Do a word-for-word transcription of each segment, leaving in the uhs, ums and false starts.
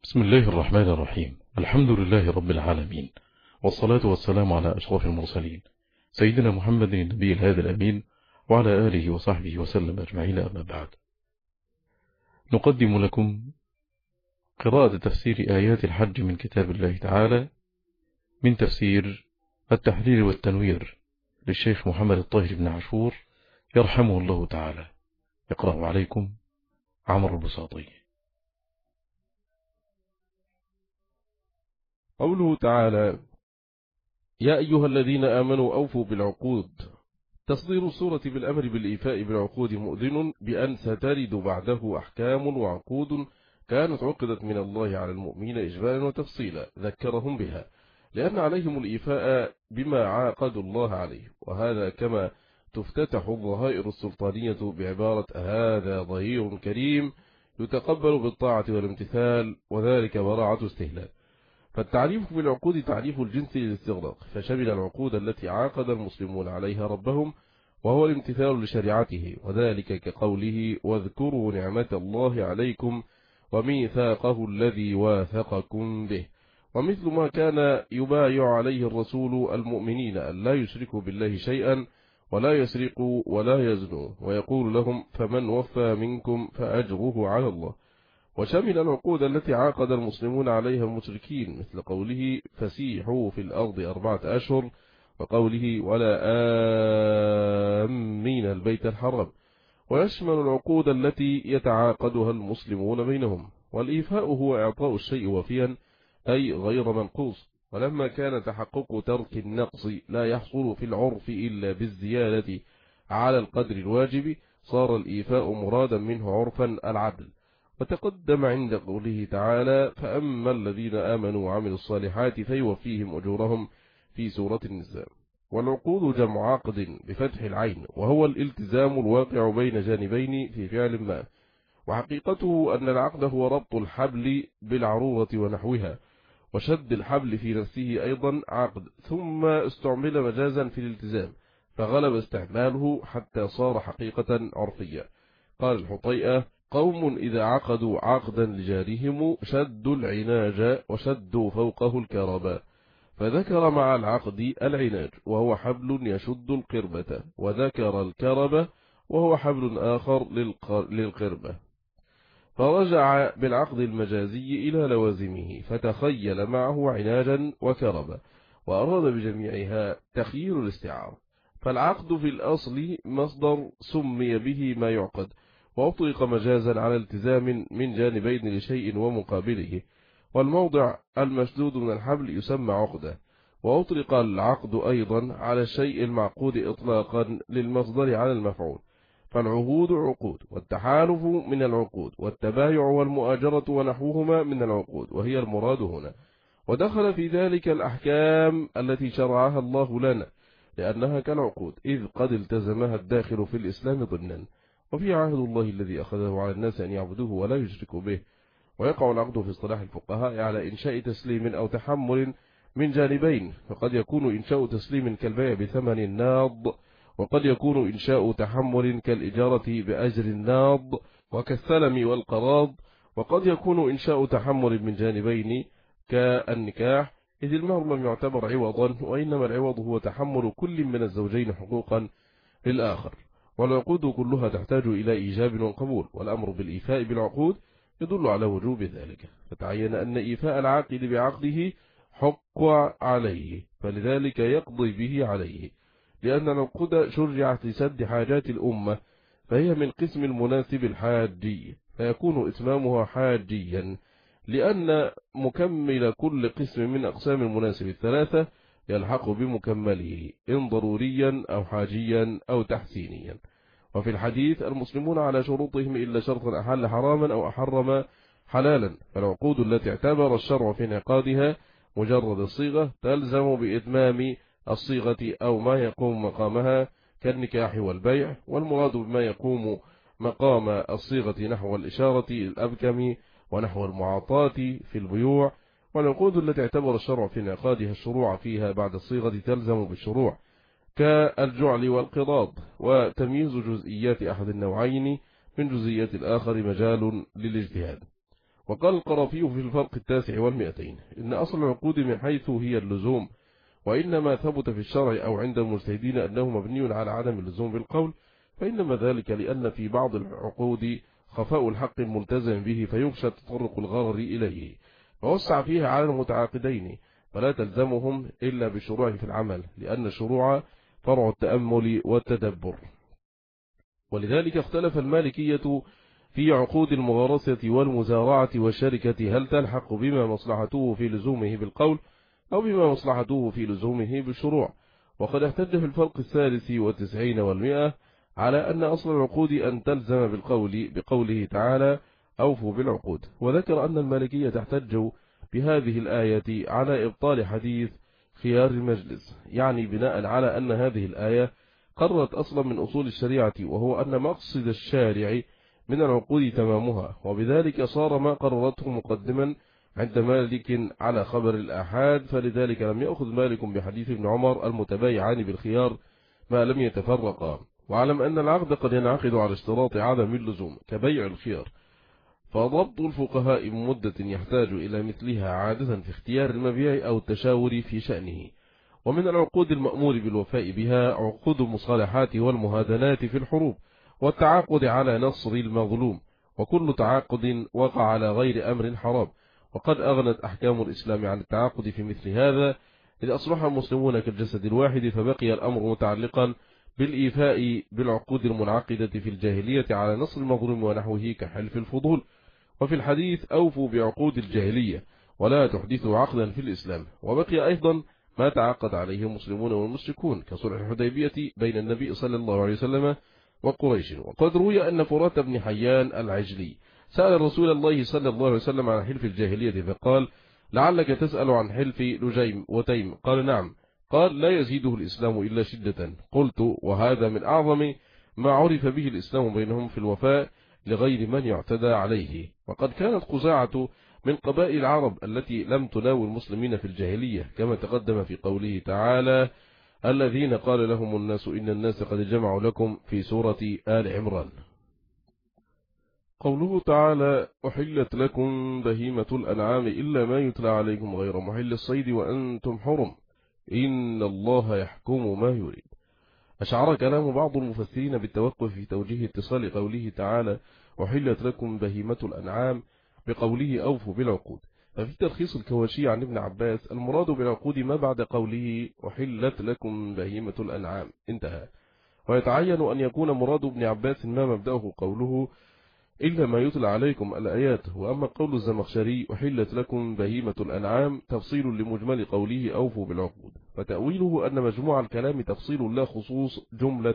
بسم الله الرحمن الرحيم. الحمد لله رب العالمين، والصلاة والسلام على أشرف المرسلين سيدنا محمد النبي الهادي الأمين وعلى آله وصحبه وسلم أجمعين. أما بعد، نقدم لكم قراءة تفسير آيات الحج من كتاب الله تعالى من تفسير التحرير والتنوير للشيخ محمد الطاهر بن عاشور يرحمه الله تعالى. يقرأ عليكم عمرو البساطي. قوله تعالى: يا أيها الذين آمنوا أوفوا بالعقود. تصدير السورة بالأمر بالإيفاء بالعقود مؤذن بأن سترد بعده أحكام وعقود كانت عقدت من الله على المؤمنين إجمالا وتفصيلا ذكرهم بها، لأن عليهم الإيفاء بما عاقدوا الله عليه، وهذا كما تفتتح الظهائر السلطانية بعبارة هذا ظهير كريم يتقبل بالطاعة والامتثال، وذلك براعة استهلال. فالتعريف بالعقود تعريف الجنس للاستغراق، فشمل العقود التي عاقد المسلمون عليها ربهم وهو الامتثال لشريعته، وذلك كقوله واذكروا نعمة الله عليكم وميثاقه الذي واثقكم به، ومثل ما كان يبايع عليه الرسول المؤمنين أن لا يشركوا بالله شيئا ولا يسرقوا ولا يزنوا، ويقول لهم فمن وفى منكم فأجره على الله. وشمل العقود التي عاقد المسلمون عليها المشركين، مثل قوله فسيحوا في الأرض أربعة أشهر، وقوله ولا آمين البيت الحرام. ويشمل العقود التي يتعاقدها المسلمون بينهم. والإيفاء هو إعطاء الشيء وفيا أي غير منقوص، ولما كان تحقق ترك النقص لا يحصل في العرف إلا بالزيادة على القدر الواجب، صار الإيفاء مرادا منه عرفا العدل. وتقدم عند قوله تعالى فأما الذين آمنوا وعملوا الصالحات فيوفيهم أجورهم في سورة النساء. والعقود جمع عقد بفتح العين، وهو الالتزام الواقع بين جانبين في فعل ما، وحقيقته أن العقد هو ربط الحبل بالعروضة ونحوها، وشد الحبل في نفسه أيضا عقد، ثم استعمل مجازا في الالتزام فغلب استعماله حتى صار حقيقة عرفية. قال الحطيئة قوم إذا عقدوا عقدا لجارهم شدوا العناج وشدوا فوقه الكربة، فذكر مع العقد العناج وهو حبل يشد القربة، وذكر الكربة وهو حبل آخر للقربة، فرجع بالعقد المجازي إلى لوازمه فتخيل معه عناجا وكربة، وأراد بجميعها تخيير الاستعارة. فالعقد في الأصل مصدر سمي به ما يعقد، وأطلق مجازا على التزام من جانبين لشيء ومقابله، والموضع المشدود من الحبل يسمى عقدة. وأطلق العقد أيضا على الشيء المعقود إطلاقا للمصدر على المفعول، فالعهود عقود، والتحالف من العقود، والتبايع والمؤاجرة ونحوهما من العقود، وهي المراد هنا. ودخل في ذلك الأحكام التي شرعها الله لنا، لأنها كالعقود إذ قد التزمها الداخل في الإسلام ضمنا، وفي عهد الله الذي أخذه على الناس أن يعبدوه ولا يشركوا به. ويقع العقد في اصطلاح الفقهاء على إنشاء تسليم أو تحمل من جانبين، فقد يكون إنشاء تسليم كالبيع بثمن ناض، وقد يكون إنشاء تحمل كالإجارة بأجر ناض وكالسلم والقراض، وقد يكون إنشاء تحمل من جانبين كالنكاح، إذ المهر لم يعتبر عوضا، وإنما العوض هو تحمل كل من الزوجين حقوقا للآخر. والعقود كلها تحتاج إلى إيجاب وقبول، والأمر بالإيفاء بالعقود يدل على وجوب ذلك، فتعين أن إيفاء العاقد بعقده حق عليه، فلذلك يقضي به عليه، لأن العقود شرعت لسد حاجات الأمة، فهي من قسم المناسب الحاجي، فيكون إتمامها حاجيا، لأن مكمل كل قسم من أقسام المناسب الثلاثة يلحق بمكمله إن ضروريا أو حاجيا أو تحسينيا. وفي الحديث المسلمون على شروطهم إلا شرطا أحل حراما أو أحرم حلالا، فالعقود التي اعتبر الشرع في انعقادها مجرد الصيغة تلزم بإتمام الصيغة أو ما يقوم مقامها كالنكاح والبيع، والمراد بما يقوم مقام الصيغة نحو الإشارة الأبكم ونحو المعاطاة في البيوع. والعقود التي اعتبر الشرع في انعقادها الشروع فيها بعد الصيغة تلزم بالشروع كالجعل والقراض، وتمييز جزئيات أحد النوعين من جزئيات الآخر مجال للاجتهاد. وقال القرافي في الفرق التاسع والمئتين إن أصل العقود من حيث هي اللزوم، وإنما ثبت في الشرع أو عند المجتهدين أنه مبني على عدم اللزوم بالقول، فإنما ذلك لأن في بعض العقود خفاء الحق الملتزم به فيخشى تطرق الغرر إليه، فوسع فيها على المتعاقدين، فلا تلزمهم إلا بشروع في العمل، لأن الشروع فرع التأمل والتدبر. ولذلك اختلف المالكية في عقود المغارسة والمزارعة والشركة هل تلحق بما مصلحته في لزومه بالقول أو بما مصلحته في لزومه بالشروع. وقد احتج في الفرق الثالث والتسعين والمئة على أن أصل العقود أن تلزم بالقول بقوله تعالى أوفوا بالعقود، وذكر أن المالكية تحتج بهذه الآية على إبطال حديث خيار المجلس، يعني بناء على أن هذه الآية قررت أصلا من أصول الشريعة، وهو أن مقصد الشارع من العقود تمامها، وبذلك صار ما قررته مقدما عند مالك على خبر الآحاد، فلذلك لم يأخذ مالك بحديث ابن عمر المتبايعان بالخيار ما لم يتفرقا. وعلم أن العقد قد ينعقد على اشتراط عدم اللزوم كبيع الخيار، فضبط الفقهاء بمدة يحتاج إلى مثلها عادة في اختيار المبيع أو التشاور في شأنه. ومن العقود المأمور بالوفاء بها عقود المصالحات والمهادنات في الحروب، والتعاقد على نصر المظلوم، وكل تعاقد وقع على غير أمر حرام. وقد أغنت أحكام الإسلام عن التعاقد في مثل هذا، إذ أصبح المسلمون كالجسد الواحد، فبقي الأمر متعلقا بالإيفاء بالعقود المنعقدة في الجاهلية على نصر المظلوم ونحوه كحلف الفضول. وفي الحديث أوفوا بعقود الجاهلية ولا تحدثوا عقدا في الإسلام. وبقي أيضا ما تعاقد عليه المسلمون والمشركون كصلح الحديبية بين النبي صلى الله عليه وسلم وقريش. وقد روي أن فرات بن حيان العجلي سأل رسول الله صلى الله عليه وسلم عن حلف الجاهلية فقال لعلك تسأل عن حلف لجيم وتيم؟ قال نعم. قال لا يزيده الإسلام إلا شدة. قلت وهذا من أعظم ما عرف به الإسلام بينهم في الوفاء لغير من يعتدى عليه. وقد كانت خزاعة من قبائل العرب التي لم تناوي المسلمين في الجاهلية، كما تقدم في قوله تعالى الذين قال لهم الناس إن الناس قد جمعوا لكم في سورة آل عمران. قوله تعالى أحلت لكم بهيمة الأنعام إلا ما يتلى عليكم غير محل الصيد وأنتم حرم إن الله يحكم ما يريد. أشعر كلام بعض المفسرين بالتوقف في توجيه اتصال قوله تعالى أحلت لكم بهيمة الأنعام بقوله أوفوا بالعقود. ففي تلخيص الكواشي عن ابن عباس المراد بالعقود ما بعد قوله أحلت لكم بهيمة الأنعام انتهى. ويتعين أن يكون مراد ابن عباس ما مبدأه قوله إلا ما يتلى عليكم الآيات. وأما قول الزمخشري أحلت لكم بهيمة الأنعام تفصيل لمجمل قوله أوفوا بالعقود، فتأويله أن مجموع الكلام تفصيل لا خصوص جملة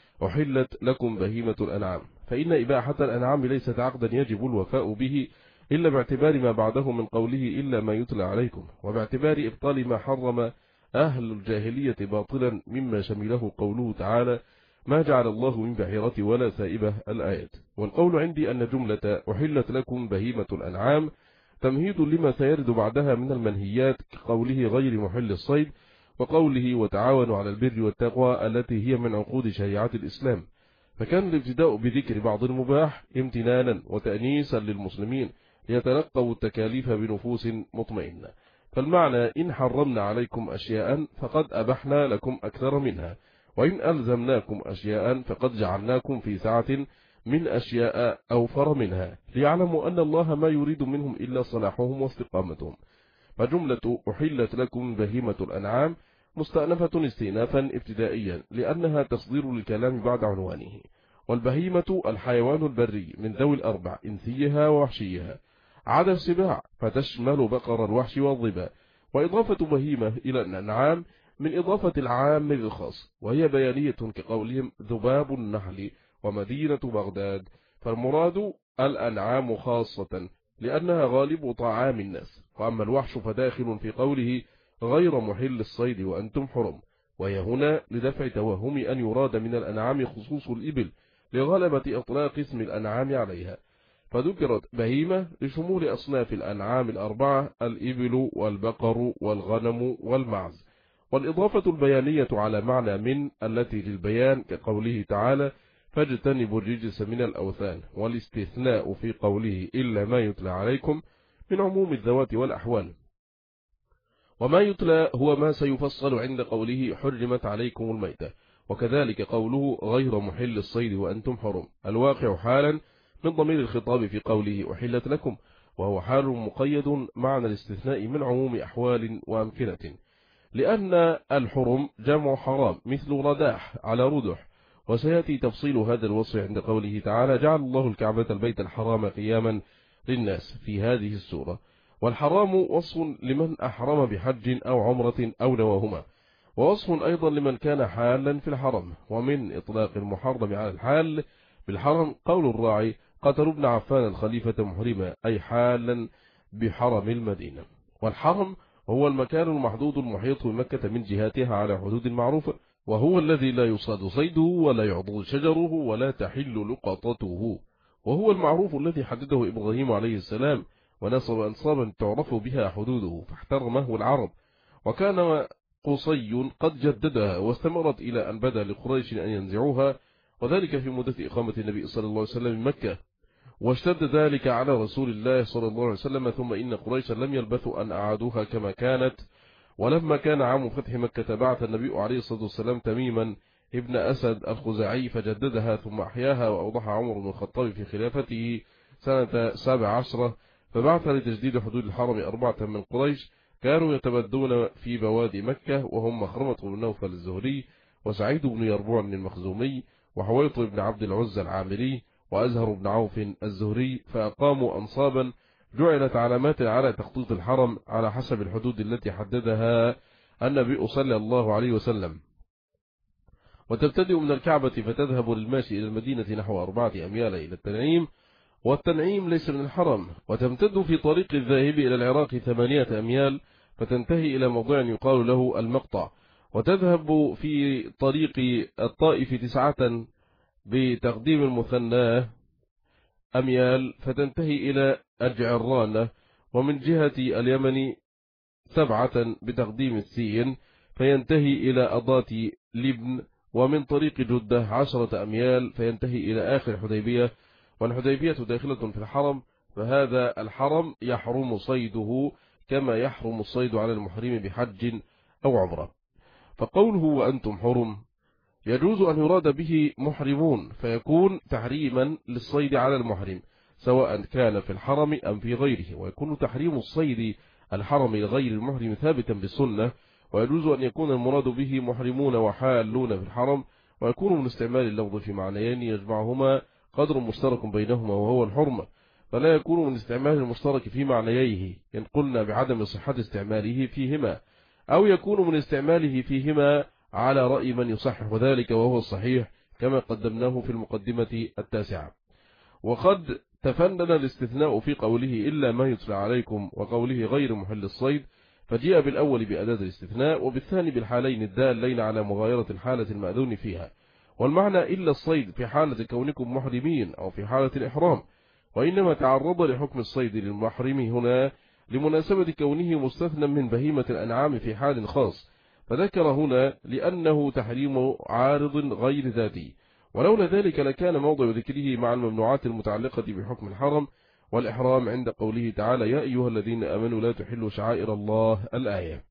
أحلت لكم بهيمة الأنعام، فإن إباحة الأنعام ليست عقدا يجب الوفاء به إلا باعتبار ما بعده من قوله إلا ما يتلى عليكم، وباعتبار إبطال ما حرم أهل الجاهلية باطلا مما شمله قوله تعالى ما جعل الله من بحيرة ولا سائبة الآيات. والقول عندي أن جملة أحلت لكم بهيمة الأنعام تمهيد لما سيرد بعدها من المنهيات كقوله غير محل الصيد، وقوله وتعاونوا على البر والتقوى التي هي من عقود شريعة الإسلام. فكان الابتداء بذكر بعض المباح امتنانا وتأنيسا للمسلمين ليتلقوا التكاليف بنفوس مطمئنة. فالمعنى إن حرمنا عليكم أشياء فقد أبحنا لكم أكثر منها، وإن ألزمناكم أشياء فقد جعلناكم في سعة من أشياء أوفر منها، ليعلموا أن الله ما يريد منهم إلا صلاحهم واستقامتهم. فجملة أحلت لكم بهيمة الأنعام مستأنفة استئنافا ابتدائيا لأنها تصدير للكلام بعد عنوانه. والبهيمة الحيوان البري من ذوي الأربع إنسيها ووحشيها عدا السباع، فتشمل بقر الوحش والظباء. وإضافة بهيمة إلى الأنعام من إضافة العام للخاص، وهي بيانية كقولهم ذباب النحل ومدينة بغداد، فالمراد الأنعام خاصة لأنها غالب طعام الناس. وأما الوحش فداخل في قوله غير محل الصيد وأنتم حرم، وهي هنا لدفع توهم أن يراد من الأنعام خصوص الإبل لغلبة إطلاق اسم الأنعام عليها، فذكرت بهيمة لشمول أصناف الأنعام الأربعة الإبل والبقر والغنم والمعز. والإضافة البيانية على معنى من التي للبيان كقوله تعالى فاجتنبوا الرجس من الأوثان. والاستثناء في قوله إلا ما يتلى عليكم من عموم الذوات والأحوال. وما يتلى هو ما سيفصل عند قوله حرمت عليكم الميتة، وكذلك قوله غير محل الصيد وأنتم حرم، الواقع حالا من ضمير الخطاب في قوله أحلت لكم، وهو حال مقيد معنى الاستثناء من عموم أحوال وأمكنة، لأن الحرم جمع حرام مثل رداح على ردح. وسيأتي تفصيل هذا الوصف عند قوله تعالى جعل الله الكعبة البيت الحرام قياما للناس في هذه السورة. والحرام وصف لمن أحرم بحج أو عمرة أو نواهما، ووصف أيضا لمن كان حالا في الحرم. ومن إطلاق المحرم على الحال بالحرم قول الراعي قتل ابن عفان الخليفة محرما، أي حالا بحرم المدينة. والحرم هو المكان المحدود المحيط بمكة من جهاتها على حدود معروفة، وهو الذي لا يصاد صيده ولا يعضد شجره ولا تحل لقطته، وهو المعروف الذي حدده إبراهيم عليه السلام ونصب أنصابا تعرف بها حدوده فاحترمه العرب. وكان قصي قد جددها واستمرت إلى أن بدا لقريش أن ينزعوها، وذلك في مدة إقامة النبي صلى الله عليه وسلم بمكة، واشتد ذلك على رسول الله صلى الله عليه وسلم. ثم إن قريشا لم يلبثوا أن أعادوها كما كانت. ولما كان عام فتح مكة بعث النبي عليه الصلاة والسلام تميما ابن أسد الخزاعي فجددها ثم أحياها، وأوضحها عمر بن الخطاب في خلافته سنة سابع عشرة، فبعث لتجديد حدود الحرم أربعة من قريش كانوا يتبدون في بوادي مكة، وهم مخرمة بن نوفل الزهري وسعيد بن يربوع المخزومي وحويط بن عبد العزى العامري وأزهر بن عوف الزهري، فأقاموا أنصابا جعلت علامات على تخطيط الحرم على حسب الحدود التي حددها النبي صلى الله عليه وسلم. وتبتدئ من الكعبة فتذهب للماشي إلى المدينة نحو أربعة أميال إلى التنعيم، والتنعيم ليس من الحرم، وتمتد في طريق الذاهب إلى العراق ثمانية أميال فتنتهي إلى موضع يقال له المقطع، وتذهب في طريق الطائف تسعة بتقديم المثنى أميال فتنتهي إلى الجعرانة، ومن جهة اليمن سبعة بتقديم السين فينتهي إلى أضات لبن، ومن طريق جدة عشرة أميال فينتهي إلى آخر حديبية. والحديبية داخلة في الحرم، فهذا الحرم يحرم صيده كما يحرم الصيد على المحرم بحج أو عمرة. فقوله وأنتم حرم يجوز أن يراد به محرمون فيكون تحريما للصيد على المحرم سواء كان في الحرم أم في غيره، ويكون تحريم الصيد الحرم لغير المحرم ثابتا بالسنة. ويجوز أن يكون المراد به محرمون وحالون في الحرم، ويكون من استعمال اللفظ في معنيين يجمعهما قدر مشترك بينهما وهو الحرمة، فلا يكون من استعمال المشترك في معنييه إن قلنا بعدم صحة استعماله فيهما، أو يكون من استعماله فيهما على رأي من يصحح ذلك وهو الصحيح كما قدمناه في المقدمة التاسعة. وقد تفنن الاستثناء في قوله إلا ما يتلى عليكم وقوله غير محل الصيد، فجاء بالأول بأداة الاستثناء وبالثاني بالحالين الدالين على مغايرة الحالة المأذون فيها. والمعنى إلا الصيد في حالة كونكم محرمين أو في حالة الإحرام، وإنما تعرض لحكم الصيد للمحرم هنا لمناسبة كونه مستثنى من بهيمة الأنعام في حال خاص، فذكر هنا لأنه تحريم عارض غير ذاتي، ولولا ذلك لكان موضع ذكره مع الممنوعات المتعلقة بحكم الحرم والإحرام عند قوله تعالى يا أيها الذين آمنوا لا تحلوا شعائر الله الآية.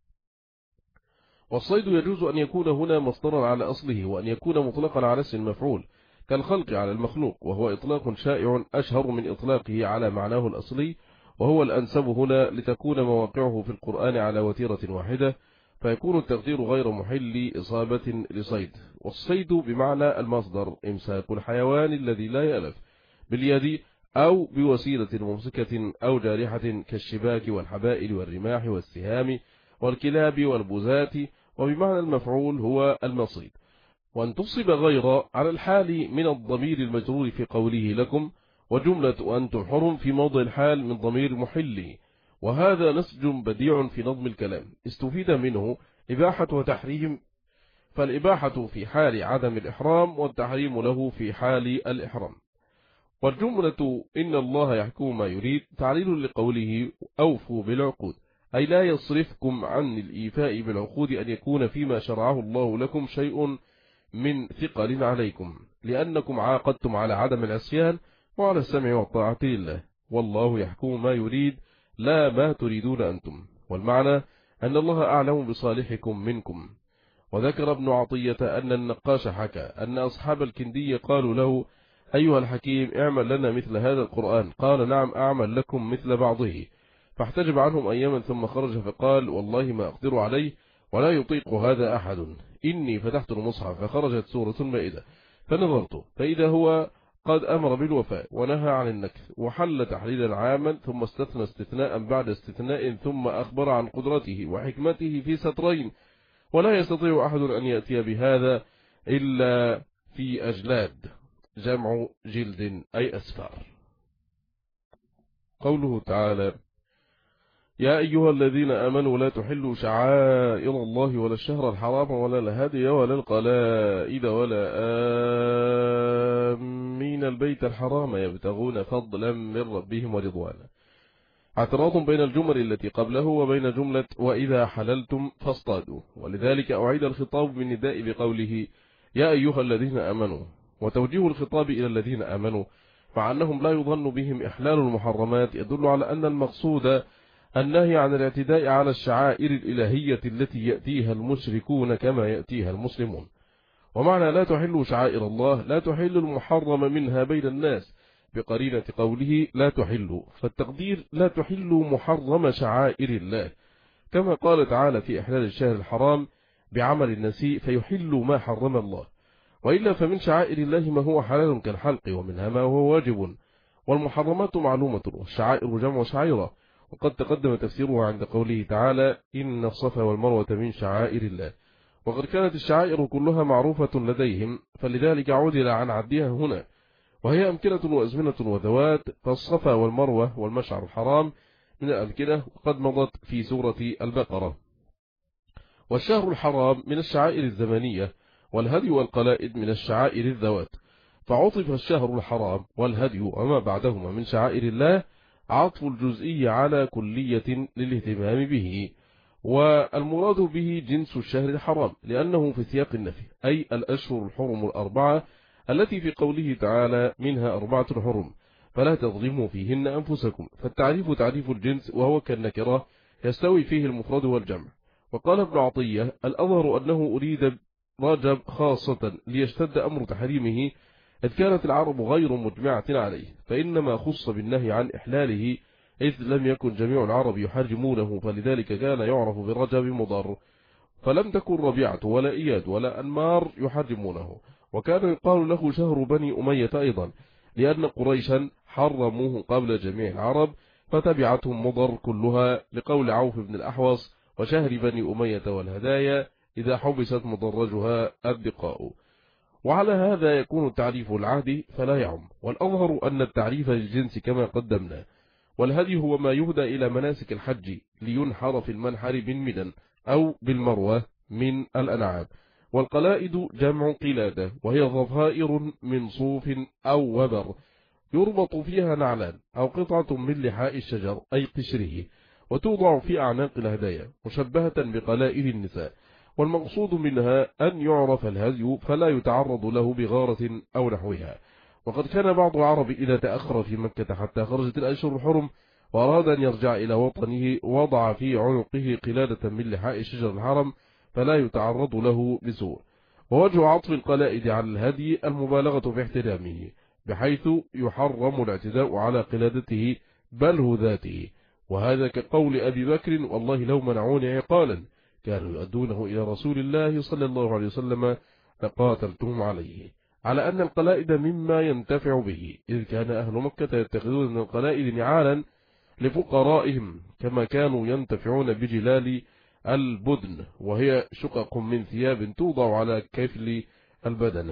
والصيد يجوز أن يكون هنا مصدرا على أصله، وأن يكون مطلقا على اسم المفعول كالخلق على المخلوق، وهو إطلاق شائع أشهر من إطلاقه على معناه الأصلي، وهو الأنسب هنا لتكون مواقعه في القرآن على وتيرة واحدة، فيكون التقدير غير محل إصابة لصيد. والصيد بمعنى المصدر إمساك الحيوان الذي لا يألف باليد أو بوسيلة ممسكة أو جارحة كالشباك والحبائل والرماح والسهام والكلاب والبزات، وبمعنى المفعول هو المصيد. وأن تصب غير على الحال من الضمير المجرور في قوله لكم، وجملة أنتم حرم في موضع الحال من ضمير محل، وهذا نسج بديع في نظم الكلام استفيد منه إباحة وتحريم، فالإباحة في حال عدم الإحرام والتحريم له في حال الإحرام. والجملة إن الله يحكم ما يريد تعليل لقوله أوفوا بالعقود، أي لا يصرفكم عن الإيفاء بالعقود أن يكون فيما شرعه الله لكم شيء من ثقل عليكم، لأنكم عاقدتم على عدم العصيان وعلى السمع والطاعة لله، والله يحكم ما يريد لا ما تريدون أنتم. والمعنى أن الله أعلم بصالحكم منكم. وذكر ابن عطية أن النقاش حكى أن أصحاب الكندية قالوا له: أيها الحكيم اعمل لنا مثل هذا القرآن. قال: نعم أعمل لكم مثل بعضه. فاحتجب عنهم أياما ثم خرج فقال: والله ما أقدر عليه ولا يطيق هذا أحد. إني فتحت المصحف فخرجت سورة المائدة فنظرت فإذا هو قد أمر بالوفاء ونهى عن النكث وحل تحليلا عاما، ثم استثنى استثناء بعد استثناء، ثم أخبر عن قدرته وحكمته في سطرين، ولا يستطيع أحد أن يأتي بهذا إلا في أجلاد، جمع جلد أي أسفار. قوله تعالى: يا أيها الذين آمنوا لا تحلوا شعائر الله ولا الشهر الحرام ولا الهدي ولا القلائد ولا آمين البيت الحرام يبتغون فضلا من ربهم ورضوانا. اعتراض بين الجمل التي قبله وبين جملة وإذا حللتم فاصطادوا، ولذلك أعيد الخطاب بالنداء بقوله يا أيها الذين آمنوا، وتوجيه الخطاب إلى الذين آمنوا مع أنهم لا يظن بهم إحلال المحرمات يدل على أن المقصود النهي عن الاعتداء على الشعائر الإلهية التي يأتيها المشركون كما يأتيها المسلمون. ومعنى لا تحل شعائر الله لا تحل المحرم منها بين الناس بقرينة قوله لا تحل، فالتقدير لا تحل محرم شعائر الله، كما قال تعالى في إحلال الشهر الحرام بعمل النسيء فيحل ما حرم الله، وإلا فمن شعائر الله ما هو حلال كالحلق ومنها ما هو واجب، والمحرمات معلومة والشعائر جمع شعيرة، وقد تقدم تفسيرها عند قوله تعالى إن الصفا والمروة من شعائر الله، وقد كانت الشعائر كلها معروفة لديهم فلذلك عدل عن عدها هنا، وهي أمكنة وأزمنة وذوات، فالصفا والمروة والمشعر الحرام من الأمكنة وقد مضت في سورة البقرة. والشهر الحرام من الشعائر الزمنية، والهدي والقلائد من الشعائر الذوات، فعطف الشهر الحرام والهدي وما بعدهما من شعائر الله عطف الجزئي على كلية للاهتمام به، والمراد به جنس الشهر الحرام لأنه في سياق النفي، أي الأشهر الحرم الأربعة التي في قوله تعالى منها أربعة حرم فلا تظلموا فيهن أنفسكم، فالتعريف تعريف الجنس وهو كالنكرة يستوي فيه المفرد والجمع. وقال ابن عطية الأظهر أنه أريد رجب خاصة ليشتد أمر تحريمه، إذ كانت العرب غير مجمعة عليه، فإنما خص بالنهي عن إحلاله إذ لم يكن جميع العرب يحرمونه، فلذلك كان يعرف برجب مضر، فلم تكن ربيعة ولا إياد ولا أنمار يحرمونه، وكان يقال له شهر بني أمية أيضا لأن قريشا حرموه قبل جميع العرب فتبعتهم مضر كلها، لقول عوف بن الأحوص وشهر بني أمية والهدايا إذا حبست مضرجها الدقاء. وعلى هذا يكون التعريف العهدي فلا يعم، والأظهر أن التعريف للجنس كما قدمنا. والهدي هو ما يهدى إلى مناسك الحج لينحر في المنحر بالمدن أو بالمروة من الأنعام، والقلائد جمع قلادة وهي ظفائر من صوف أو وبر يربط فيها نعلان أو قطعة من لحاء الشجر أي قشره، وتوضع في أعناق الهدايا مشبهة بقلائد النساء، والمقصود منها أن يعرف الهدي فلا يتعرض له بغارة أو نحوها. وقد كان بعض العرب إذا تأخر في مكة حتى خرجت الأشهر الحرم وأراد أن يرجع إلى وطنه وضع في عنقه قلادة من لحاء شجر الحرم فلا يتعرض له بسوء. ووجه عطف القلائد على الهدي المبالغة في احترامه، بحيث يحرم الاعتداء على قلادته بل هو ذاته، وهذا كقول أبي بكر والله لو منعوني عقالا كانوا يؤدونه إلى رسول الله صلى الله عليه وسلم لقاتلتهم عليه، على أن القلائد مما ينتفع به، إذ كان أهل مكة يتخذون من القلائد نعالا لفقرائهم كما كانوا ينتفعون بجلال البدن، وهي شقق من ثياب توضع على كفل البدنة،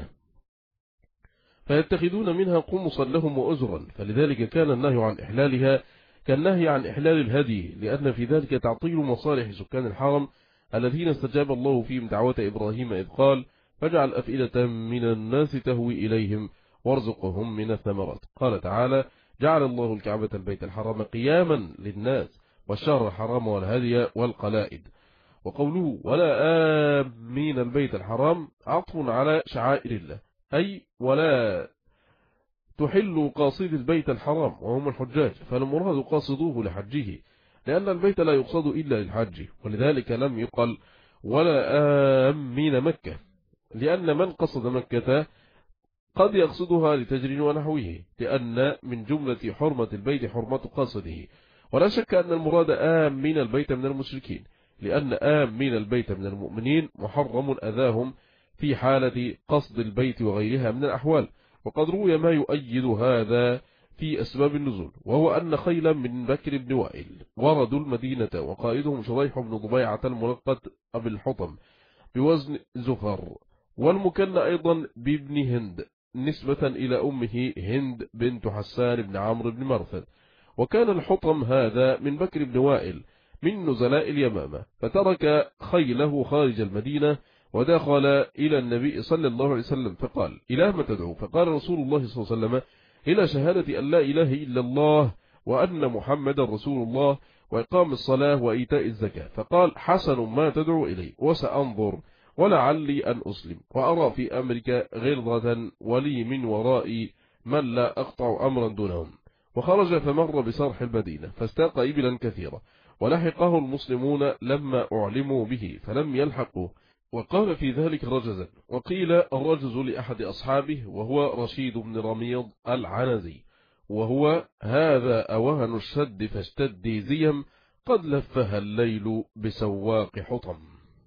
فيتخذون منها قمصا لهم وأزرا، فلذلك كان النهي عن إحلالها كالنهي عن إحلال الهدي، لأن في ذلك تعطيل مصالح سكان الحرم الذين استجاب الله فيهم دعوة إبراهيم إذ قال فاجعل أفئدة من الناس تهوي إليهم وارزقهم من الثمرات. قال تعالى جعل الله الكعبة البيت الحرام قياما للناس والشهر الحرام والهدي والقلائد. وقوله ولا آمين البيت الحرام عطف على شعائر الله، أي ولا تحل قاصد البيت الحرام وهم الحجاج، فالمراد قاصدوه لحجه، لأن البيت لا يقصد إلا للحج، ولذلك لم يقل ولا آمين مكة، لأن من قصد مكة قد يقصدها لتجر ونحوه، لأن من جملة حرمة البيت حرمة قاصده. ولا شك أن المراد آمين البيت من المشركين، لأن آمين البيت من المؤمنين محرم أذاهم في حالة قصد البيت وغيرها من الأحوال. وقد روي ما يؤيد هذا في أسباب النزول، وهو أن خيلا من بكر بن وائل وردوا المدينة وقائدهم شريح بن ضبيعة الملقب أبي الحطم بوزن زفر، والمكن أيضا بابن هند نسبة إلى أمه هند بنت حسان بن عمرو بن مرثد. وكان الحطم هذا من بكر بن وائل من نزلاء اليمامة، فترك خيله خارج المدينة ودخل إلى النبي صلى الله عليه وسلم فقال إلى ما تدعو؟ فقال رسول الله صلى الله عليه وسلم إلى شهادة أن لا إله إلا الله وأن محمد رسول الله وإقام الصلاة وإيتاء الزكاة. فقال حسن ما تدعو إليه، وسأنظر ولعلي أن أسلم، وأرى في أمرك غلظة ولي من ورائي من لا أقطع أمرا دونهم. وخرج فمر بصرح المدينة فاستاق إبلا كثيرة، ولحقه المسلمون لما أعلموا به فلم يلحقوه، وقال في ذلك رجزا. وقيل الرجز لأحد أصحابه وهو رشيد بن رميض العنزي، وهو هذا أوهن الشد فاشتدي زيم قد لفها الليل بسواق حطم.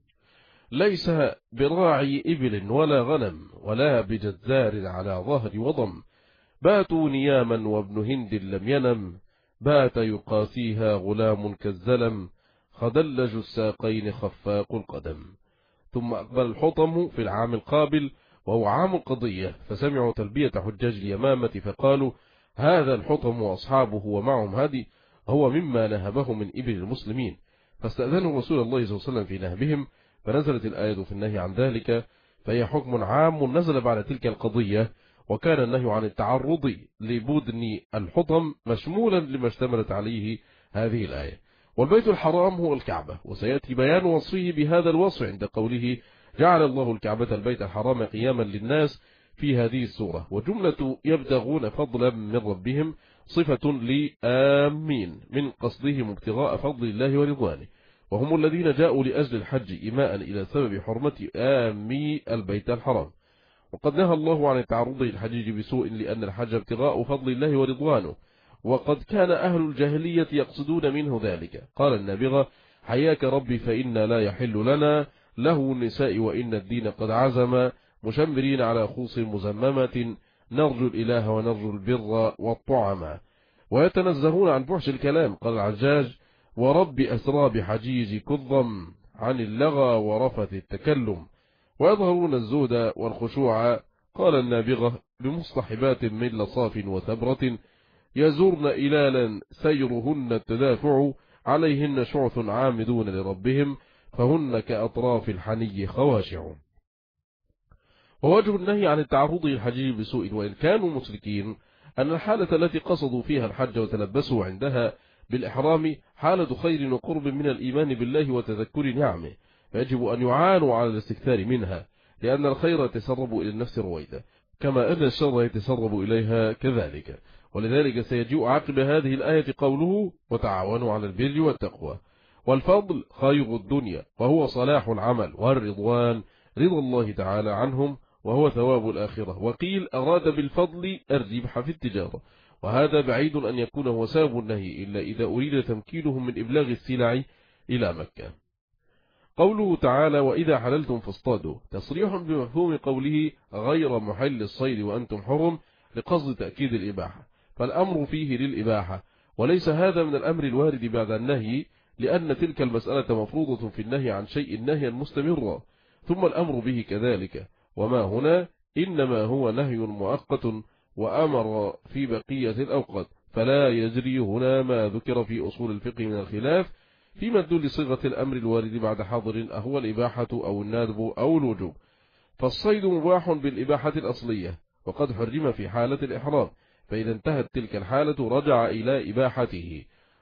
ليس براعي إبل ولا غنم ولا بجزار على ظهر وضم، باتوا نياما وابن هند لم ينم، بات يقاسيها غلام كالزلم، خدلج الساقين خفاق القدم. ثم أقبل الحطم في العام القابل وهو عام القضية، فسمعوا تلبية حجاج اليمامة فقالوا هذا الحطم وأصحابه ومعهم هدي هو مما نهبه من إبل المسلمين، فاستأذنوا رسول الله صلى الله عليه وسلم في نهبهم، فنزلت الآية في النهي عن ذلك، فهي حكم عام نزل بعد تلك القضية. وكان النهي عن التعرض لبدن الحطم مشمولا لما اشتملت عليه هذه الآية. والبيت الحرام هو الكعبة، وسيأتي بيان وصفه بهذا الوصف عند قوله جعل الله الكعبة البيت الحرام قياما للناس في هذه السورة. وجملة يبتغون فضلا من ربهم صفة لآمين من قصدهم ابتغاء فضل الله ورضوانه، وهم الذين جاءوا لأجل الحج إيماء إلى سبب حرمة آمي البيت الحرام. وقد نهى الله عن التعرض للحجيج بسوء، لأن الحج ابتغاء فضل الله ورضوانه، وقد كان أهل الجاهلية يقصدون منه ذلك. قال النابغة حياك ربي فإنا لا يحل لنا له النساء وإن الدين قد عزم، مشمرين على خوص مزممة نرجو الإله ونرجو البر والطعم، ويتنزهون عن فحش الكلام. قال العجاج ورب أسرى بحجيج كظم عن اللغى ورفث التكلم، ويظهرون الزهد والخشوع. قال النابغة بمصطحبات من لصاف وثبرة يزورن إلالا سيرهن التدافع، عليهن شعث عامدون لربهم فهن كأطراف الحني خواشع. ووجه النهي عن التعرض للحجيج بسوء وإن كانوا مشركين أن الحالة التي قصدوا فيها الحج وتلبسوا عندها بالإحرام حالة خير وقرب من الإيمان بالله وتذكر نعمه، فيجب أن يعانوا على الاستكثار منها، لأن الخير يتسرب إلى النفس رويدا كما أن الشر يتسرب إليها كذلك. ولذلك سيجيء عقب هذه الآية قوله وتعاونوا على البر والتقوى. والفضل خير الدنيا وهو صلاح العمل، والرضوان رضا الله تعالى عنهم وهو ثواب الآخرة. وقيل أراد بالفضل الربح في التجارة، وهذا بعيد أن يكون هو سبب النهي إلا إذا أريد تمكينهم من إبلاغ السلع إلى مكة. قوله تعالى وإذا حللتم فاصطادوا تصريح بمفهوم قوله غير محل الصيد وأنتم حرم لقصد تأكيد الإباحة، فالأمر فيه للإباحة، وليس هذا من الأمر الوارد بعد النهي، لأن تلك المسألة مفروضة في النهي عن شيء نهيا مستمرا، ثم الأمر به كذلك. وما هنا إنما هو نهي مؤقت وأمر في بقية الأوقات، فلا يجري هنا ما ذكر في أصول الفقه من الخلاف في مدلول صيغة الأمر الوارد بعد حاضر أهو الإباحة أو الندب أو الوجوب. فالصيد مباح بالإباحة الأصلية وقد حرم في حالة الإحرام، فإذا انتهت تلك الحالة رجع إلى إباحته.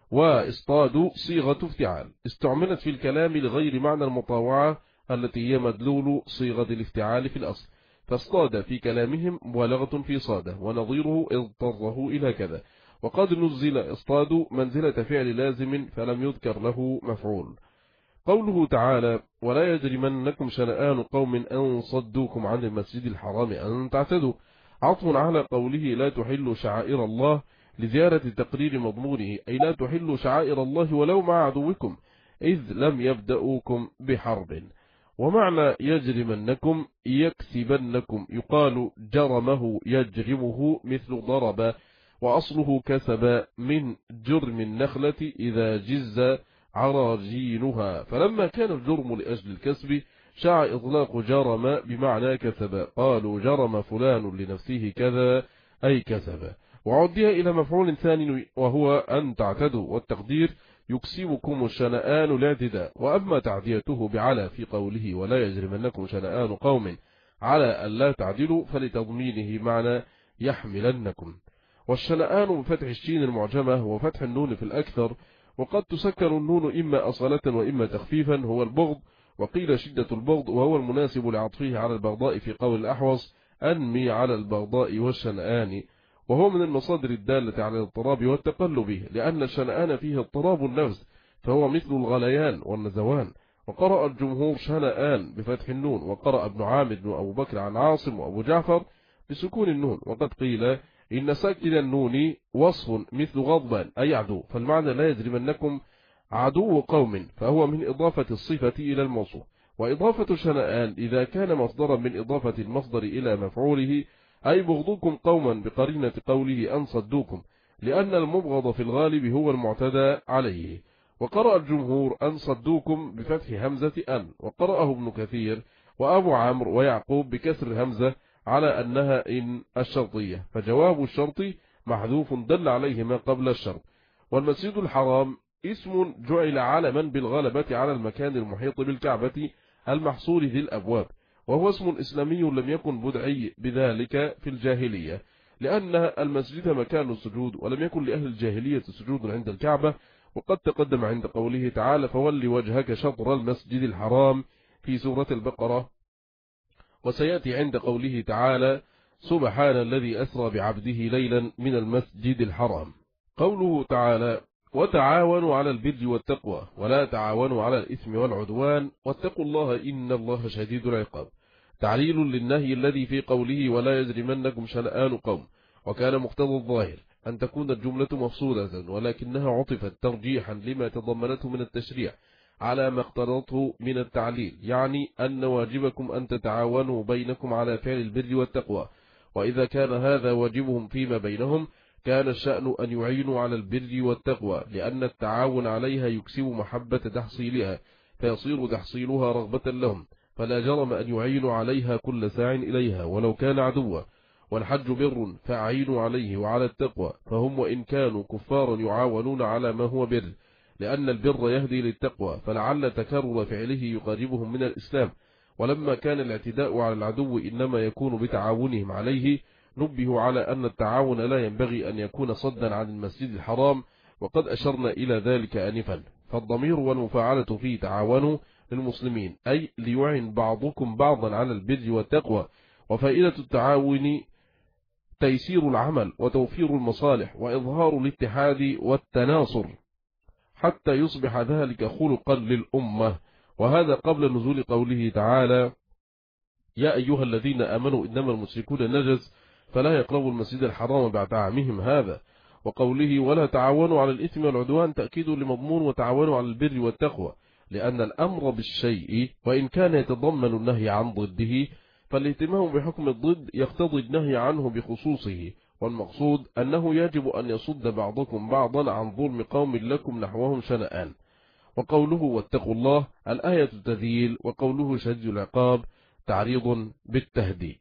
واصطادوا صيغة افتعال استعملت في الكلام لغير معنى المطاوعة التي هي مدلول صيغة الافتعال في الأصل، فاصطاد في كلامهم مبالغة في صاده، ونظيره اضطره إلى كذا. وقد نزل اصطادوا منزلة فعل لازم فلم يذكر له مفعول. قوله تعالى ولا يجرمنكم شنآن قوم أن صدوكم عن المسجد الحرام أن تعتدوا، عطف على قوله لا تحلوا شعائر الله لزيارة تقرير مضمونه، أي لا تحلوا شعائر الله ولو مع عدوكم إذ لم يبدأوكم بحرب. ومعنى يجرمنكم يكسبنكم، يقال جرمه يجرمه مثل ضرب، وأصله كسب من جرم النخلة إذا جز عراجينها، فلما كان الجرم لأجل الكسب شاع إطلاق جرم بمعنى كسب، قالوا جرم فلان لنفسه كذا أي كسب، وعدي إلى مفعول ثاني وهو أن تعتدوا، والتقدير يكسبكم الشنآن الاعتداء. وأما تعديته بعلى في قوله ولا يجرمنكم شنآن قوم على أن لا تعدلوا فلتضمينه معنى يحملنكم. والشنآن بفتح الشين المعجمة وفتح النون في الأكثر، وقد تسكر النون إما أصالة وإما تخفيفا، هو البغض، وقيل شدة البغض، وهو المناسب لعطفه على البغضاء في قول الأحوص أنمي على البغضاء والشنآن، وهو من المصادر الدالة على الاضطراب والتقلب، لأن الشنآن فيه اضطراب النفس فهو مثل الغليان والنزوان. وقرأ الجمهور شنآن بفتح النون، وقرأ ابن عامر وأبو بكر عن عاصم وأبو جعفر بسكون النون. وقد قيل إن ساكن النون وصف مثل غضبان أي عدو، فالمعنى لا يجرمنكم عدو قوم، فهو من إضافة الصفة إلى الموصوف. وإضافة شنآن إذا كان مصدرا من إضافة المصدر إلى مفعوله أي بغضكم قوما بقرينة قوله أن صدوكم، لأن المبغض في الغالب هو المعتدى عليه. وقرأ الجمهور أن صدوكم بفتح همزة أن، وقرأه ابن كثير وأبو عمرو ويعقوب بكسر الهمزة على أنها إن الشرطية، فجواب الشرط محذوف دل عليه ما قبل الشرط. والمسجد الحرام اسم جعل علما بالغلبة على المكان المحيط بالكعبة المحصور ذي الأبواب، وهو اسم إسلامي لم يكن بدعي بذلك في الجاهلية، لأن المسجد مكان السجود، ولم يكن لأهل الجاهلية سجود عند الكعبة. وقد تقدم عند قوله تعالى فول وجهك شطر المسجد الحرام في سورة البقرة، وسيأتي عند قوله تعالى سبحان الذي أسرى بعبده ليلا من المسجد الحرام. قوله تعالى وتعاونوا على البر والتقوى ولا تعاونوا على الإثم والعدوان واتقوا الله إن الله شديد العقاب، تعليل للنهي الذي في قوله ولا يجرمنكم شنآن قوم، وكان مقتضى الظاهر أن تكون الجملة مفصولة، ولكنها عطفت ترجيحا لما تضمنته من التشريع على ما اقتضته من التعليل، يعني أن واجبكم أن تتعاونوا بينكم على فعل البر والتقوى، وإذا كان هذا واجبهم فيما بينهم كان الشأن أن يعينوا على البر والتقوى، لأن التعاون عليها يكسب محبة تحصيلها فيصير تحصيلها رغبة لهم، فلا جرم أن يعينوا عليها كل ساع إليها ولو كان عدوا. والحج بر فأعينوا عليه وعلى التقوى، فهم وإن كانوا كفارا يعاونون على ما هو بر، لأن البر يهدي للتقوى، فلعل تكرر فعله يقربهم من الإسلام. ولما كان الاعتداء على العدو إنما يكون بتعاونهم عليه، نبه على أن التعاون لا ينبغي أن يكون صدا عن المسجد الحرام، وقد أشرنا إلى ذلك آنفا. فالضمير والمفاعلة فيه تعاونوا للمسلمين، أي ليعن بعضكم بعضا على البر والتقوى. وفائدة التعاون تيسير العمل وتوفير المصالح وإظهار الاتحاد والتناصر حتى يصبح ذلك خلقا للأمة، وهذا قبل نزول قوله تعالى يا أيها الذين آمنوا إنما المشركون نجس فلا يقربوا المسجد الحرام بعد عامهم هذا، وقوله ولا تعاونوا على الإثم والعدوان تأكيد لمضمون وتعاونوا على البر والتقوى، لأن الأمر بالشيء وإن كان يتضمن النهي عن ضده فالاهتمام بحكم الضد يقتضي النهي عنه بخصوصه، والمقصود أنه يجب أن يصد بعضكم بعضا عن ظلم قوم لكم نحوهم شنآن. وقوله واتقوا الله الآية تذيل، وقوله شديد العقاب تعريض بالتهديد.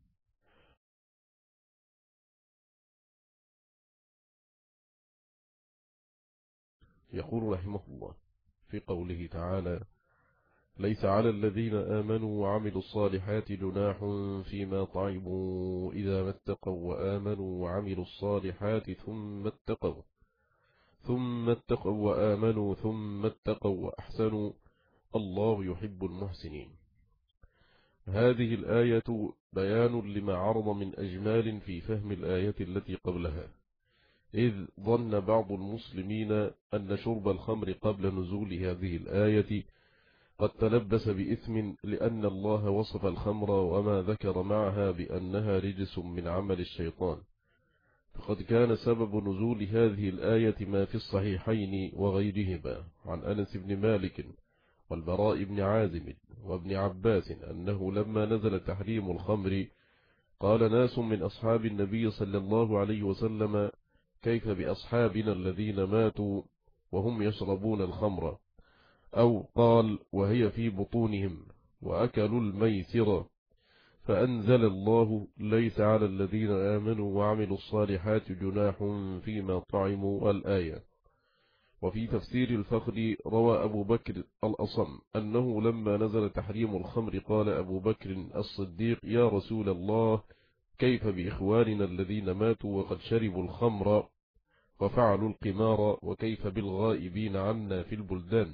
يقول رحمه الله في قوله تعالى ليس على الذين آمنوا وعملوا الصالحات جناح فيما طعموا إذا ما اتقوا وآمنوا وعملوا الصالحات ثم اتقوا ثم اتقوا وآمنوا ثم اتقوا وأحسنوا الله يحب المحسنين. هذه الآية بيان لما عرض من أجمال في فهم الآية التي قبلها، إذ ظن بعض المسلمين أن شرب الخمر قبل نزول هذه الآية قد تلبس بإثم، لأن الله وصف الخمر وما ذكر معها بأنها رجس من عمل الشيطان. فقد كان سبب نزول هذه الآية ما في الصحيحين وغيرهما عن أنس بن مالك والبراء بن عازم وابن عباس أنه لما نزل تحريم الخمر قال ناس من أصحاب النبي صلى الله عليه وسلم: كيف بأصحابنا الذين ماتوا وهم يشربون الخمر؟ أو قال: وهي في بطونهم وأكلوا الميسر، فأنزل الله: ليس على الذين آمنوا وعملوا الصالحات جناح فيما طعموا، والآية. وفي تفسير الفخر روى أبو بكر الأصم أنه لما نزل تحريم الخمر قال أبو بكر الصديق: يا رسول الله، كيف بإخواننا الذين ماتوا وقد شربوا الخمر وفعلوا القمار، وكيف بالغائبين عنا في البلدان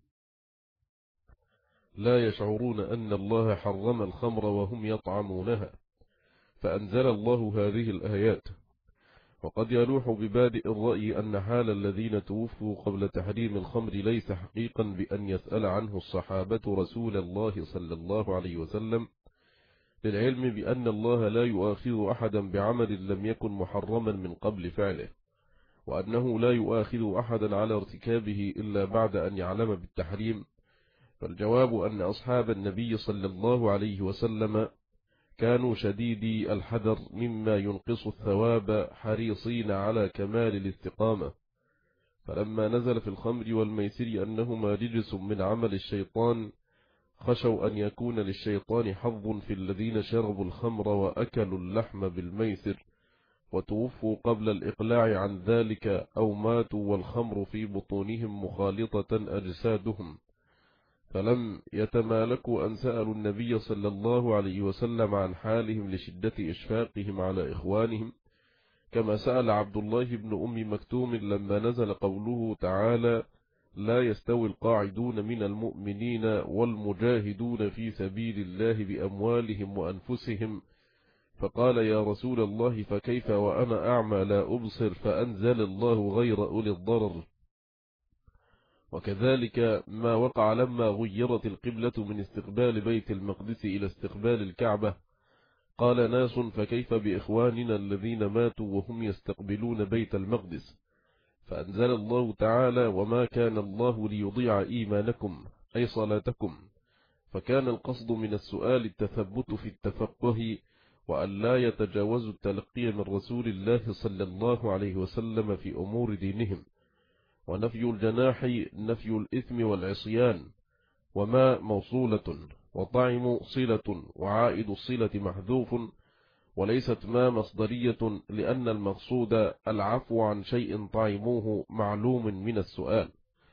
لا يشعرون أن الله حرم الخمر وهم يطعمونها؟ فأنزل الله هذه الآيات. وقد يلوح ببادئ الرأي أن حال الذين توفوا قبل تحريم الخمر ليس حقيقا بأن يسأل عنه الصحابة رسول الله صلى الله عليه وسلم، للعلم بأن الله لا يؤاخذ أحدا بعمل لم يكن محرما من قبل فعله، وأنه لا يؤاخذ أحدا على ارتكابه إلا بعد أن يعلم بالتحريم. فالجواب أن أصحاب النبي صلى الله عليه وسلم كانوا شديدي الحذر مما ينقص الثواب، حريصين على كمال الاستقامة. فلما نزل في الخمر والميسر أنهما رجس من عمل الشيطان خشوا أن يكون للشيطان حظ في الذين شربوا الخمر وأكلوا اللحم بالميسر وتوفوا قبل الإقلاع عن ذلك، أو ماتوا والخمر في بطونهم مخالطة أجسادهم، فلم يتمالكوا أن سألوا النبي صلى الله عليه وسلم عن حالهم لشدة إشفاقهم على إخوانهم، كما سأل عبد الله بن أم مكتوم لما نزل قوله تعالى: لا يستوي القاعدون من المؤمنين والمجاهدون في سبيل الله بأموالهم وأنفسهم، فقال: يا رسول الله، فكيف وأنا أعمى لا أبصر؟ فأنزل الله: غير أولي الضرر. وكذلك ما وقع لما غيرت القبلة من استقبال بيت المقدس إلى استقبال الكعبة، قال ناس: فكيف بإخواننا الذين ماتوا وهم يستقبلون بيت المقدس؟ فأنزل الله تعالى: وما كان الله ليضيع إيمانكم أي صلاتكم. فكان القصد من السؤال التثبت في التفقه، وأن لا يتجاوز التلقي من رسول الله صلى الله عليه وسلم في أمور دينهم. ونفي الجناح نفي الإثم والعصيان، وما موصولة، وطعم صلة، وعائد الصلة محذوف، وليست ما مصدرية، لأن المقصود العفو عن شيء طعموه معلوم من السؤال.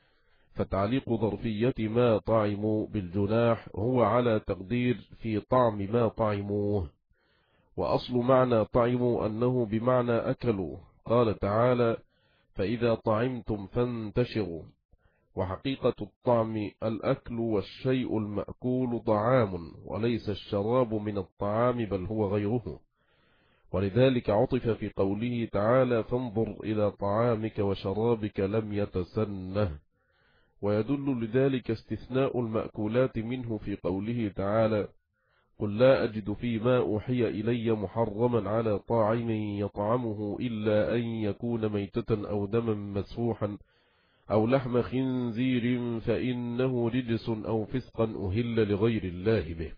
فتعليق ظرفية ما طعموا بالجناح هو على تقدير في طعم ما طعموه. وأصل معنى طعموا أنه بمعنى أكلوا، قال تعالى: فإذا طعمتم فانتشروا. وحقيقة الطعم الأكل، والشيء المأكول طعام، وليس الشراب من الطعام بل هو غيره. ولذلك عطف في قوله تعالى: فانظر إلى طعامك وشرابك لم يتسنه. ويدل لذلك استثناء المأكولات منه في قوله تعالى: قل لا أجد فيما أوحي إلي محرما على طاعم يطعمه إلا أن يكون ميتة أو دما مسفوحا أو لحم خنزير فإنه رجس أو فسقا أهل لغير الله به.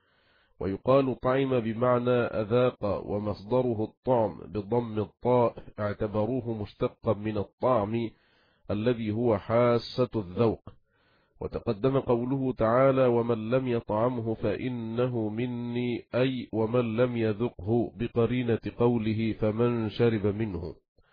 ويقال طعم بمعنى أذاق، ومصدره الطعم بضم الطاء، اعتبروه مشتقا من الطعم الذي هو حاسة الذوق. وتقدم قوله تعالى: ومن لم يطعمه فإنه مني، أي ومن لم يذقه، بقرينة قوله فمن شرب منه.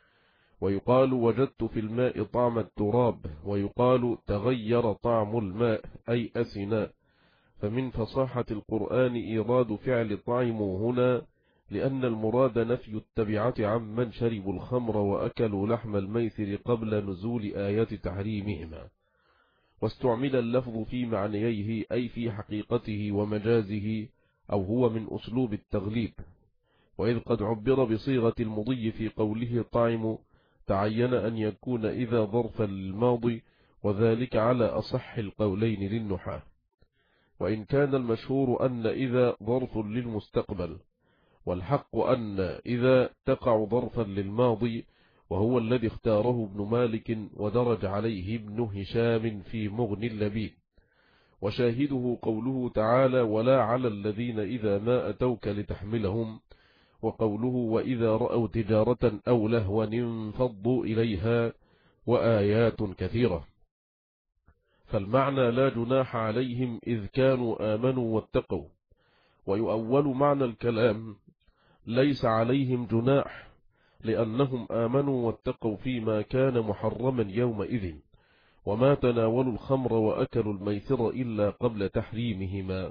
ويقال وجدت في الماء طعم التراب، ويقال تغير طعم الماء أي أسنا. فمن فصاحة القرآن إيراد فعل طعموا هنا لأن المراد نفي التبعة عمن شربوا الخمر وأكلوا لحم الميسر قبل نزول آيات تحريمهما. واستعمل اللفظ في معنييه أي في حقيقته ومجازه، أو هو من أسلوب التغليب. وإذ قد عبر بصيغة المضي في قوله طعم، تعين أن يكون إذا ظرفا للماضي، وذلك على أصح القولين للنحاة. وإن كان المشهور أن إذا ظرف للمستقبل، والحق أن إذا تقع ظرفا للماضي، وهو الذي اختاره ابن مالك ودرج عليه ابن هشام في مغني اللبيب. وشاهده قوله تعالى: ولا على الذين إذا ما أتوك لتحملهم، وقوله: وإذا رأوا تجارة أو لهوا انفضوا إليها، وآيات كثيرة. فالمعنى لا جناح عليهم إذ كانوا آمنوا واتقوا. ويؤول معنى الكلام ليس عليهم جناح، لأنهم آمنوا واتقوا فيما كان محرما يومئذ، وما تناولوا الخمر وأكلوا الميسر إلا قبل تحريمهما.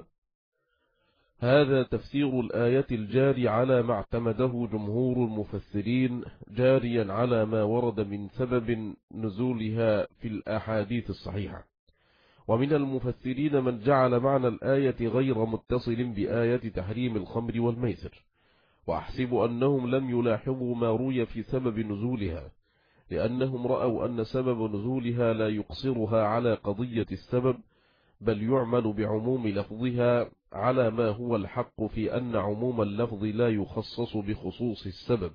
هذا تفسير الآية الجاري على ما اعتمده جمهور المفسرين، جاريا على ما ورد من سبب نزولها في الأحاديث الصحيحة. ومن المفسرين من جعل معنى الآية غير متصل بآية تحريم الخمر والميسر، وأحسب أنهم لم يلاحظوا ما روي في سبب نزولها، لأنهم رأوا أن سبب نزولها لا يقصرها على قضية السبب، بل يعمل بعموم لفظها على ما هو الحق في أن عموم اللفظ لا يخصص بخصوص السبب.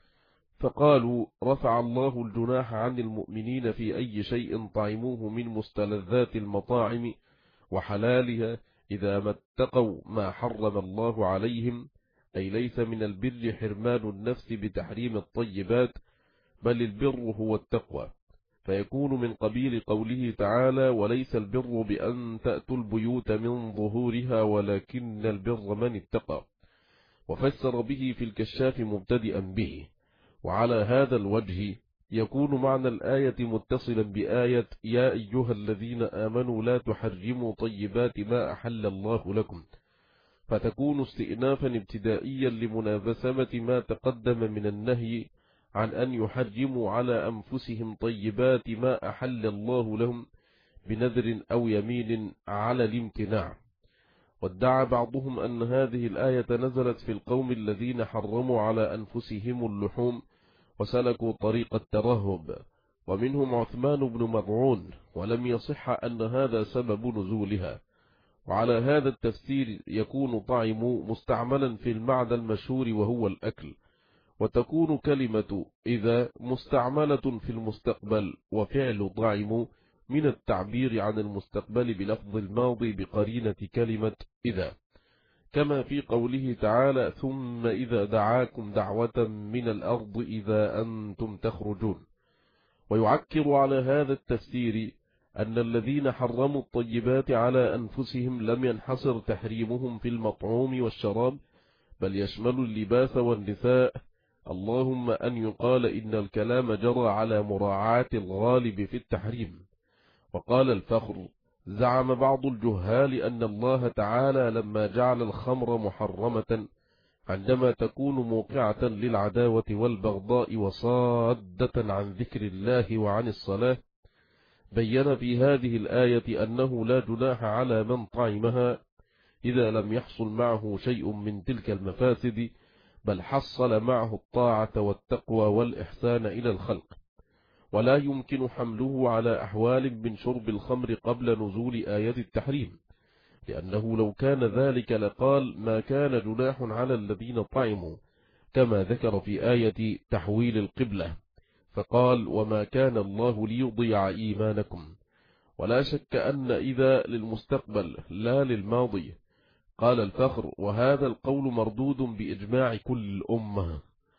فقالوا: رفع الله الجناح عن المؤمنين في أي شيء طعموه من مستلذات المطاعم وحلالها إذا ما اتقوا ما حرم الله عليهم، أي ليس من البر حرمان النفس بتحريم الطيبات، بل البر هو التقوى، فيكون من قبيل قوله تعالى: وليس البر بأن تأتوا البيوت من ظهورها ولكن البر من اتقى. وفسر به في الكشاف مبتدئا به. وعلى هذا الوجه يكون معنى الآية متصلا بآية: يا أيها الذين آمنوا لا تحرموا طيبات ما أحل الله لكم، فتكون استئنافا ابتدائيا لمناسبة ما تقدم من النهي عن أن يحرموا على أنفسهم طيبات ما أحل الله لهم بنذر أو يمين على الامتناع. وادعى بعضهم أن هذه الآية نزلت في القوم الذين حرموا على أنفسهم اللحوم وسلكوا طريق الترهب، ومنهم عثمان بن مضعون، ولم يصح أن هذا سبب نزولها. وعلى هذا التفسير يكون طعم مستعملا في المعنى المشهور وهو الأكل، وتكون كلمة إذا مستعملة في المستقبل، وفعل طعم من التعبير عن المستقبل بلفظ الماضي بقرينة كلمة إذا، كما في قوله تعالى: ثم إذا دعاكم دعوة من الأرض إذا أنتم تخرجون. ويعكر على هذا التفسير أن الذين حرموا الطيبات على أنفسهم لم ينحصر تحريمهم في المطعوم والشراب، بل يشمل اللباس والنساء، اللهم أن يقال إن الكلام جرى على مراعاة الغالب في التحريم. وقال الفخر: زعم بعض الجهال أن الله تعالى لما جعل الخمر محرمة عندما تكون موقعة للعداوة والبغضاء وصادة عن ذكر الله وعن الصلاة، بين في هذه الآية أنه لا جناح على من طعمها إذا لم يحصل معه شيء من تلك المفاسد، بل حصل معه الطاعة والتقوى والإحسان إلى الخلق. ولا يمكن حمله على أحوال من شرب الخمر قبل نزول آية التحريم، لأنه لو كان ذلك لقال: ما كان جناح على الذين طعموا، كما ذكر في آية تحويل القبلة، فقال: وما كان الله ليضيع إيمانكم. ولا شك أن إذا للمستقبل لا للماضي. قال الفخر: وهذا القول مردود بإجماع كل الأمة.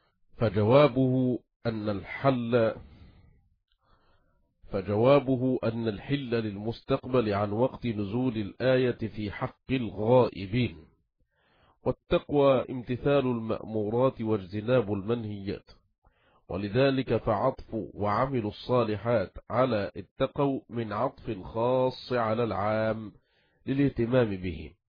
فجوابه أن الحل فجوابه أن الحل للمستقبل عن وقت نزول الآية في حق الغائبين. والتقوى امتثال المأمورات واجتناب المنهيات، ولذلك فعطف وعملوا الصالحات على اتقوا من عطف الخاص على العام للاهتمام به،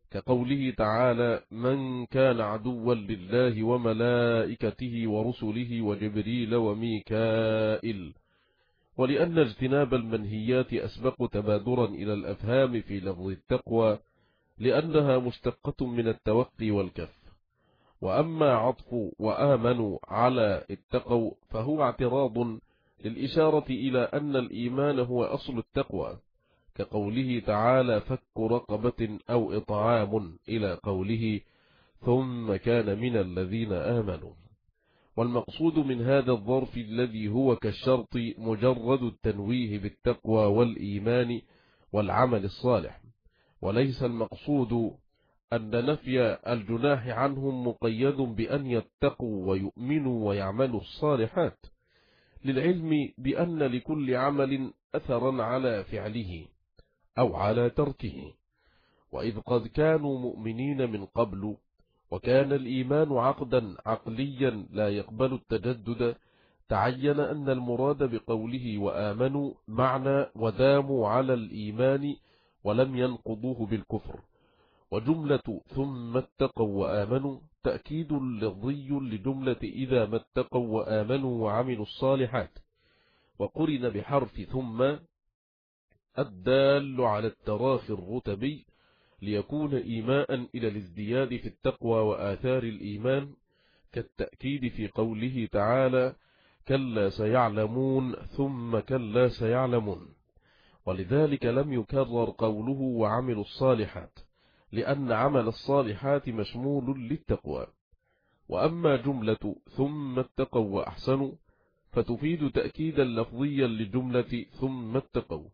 كقوله تعالى: من كان عدوا لله وملائكته ورسله وجبريل وميكائيل. ولأن اجتناب المنهيات أسبق تبادرا إلى الأفهام في لفظ التقوى، لأنها مشتقة من التوقي والكف. وأما عطف وآمنوا على اتقوا فهو اعتراض للإشارة إلى أن الإيمان هو أصل التقوى، كقوله تعالى: فك رقبة أو إطعام، إلى قوله: ثم كان من الذين آمنوا. والمقصود من هذا الظرف الذي هو كالشرط مجرد التنويه بالتقوى والإيمان والعمل الصالح، وليس المقصود أن نفي الجناح عنهم مقيد بأن يتقوا ويؤمنوا ويعملوا الصالحات، للعلم بأن لكل عمل أثرا على فعله أو على تركه. وإذ قد كانوا مؤمنين من قبل، وكان الإيمان عقدا عقليا لا يقبل التجدد، تعين أن المراد بقوله وآمنوا معنى وداموا على الإيمان ولم ينقضوه بالكفر. وجملة ثم اتقوا وآمنوا تأكيد لفظي لجملة إذا ما اتقوا وآمنوا وعملوا الصالحات، وقرن بحرف ثم الدال على التراخي الرتبي، ليكون إيماء إلى الازدياد في التقوى وآثار الإيمان، كالتأكيد في قوله تعالى: كلا سيعلمون ثم كلا سيعلمون. ولذلك لم يكرر قوله وعملوا الصالحات، لأن عمل الصالحات مشمول للتقوى. وأما جملة ثم اتقوا وأحسنوا فتفيد تأكيدا لفظيا لجملة ثم اتقوا،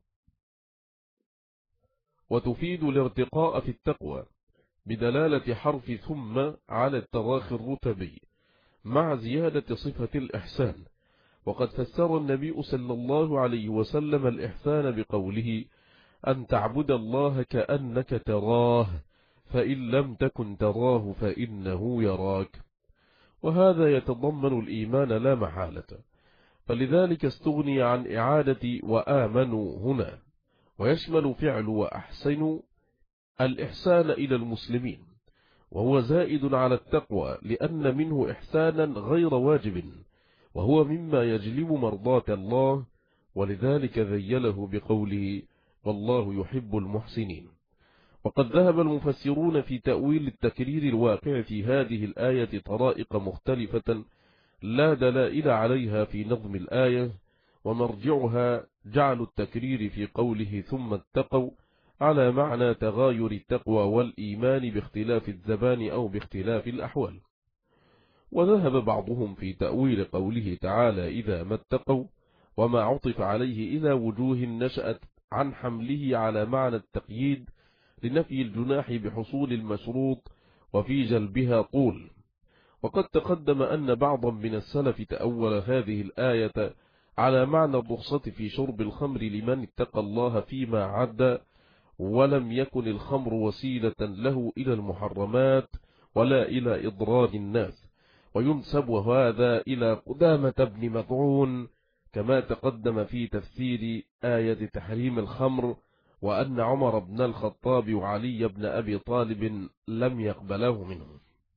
وتفيد الارتقاء في التقوى بدلالة حرف ثم على التراخي الرتبي مع زيادة صفة الإحسان. وقد فسر النبي صلى الله عليه وسلم الإحسان بقوله: أن تعبد الله كأنك تراه، فإن لم تكن تراه فإنه يراك. وهذا يتضمن الإيمان لا محالة، فلذلك استغني عن إعادة وآمنوا هنا، ويشمل فعل وأحسنوا الإحسان إلى المسلمين، وهو زائد على التقوى لأن منه إحسانا غير واجب، وهو مما يجلب مرضاة الله، ولذلك ذيله بقوله: والله يحب المحسنين. وقد ذهب المفسرون في تأويل التكرير الواقع في هذه الآية طرائق مختلفة لا دلائل عليها في نظم الآية، ومرجعها جعل التكرير في قوله ثم اتقوا على معنى تغاير التقوى والإيمان باختلاف الزمان أو باختلاف الأحوال. وذهب بعضهم في تأويل قوله تعالى إذا ما اتقوا وما عطف عليه إلى وجوه نشأت عن حمله على معنى التقييد لنفي الجناح بحصول المشروط وفي جلبها طول. وقد تقدم أن بعضا من السلف تأول هذه الآية على معنى الرخصة في شرب الخمر لمن اتقى الله فيما عد، ولم يكن الخمر وسيلة له إلى المحرمات ولا إلى إضرار الناس، وينسب هذا إلى قدامة بن مطعون كما تقدم في تفسير آية تحريم الخمر، وأن عمر بن الخطاب وعلي بن أبي طالب لم يقبله منه.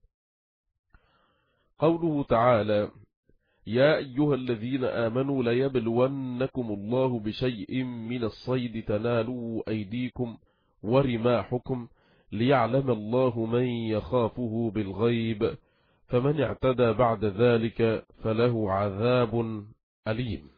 قوله تعالى: يا أيها الذين آمنوا ليبلونكم الله بشيء من الصيد تنالوا أيديكم ورماحكم ليعلم الله من يخافه بالغيب، فمن اعتدى بعد ذلك فله عذاب أليم.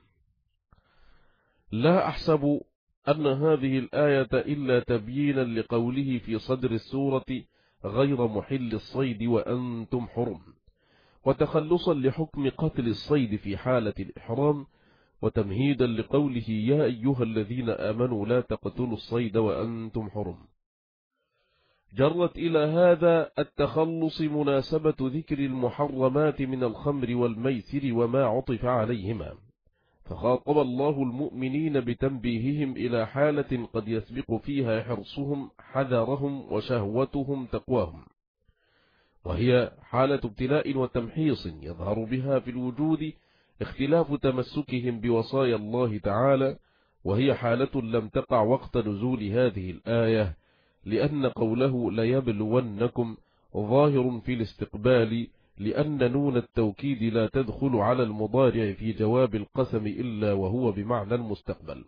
لا أحسب أن هذه الآية إلا تبيينا لقوله في صدر السورة غير محل الصيد وأنتم حرم، وتخلصا لحكم قتل الصيد في حالة الإحرام، وتمهيدا لقوله يا أيها الذين آمنوا لا تقتلوا الصيد وأنتم حرم. جرت إلى هذا التخلص مناسبة ذكر المحرمات من الخمر والميسر وما عطف عليهما، فخاطب الله المؤمنين بتنبيههم إلى حالة قد يسبق فيها حرصهم حذرهم وشهوتهم تقواهم، وهي حالة ابتلاء وتمحيص يظهر بها في الوجود اختلاف تمسكهم بوصايا الله تعالى، وهي حالة لم تقع وقت نزول هذه الآية، لأن قوله ليبلونكم ظاهر في الاستقبال، لأن نون التوكيد لا تدخل على المضارع في جواب القسم إلا وهو بمعنى المستقبل.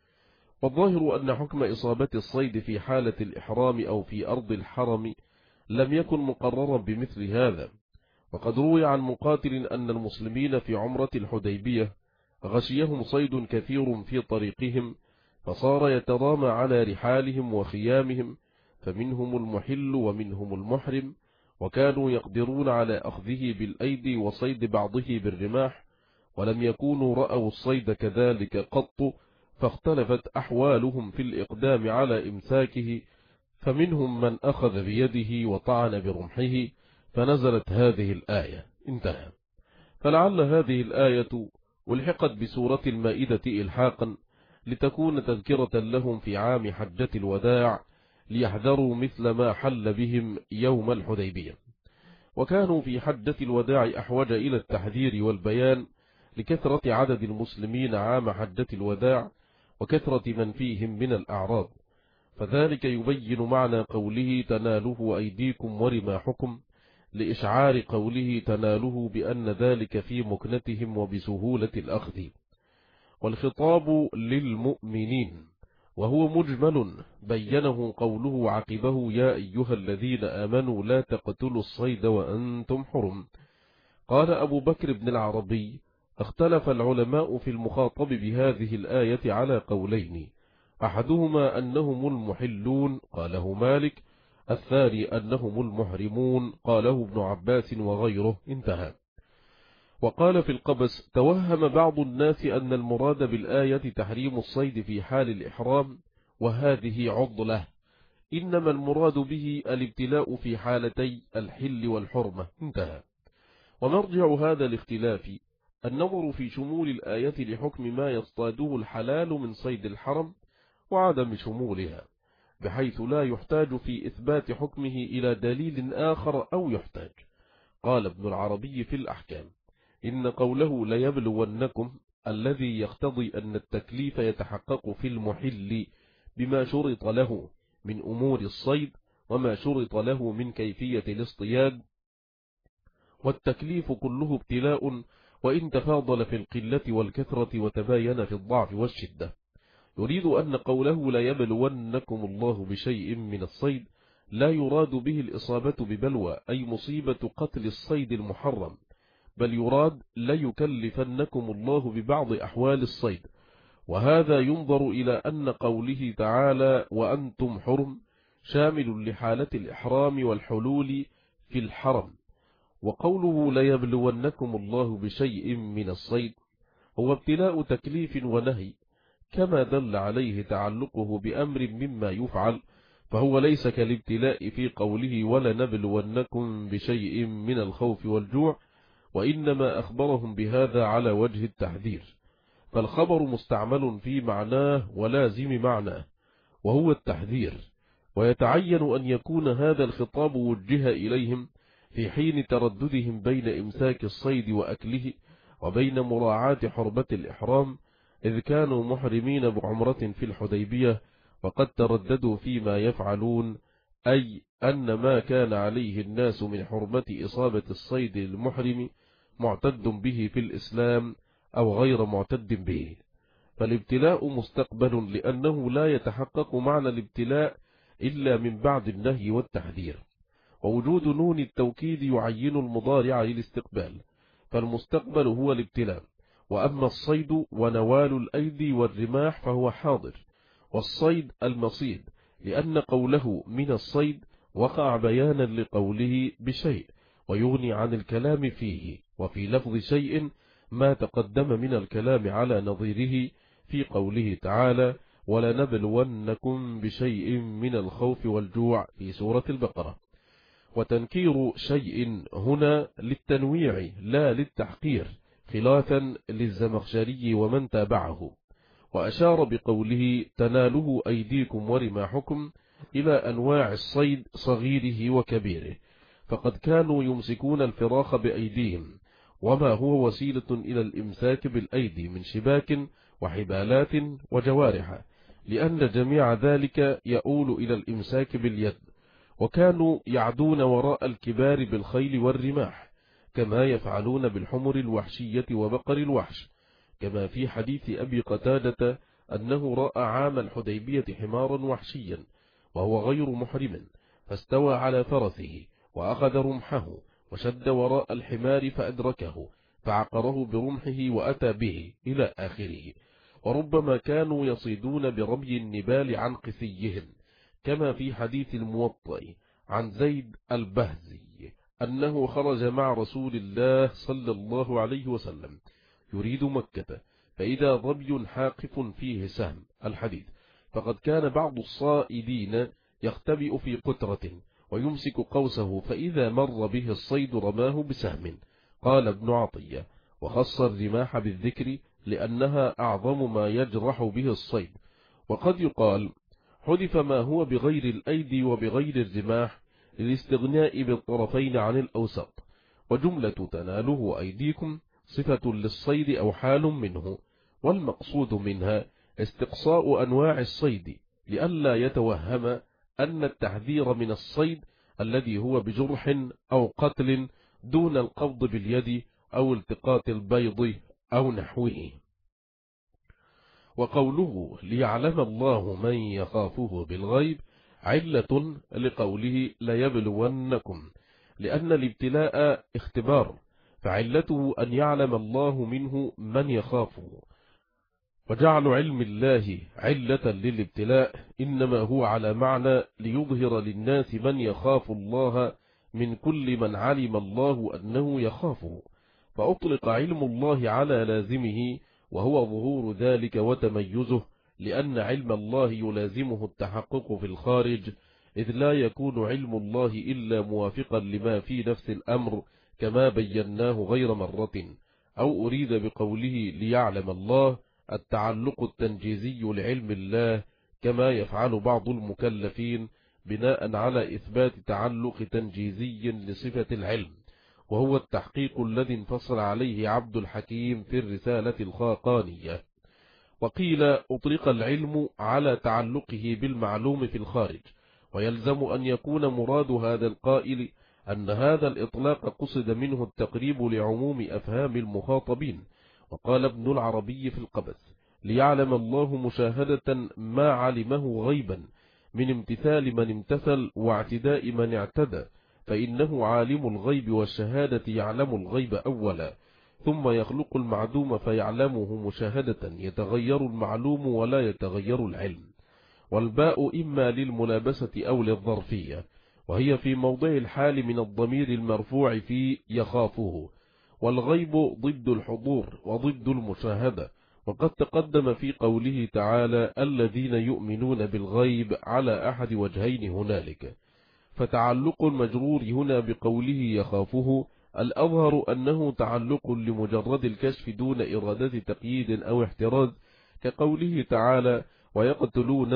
والظاهر أن حكم إصابة الصيد في حالة الإحرام أو في أرض الحرم لم يكن مقررا بمثل هذا. وقد روي عن مقاتل أن المسلمين في عمرة الحديبية غشيهم صيد كثير في طريقهم، فصار يترامى على رحالهم وخيامهم، فمنهم المحل ومنهم المحرم، وكانوا يقدرون على أخذه بالأيدي وصيد بعضه بالرماح، ولم يكونوا رأوا الصيد كذلك قط، فاختلفت أحوالهم في الإقدام على إمساكه، فمنهم من أخذ بيده وطعن برمحه، فنزلت هذه الآية. انتهى. فلعل هذه الآية ألحقت بسورة المائدة إلحاقا لتكون تذكرة لهم في عام حجة الوداع، ليحذروا مثل ما حل بهم يوم الحديبية. وكانوا في حجة الوداع أحوج إلى التحذير والبيان لكثرة عدد المسلمين عام حجة الوداع وكثرة من فيهم من الأعراب، فذلك يبين معنى قوله تناله أيديكم ورماحكم، لإشعار قوله تناله بأن ذلك في مكنتهم وبسهولة الأخذ. والخطاب للمؤمنين وهو مجمل بينه قوله عقبه يا أيها الذين آمنوا لا تقتلوا الصيد وأنتم حرم. قال أبو بكر بن العربي اختلف العلماء في المخاطب بهذه الآية على قولين، أحدهما أنهم المحلون قاله مالك، الثاني أنهم المحرمون قاله ابن عباس وغيره. انتهى. وقال في القبس توهم بعض الناس أن المراد بالآية تحريم الصيد في حال الإحرام، وهذه عضلة، إنما المراد به الابتلاء في حالتي الحل والحرمة. انتهى. ومرجع هذا الاختلاف النظر في شمول الآية لحكم ما يصطاده الحلال من صيد الحرم وعدم شمولها، بحيث لا يحتاج في إثبات حكمه إلى دليل آخر أو يحتاج. قال ابن العربي في الأحكام إن قوله ليبلونكم الذي يقتضي أن التكليف يتحقق في المحل بما شرط له من أمور الصيد وما شرط له من كيفية الاصطياد، والتكليف كله ابتلاء وإن تفاضل في القلة والكثرة وتباين في الضعف والشدة. يريد أن قوله ليبلونكم الله بشيء من الصيد لا يراد به الإصابة ببلوى أي مصيبة قتل الصيد المحرم، بل يراد ليكلفنكم الله ببعض أحوال الصيد. وهذا ينظر إلى أن قوله تعالى وأنتم حرم شامل لحالة الإحرام والحلول في الحرم، وقوله ليبلونكم الله بشيء من الصيد هو ابتلاء تكليف ونهي، كما دل عليه تعلقه بأمر مما يفعل، فهو ليس كالابتلاء في قوله ولنبلونكم بشيء من الخوف والجوع، وإنما أخبرهم بهذا على وجه التحذير، فالخبر مستعمل في معناه ولازم معناه وهو التحذير، ويتعين أن يكون هذا الخطاب وجه إليهم في حين ترددهم بين إمساك الصيد وأكله وبين مراعاة حرمة الإحرام، إذ كانوا محرمين بعمرة في الحديبية وقد ترددوا فيما يفعلون، أي أن ما كان عليه الناس من حرمة إصابة الصيد المحرم معتد به في الإسلام أو غير معتد به. فالابتلاء مستقبل لأنه لا يتحقق معنى الابتلاء إلا من بعد النهي والتحذير، ووجود نون التوكيد يعين المضارع للاستقبال، فالمستقبل هو الابتلاء. وأما الصيد ونوال الأيدي والرماح فهو حاضر، والصيد المصيد، لأن قوله من الصيد وقع بيانا لقوله بشيء ويغني عن الكلام فيه، وفي لفظ شيء ما تقدم من الكلام على نظيره في قوله تعالى ولنبلونكم بشيء من الخوف والجوع في سورة البقرة. وتنكير شيء هنا للتنويع لا للتحقير، خلافا للزمخشري ومن تابعه، وأشار بقوله تناله أيديكم ورماحكم إلى أنواع الصيد صغيره وكبيره، فقد كانوا يمسكون الفراخ بأيديهم، وما هو وسيلة إلى الإمساك بالأيدي من شباك وحبالات وجوارح، لأن جميع ذلك يؤول إلى الإمساك باليد، وكانوا يعدون وراء الكبار بالخيل والرماح كما يفعلون بالحمر الوحشية وبقر الوحش، كما في حديث أبي قتادة أنه رأى عام الحديبية حمارا وحشيا وهو غير محرم، فاستوى على فرسه وأخذ رمحه وشد وراء الحمار فأدركه فعقره برمحه وأتى به إلى آخره. وربما كانوا يصيدون برمي النبال عن قسيهم، كما في حديث الموطأ عن زيد البهزي أنه خرج مع رسول الله صلى الله عليه وسلم يريد مكة، فإذا ظبي حاقف فيه سهم الحديث، فقد كان بعض الصائدين يختبئ في قترة ويمسك قوسه، فإذا مر به الصيد رماه بسهم. قال ابن عطية: وخص الرماح بالذكر لأنها أعظم ما يجرح به الصيد. وقد يقال حذف ما هو بغير الأيدي وبغير الرماح للاستغناء بالطرفين عن الأوسط، وجملة تناله أيديكم صفة للصيد أو حال منه، والمقصود منها استقصاء أنواع الصيد لئلا يتوهم أن التحذير من الصيد الذي هو بجرح أو قتل دون القبض باليد أو التقاط البيض أو نحوه. وقوله ليعلم الله من يخافه بالغيب علة لقوله ليبلونكم، لأن الابتلاء اختبار، فعلته أن يعلم الله منه من يخافه. وجعل علم الله علة للابتلاء إنما هو على معنى ليظهر للناس من يخاف الله من كل من علم الله أنه يخافه، فأطلق علم الله على لازمه وهو ظهور ذلك وتميزه، لأن علم الله يلازمه التحقق في الخارج، إذ لا يكون علم الله إلا موافقا لما في نفس الأمر كما بيناه غير مرة. أو أريد بقوله ليعلم الله التعلق التنجيزي لعلم الله، كما يفعل بعض المكلفين بناء على إثبات تعلق تنجيزي لصفة العلم، وهو التحقيق الذي انفصل عليه عبد الحكيم في الرسالة الخاقانية. وقيل أطلق العلم على تعلقه بالمعلوم في الخارج، ويلزم أن يكون مراد هذا القائل أن هذا الإطلاق قصد منه التقريب لعموم أفهام المخاطبين. وقال ابن العربي في القبس ليعلم الله مشاهدة ما علمه غيبا من امتثال من امتثل واعتداء من اعتدى، فإنه عالم الغيب والشهادة يعلم الغيب أولا، ثم يخلق المعدوم فيعلمه مشاهدة، يتغير المعلوم ولا يتغير العلم. والباء إما للملابسة أو للظرفية، وهي في موضع الحال من الضمير المرفوع في يخافه. والغيب ضد الحضور وضد المشاهدة، وقد تقدم في قوله تعالى الذين يؤمنون بالغيب على أحد وجهين هنالك. فتعلق المجرور هنا بقوله يخافه الأظهر أنه تعلق لمجرد الكشف دون إرادة تقييد أو احتراز، كقوله تعالى ويقتلون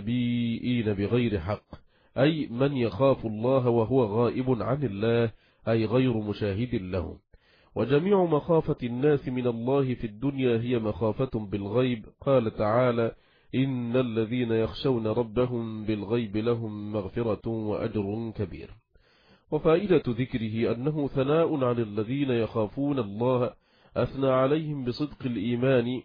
النبيين بغير حق، أي من يخاف الله وهو غائب عن الله، أي غير مشاهد له. وجميع مخافة الناس من الله في الدنيا هي مخافة بالغيب، قال تعالى إن الذين يخشون ربهم بالغيب لهم مغفرة وأجر كبير. وفائدة ذكره أنه ثناء عن الذين يخافون الله، أثنى عليهم بصدق الإيمان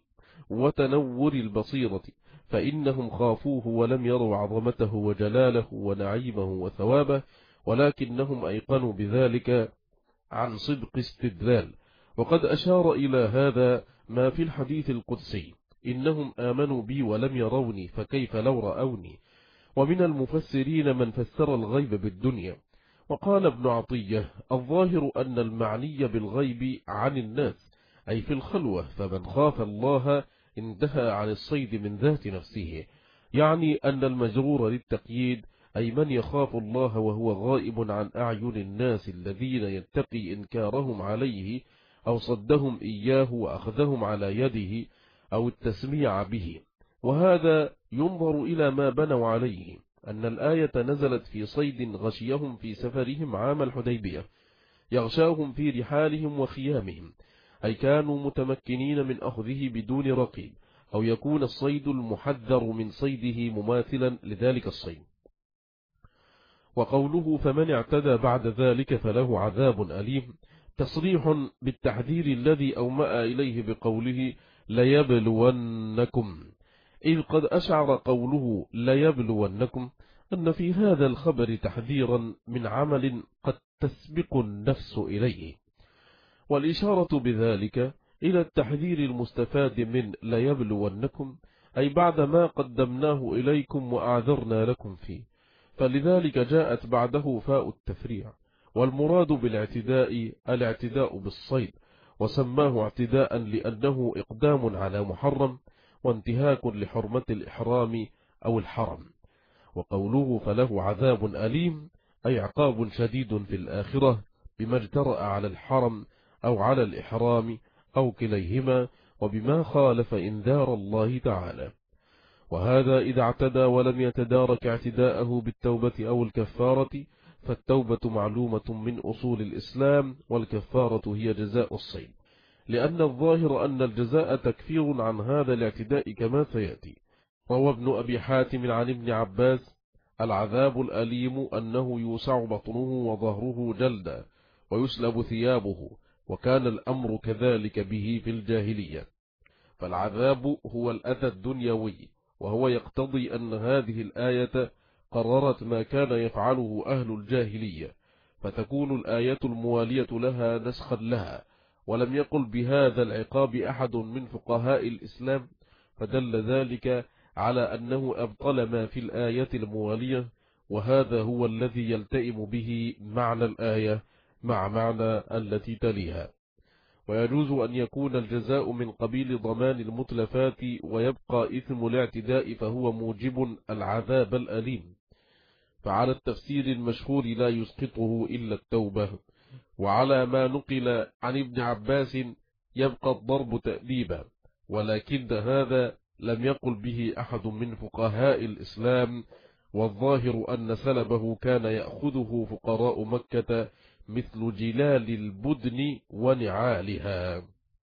وتنور البصيرة، فإنهم خافوه ولم يروا عظمته وجلاله ونعيمه وثوابه، ولكنهم أيقنوا بذلك عن صدق استدلال. وقد أشار إلى هذا ما في الحديث القدسي إنهم آمنوا بي ولم يروني فكيف لو رأوني. ومن المفسرين من فسر الغيب بالدنيا. وقال ابن عطية الظاهر أن المعني بالغيب عن الناس أي في الخلوة، فمن خاف الله انتهى عن الصيد من ذات نفسه، يعني أن المجرور للتقييد أي من يخاف الله وهو غائب عن أعين الناس الذين يتقي إنكارهم عليه أو صدهم إياه وأخذهم على يده أو التسميع به. وهذا ينظر إلى ما بنوا عليه، أن الآية نزلت في صيد غشيهم في سفرهم عام الحديبية، يغشاهم في رحالهم وخيامهم، أي كانوا متمكنين من أخذه بدون رقيب، أو يكون الصيد المحذر من صيده مماثلا لذلك الصيد. وقوله فمن اعتدى بعد ذلك فله عذاب أليم تصريح بالتحذير الذي أومأ إليه بقوله ليبلونكم، إذ قد أشعر قوله ليبلونكم أن في هذا الخبر تحذيرا من عمل قد تسبق النفس إليه، والإشارة بذلك إلى التحذير المستفاد من ليبلونكم أي بعد ما قدمناه إليكم وأعذرنا لكم فيه، فلذلك جاءت بعده فاء التفريع، والمراد بالاعتداء الاعتداء بالصيد، وسماه اعتداء لأنه إقدام على محرم وانتهاك لحرمة الإحرام أو الحرم. وقوله فله عذاب أليم أي عقاب شديد في الآخرة بما اجترأ على الحرم أو على الإحرام أو كليهما، وبما خالف إنذار الله تعالى. وهذا إذا اعتدى ولم يتدارك اعتداءه بالتوبة أو الكفارة، فالتوبة معلومة من أصول الإسلام، والكفارة هي جزاء الصيد، لأن الظاهر أن الجزاء تكفير عن هذا الاعتداء كما سيأتي. روى ابن أبي حاتم عن ابن عباس العذاب الأليم أنه يوسع بطنه وظهره جلدا ويسلب ثيابه، وكان الأمر كذلك به في الجاهلية. فالعذاب هو الأذى الدنيوي، وهو يقتضي أن هذه الآية قررت ما كان يفعله أهل الجاهلية، فتكون الآية الموالية لها نسخا لها، ولم يقل بهذا العقاب أحد من فقهاء الإسلام، فدل ذلك على أنه أبطل ما في الآية الموالية، وهذا هو الذي يلتئم به معنى الآية مع معنى التي تليها. ويجوز أن يكون الجزاء من قبيل ضمان المتلفات ويبقى إثم الاعتداء فهو موجب العذاب الأليم، فعلى التفسير المشهور لا يسقطه إلا التوبة، وعلى ما نقل عن ابن عباس يبقى الضرب تأديبا، ولكن هذا لم يقل به أحد من فقهاء الإسلام، والظاهر أن سلبه كان يأخذه فقراء مكة مثل جلال البدن ونعالها.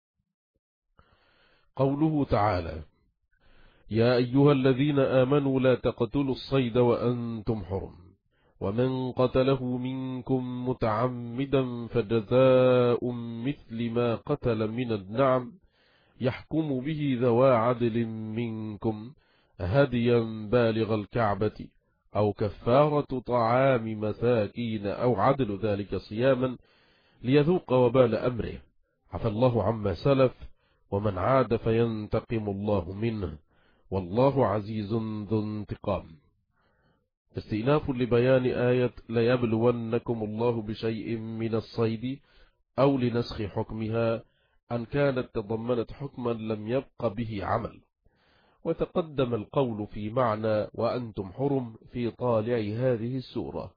قوله تعالى يا أيها الذين آمنوا لا تقتلوا الصيد وأنتم حرم، ومن قتله منكم متعمدا فجزاء مثل ما قتل من النعم يحكم به ذوى عدل منكم هديا بالغ الكعبة أو كفارة طعام مساكين أو عدل ذلك صياما ليذوق وبال أمره، عفى الله عما سلف، ومن عاد فينتقم الله منه، والله عزيز ذو انتقام. استئناف لبيان آية ليبلونكم الله بشيء من الصيد أو لنسخ حكمها أن كانت تضمنت حكما لم يبق به عمل. وتقدم القول في معنى وأنتم حرم في طالع هذه السورة.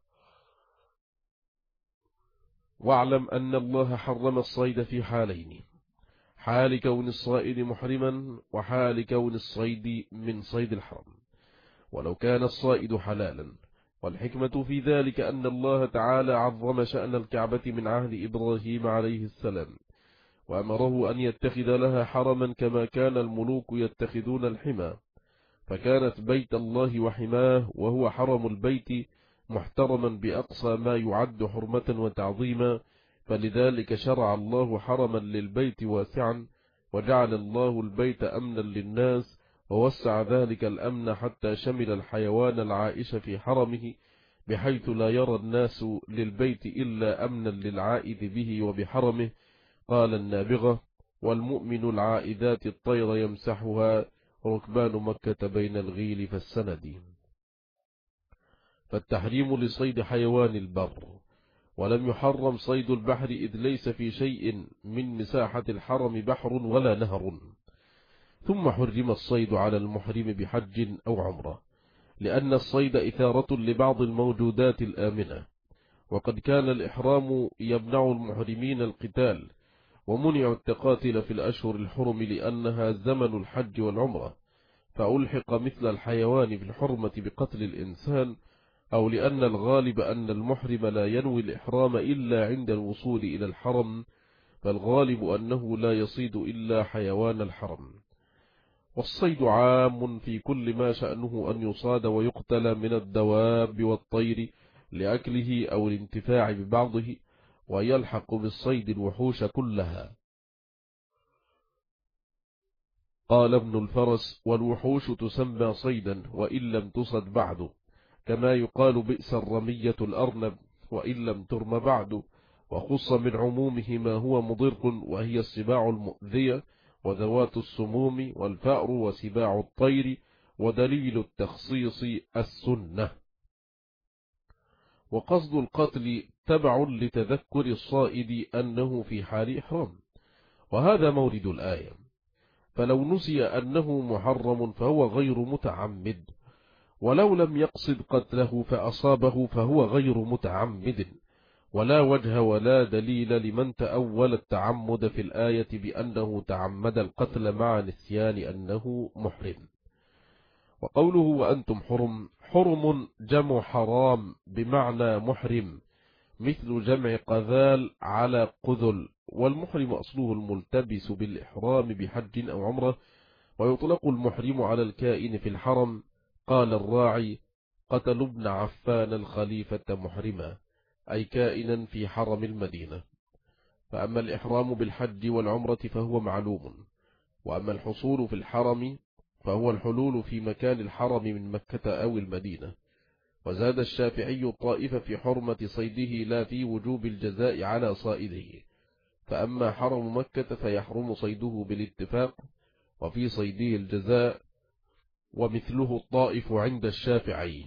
واعلم أن الله حرم الصيد في حالين: حال كون الصائد محرما، وحال كون الصيد من صيد الحرم، ولو كان الصائد حلالا. والحكمة في ذلك أن الله تعالى عظم شأن الكعبة من عهد إبراهيم عليه السلام، وأمره أن يتخذ لها حرما كما كان الملوك يتخذون الحمى، فكانت بيت الله وحماه، وهو حرم البيت محترما بأقصى ما يعد حرمة وتعظيما، فلذلك شرع الله حرما للبيت واسعا، وجعل الله البيت أمنا للناس، ووسع ذلك الأمن حتى شمل الحيوان العائش في حرمه، بحيث لا يرى الناس للبيت إلا أمنا للعائد به وبحرمه. قال النابغة: والمؤمن العائدات الطير يمسحها ركبان مكة بين الغيل فالسند. فالتحريم لصيد حيوان البر، ولم يحرم صيد البحر إذ ليس في شيء من مساحة الحرم بحر ولا نهر. ثم حرم الصيد على المحرم بحج أو عمرة، لأن الصيد إثارة لبعض الموجودات الآمنة، وقد كان الإحرام يمنع المحرمين القتال، ومنع التقاتل في الأشهر الحرم لأنها زمن الحج والعمرة، فألحق مثل الحيوان في الحرمة بقتل الإنسان، أو لأن الغالب أن المحرم لا ينوي الإحرام إلا عند الوصول إلى الحرم، فالغالب أنه لا يصيد إلا حيوان الحرم. والصيد عام في كل ما شأنه أن يصاد ويقتل من الدواب والطير لأكله أو الانتفاع ببعضه، ويلحق بالصيد الوحوش كلها. قال ابن الفرس: والوحوش تسمى صيدا وإن لم تصد بعد، كما يقال بئس الرمية الأرنب وإن لم ترم بعد. وخص من عمومه ما هو مضر، وهي السباع المؤذية وذوات السموم والفأر وسباع الطير. ودليل التخصيص السنة. وقصد القتل تبع لتذكر الصائد أنه في حال إحرام، وهذا مورد الآية. فلو نسي أنه محرم فهو غير متعمد، ولو لم يقصد قتله فأصابه فهو غير متعمد. ولا وجه ولا دليل لمن تأول التعمد في الآية بأنه تعمد القتل مع نسيان أنه محرم. وقوله وأنتم حرم، حرم جمع حرام بمعنى محرم، مثل جمع قذال على قذل. والمحرم أصله الملتبس بالإحرام بحج أو عمره، ويطلق المحرم على الكائن في الحرم. قال الراعي: قتل ابن عفان الخليفة محرما، أي كائنا في حرم المدينة. فأما الإحرام بالحج والعمرة فهو معلوم، وأما الحصول في الحرم فهو الحلول في مكان الحرم من مكة أو المدينة. وزاد الشافعي الطائفة في حرمة صيده لا في وجوب الجزاء على صائده. فأما حرم مكة فيحرم صيده بالاتفاق، وفي صيده الجزاء، ومثله الطائف عند الشافعي.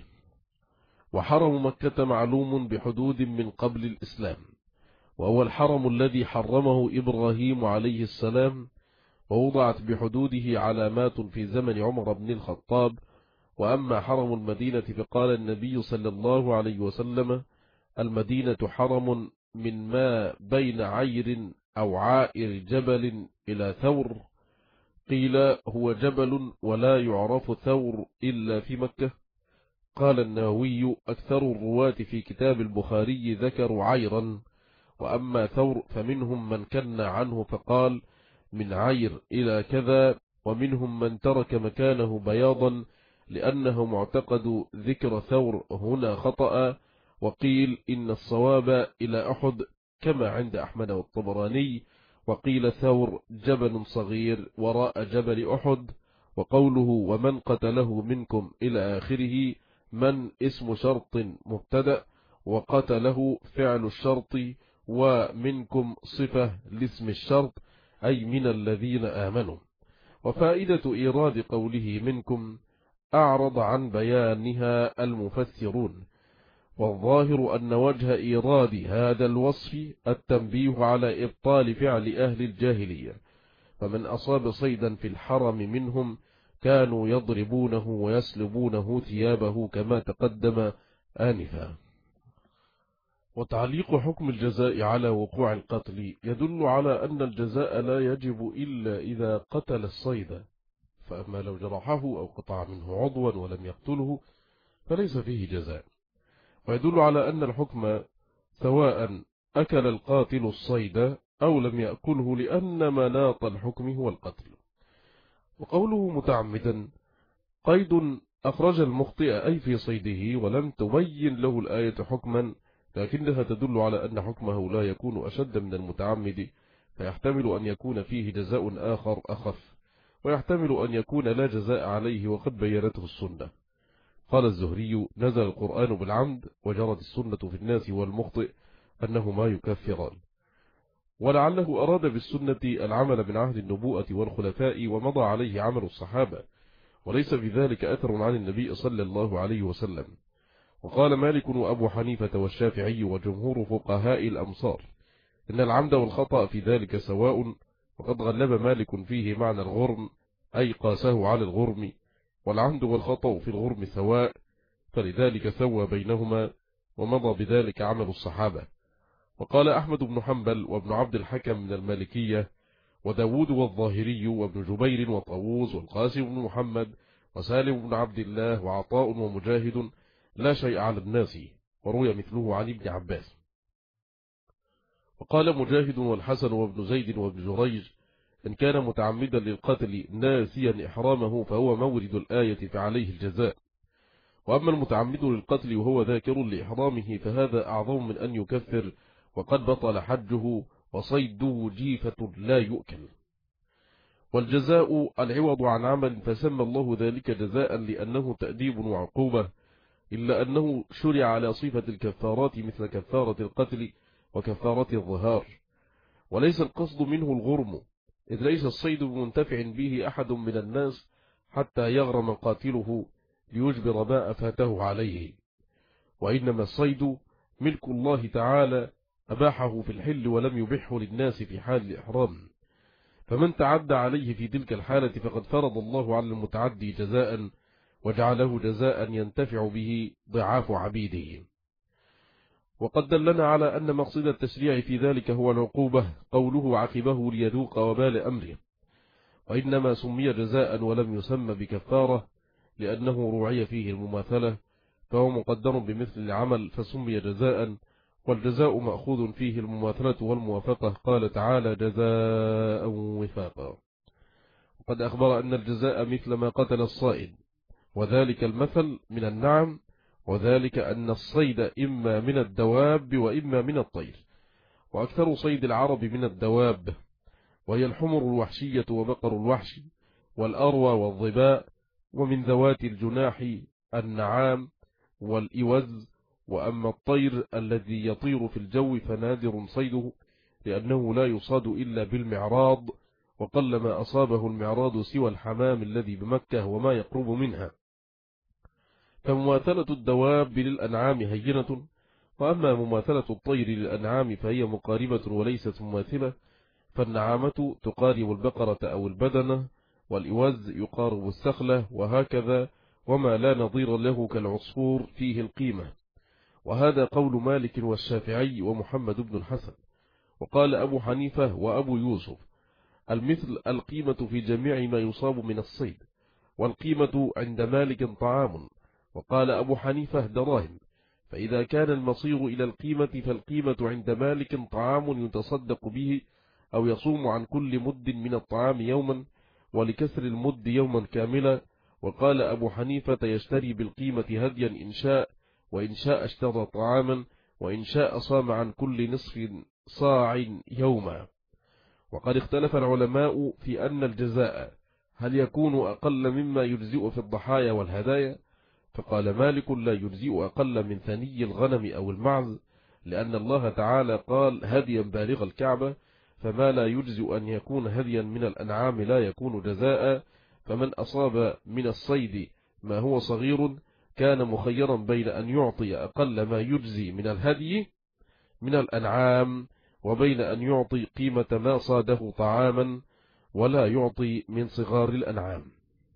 وحرم مكة معلوم بحدود من قبل الإسلام، وهو الحرم الذي حرمه إبراهيم عليه السلام، ووضعت بحدوده علامات في زمن عمر بن الخطاب. وأما حرم المدينة فقال النبي صلى الله عليه وسلم: المدينة حرم من ما بين عير أو عائر جبل إلى ثور. قيل: هو جبل ولا يعرف ثور إلا في مكة. قال النووي: أكثر الرواة في كتاب البخاري ذكروا عيرا، وأما ثور فمنهم من كن عنه فقال من عير إلى كذا، ومنهم من ترك مكانه بياضا لأنه معتقد ذكر ثور هنا خطأ. وقيل إن الصواب إلى أحد كما عند أحمد والطبراني. وقيل ثور جبل صغير وراء جبل أحد. وقوله ومن قتله منكم إلى آخره من اسم شرط مبتدأ، وقتله فعل الشرط، ومنكم صفة لاسم الشرط أي من الذين آمنوا. وفائدة إيراد قوله منكم أعرض عن بيانها المفسرون، والظاهر أن وجه إيراد هذا الوصف التنبيه على إبطال فعل أهل الجاهلية، فمن أصاب صيدا في الحرم منهم كانوا يضربونه ويسلبونه ثيابه كما تقدم آنفا. وتعليق حكم الجزاء على وقوع القتل يدل على أن الجزاء لا يجب إلا إذا قتل الصيد، فأما لو جرحه أو قطع منه عضوا ولم يقتله فليس فيه جزاء. ويدل على أن الحكم سواء أكل القاتل الصيد أو لم يأكله، لأن مناط الحكم هو القتل. وقوله متعمدا قيد أخرج المخطئ أي في صيده، ولم تبين له الآية حكما، لكنها تدل على أن حكمه لا يكون أشد من المتعمد، فيحتمل أن يكون فيه جزاء آخر أخف، ويحتمل أن يكون لا جزاء عليه وقد بينته السنة. قال الزهري نزل القرآن بالعمد وجرت السنة في الناس والمخطئ أنهما يكفران. ولعله أراد بالسنة العمل من عهد النبوءة والخلفاء ومضى عليه عمل الصحابة، وليس في ذلك أثر عن النبي صلى الله عليه وسلم. وقال مالك وأبو حنيفة والشافعي وجمهور فقهاء الأمصار إن العمد والخطأ في ذلك سواء، وقد غلب مالك فيه معنى الغرم أي قاسه على الغرم، والعمد والخطأ في الغرم سواء، فلذلك سوى بينهما، ومضى بذلك عمل الصحابة. وقال أحمد بن حنبل وابن عبد الحكم من المالكية وداود والظاهري وابن جبير وطاووس والقاسم بن محمد وسالم بن عبد الله وعطاء ومجاهد لا شيء على الناس، وروي مثله عن ابن عباس. وقال مجاهد والحسن وابن زيد وابن جريج إن كان متعمدا للقتل ناسيا إحرامه فهو مورد الآية فعليه الجزاء. وأما المتعمد للقتل وهو ذاكر لإحرامه فهذا أعظم من أن يكفر، وقد بطل حجه، وصيده جيفة لا يؤكل. والجزاء العوض عن عمل، فسمى الله ذلك جزاء لأنه تأديب وعقوبة، إلا أنه شرع على صفة الكفارات مثل كفارة القتل وكفارة الظهار، وليس القصد منه الغرم، إذ ليس الصيد منتفع به أحد من الناس حتى يغرم قاتله ليجبر ما أفاته عليه، وإنما الصيد ملك الله تعالى أباحه في الحل ولم يبحه للناس في حال الإحرام، فمن تعدى عليه في تلك الحالة فقد فرض الله على المتعدي جزاء وجعله جزاء ينتفع به ضعاف عبيده. وقد دلنا على أن مقصد التشريع في ذلك هو العقوبة، قوله عقبه ليذوق وبال أمره، وإنما سمي جزاء ولم يسمى بكفارة لأنه روعي فيه المماثلة، فهو مقدر بمثل العمل فسمي جزاء، والجزاء مأخوذ فيه المماثلة والموافقة، قال تعالى جزاء وفاقا. وقد أخبر أن الجزاء مثل ما قتل الصائد، وذلك المثل من النعم، وذلك أن الصيد إما من الدواب وإما من الطير، وأكثر صيد العرب من الدواب، وهي الحمر الوحشية وبقر الوحش والأروى والظباء، ومن ذوات الجناح النعام والإوز. وأما الطير الذي يطير في الجو فنادر صيده، لأنه لا يصاد إلا بالمعراض، وقلما أصابه المعراض سوى الحمام الذي بمكة وما يقرب منها. فمماثلة الدواب للأنعام هينة، وأما مماثلة الطير للأنعام فهي مقاربة وليست مماثلة، فالنعامة تقارب البقرة أو البدنة، والإوز يقارب السخلة، وهكذا، وما لا نظير له كالعصفور فيه القيمة. وهذا قول مالك والشافعي ومحمد بن الحسن. وقال أبو حنيفة وأبو يوسف المثل القيمة في جميع ما يصاب من الصيد، والقيمة عند مالك طعام. وقال أبو حنيفة دراهم، فإذا كان المصير إلى القيمة فالقيمة عند مالك طعام يتصدق به، أو يصوم عن كل مد من الطعام يوما، ولكسر المد يوما كاملا. وقال أبو حنيفة يشتري بالقيمة هديا إن شاء، وإن شاء اشترى طعاما، وإن شاء صام عن كل نصف صاع يوما. وقد اختلف العلماء في أن الجزاء هل يكون أقل مما يجزئ في الضحايا والهدايا، فقال مالك لا يجزئ أقل من ثني الغنم أو المعز، لأن الله تعالى قال هديا بالغ الكعبة، فما لا يجزئ أن يكون هديا من الأنعام لا يكون جزاء. فمن أصاب من الصيد ما هو صغير كان مخيرا بين أن يعطي أقل ما يجزي من الهدي من الأنعام، وبين أن يعطي قيمة ما صاده طعاما ولا يعطي من صغار الأنعام.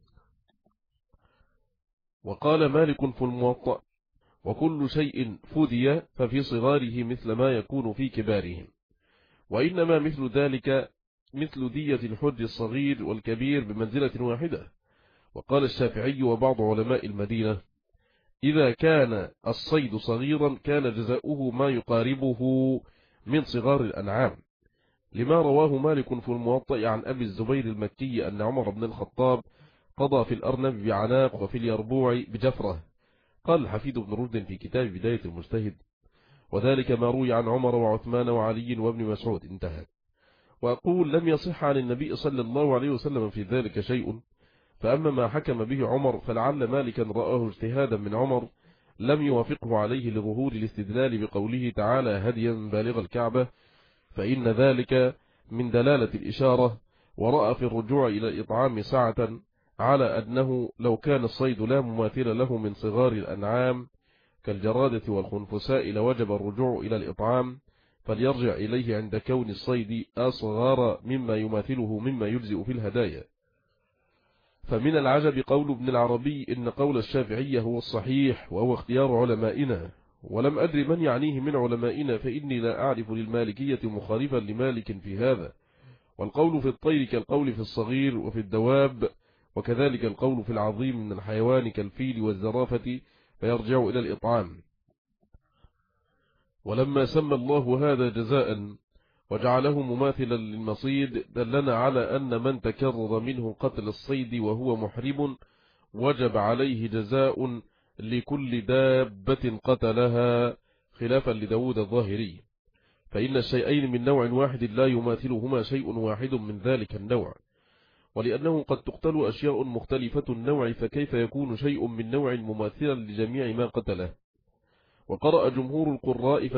وقال مالك في الموطأ وكل شيء فدي ففي صغاره مثل ما يكون في كبارهم، وإنما مثل ذلك مثل دية الحج الصغير والكبير بمنزلة واحدة. وقال الشافعي وبعض علماء المدينة إذا كان الصيد صغيرا كان جزاؤه ما يقاربه من صغار الأنعام، لما رواه مالك في الموطأ عن أبي الزبير المكي أن عمر بن الخطاب قضى في الأرنب بعناق وفي اليربوع بجفرة. قال الحفيد بن رشد في كتاب بداية المجتهد وذلك ما روي عن عمر وعثمان وعلي وابن مسعود، انتهى. وأقول لم يصح عن النبي صلى الله عليه وسلم في ذلك شيء، فأما ما حكم به عمر فلعل مالكا رآه اجتهادا من عمر لم يوافقه عليه لظهور الاستدلال بقوله تعالى هديا بالغ الكعبة، فإن ذلك من دلالة الإشارة، ورأى في الرجوع إلى الإطعام ساعة على أنه لو كان الصيد لا مماثل له من صغار الأنعام كالجرادة والخنفساء لوجب الرجوع إلى الإطعام، فليرجع إليه عند كون الصيد أصغر مما يماثله مما يجزئ في الهدايا. فمن العجب قول ابن العربي إن قول الشافعية هو الصحيح وهو اختيار علمائنا، ولم أدري من يعنيه من علمائنا، فإني لا أعرف للمالكية مخالفا لمالك في هذا. والقول في الطير كالقول في الصغير وفي الدواب، وكذلك القول في العظيم من الحيوان كالفيل والزرافة، فيرجع إلى الإطعام. ولما سمى الله هذا جزاء وجعله مماثلا للمصيد دلنا على أن من تكرر منه قتل الصيد وهو محرم وجب عليه جزاء لكل دابة قتلها، خلافا لداود الظاهري، فإن الشيئين من نوع واحد لا يماثلهما شيء واحد من ذلك النوع، ولأنه قد تقتل أشياء مختلفة النوع، فكيف يكون شيء من نوع مماثلا لجميع ما قتله؟ وقرأ جمهور القراء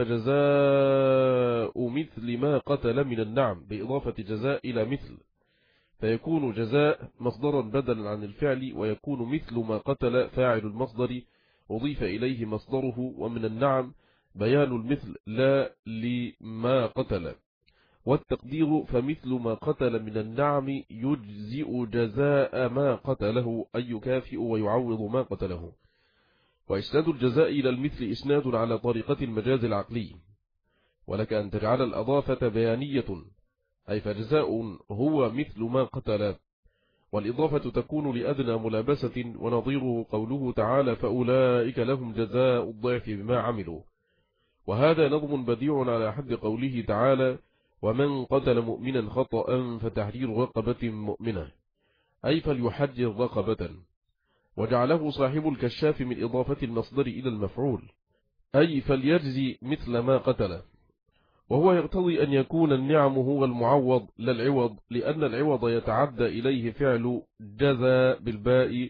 فجزاء مثل ما قتل من النعم بإضافة جزاء إلى مثل، فيكون جزاء مصدرا بدلا عن الفعل، ويكون مثل ما قتل فاعل المصدر أضيف إليه مصدره، ومن النعم بيان المثل لا لما قتل، والتقدير فمثل ما قتل من النعم يجزئ جزاء ما قتله، أي يكافئ ويعوض ما قتله. وإسناد الجزاء إلى المثل إسناد على طريقة المجاز العقلي، ولك أن تجعل الأضافة بيانية، أي فجزاء هو مثل ما قتل، والإضافة تكون لأدنى ملابسة، ونظيره قوله تعالى فأولئك لهم جزاء الضعف بما عملوا. وهذا نظم بديع على حد قوله تعالى ومن قتل مؤمنا خطأ فتحرير رقبة مؤمنة، أي فليحرر رقبة. وجعله صاحب الكشاف من إضافة المصدر إلى المفعول، أي فليجزي مثل ما قتل، وهو يقتضي أن يكون النعم هو المعوض لا العوض، لأن العوض يتعدى إليه فعل جزى بالباء،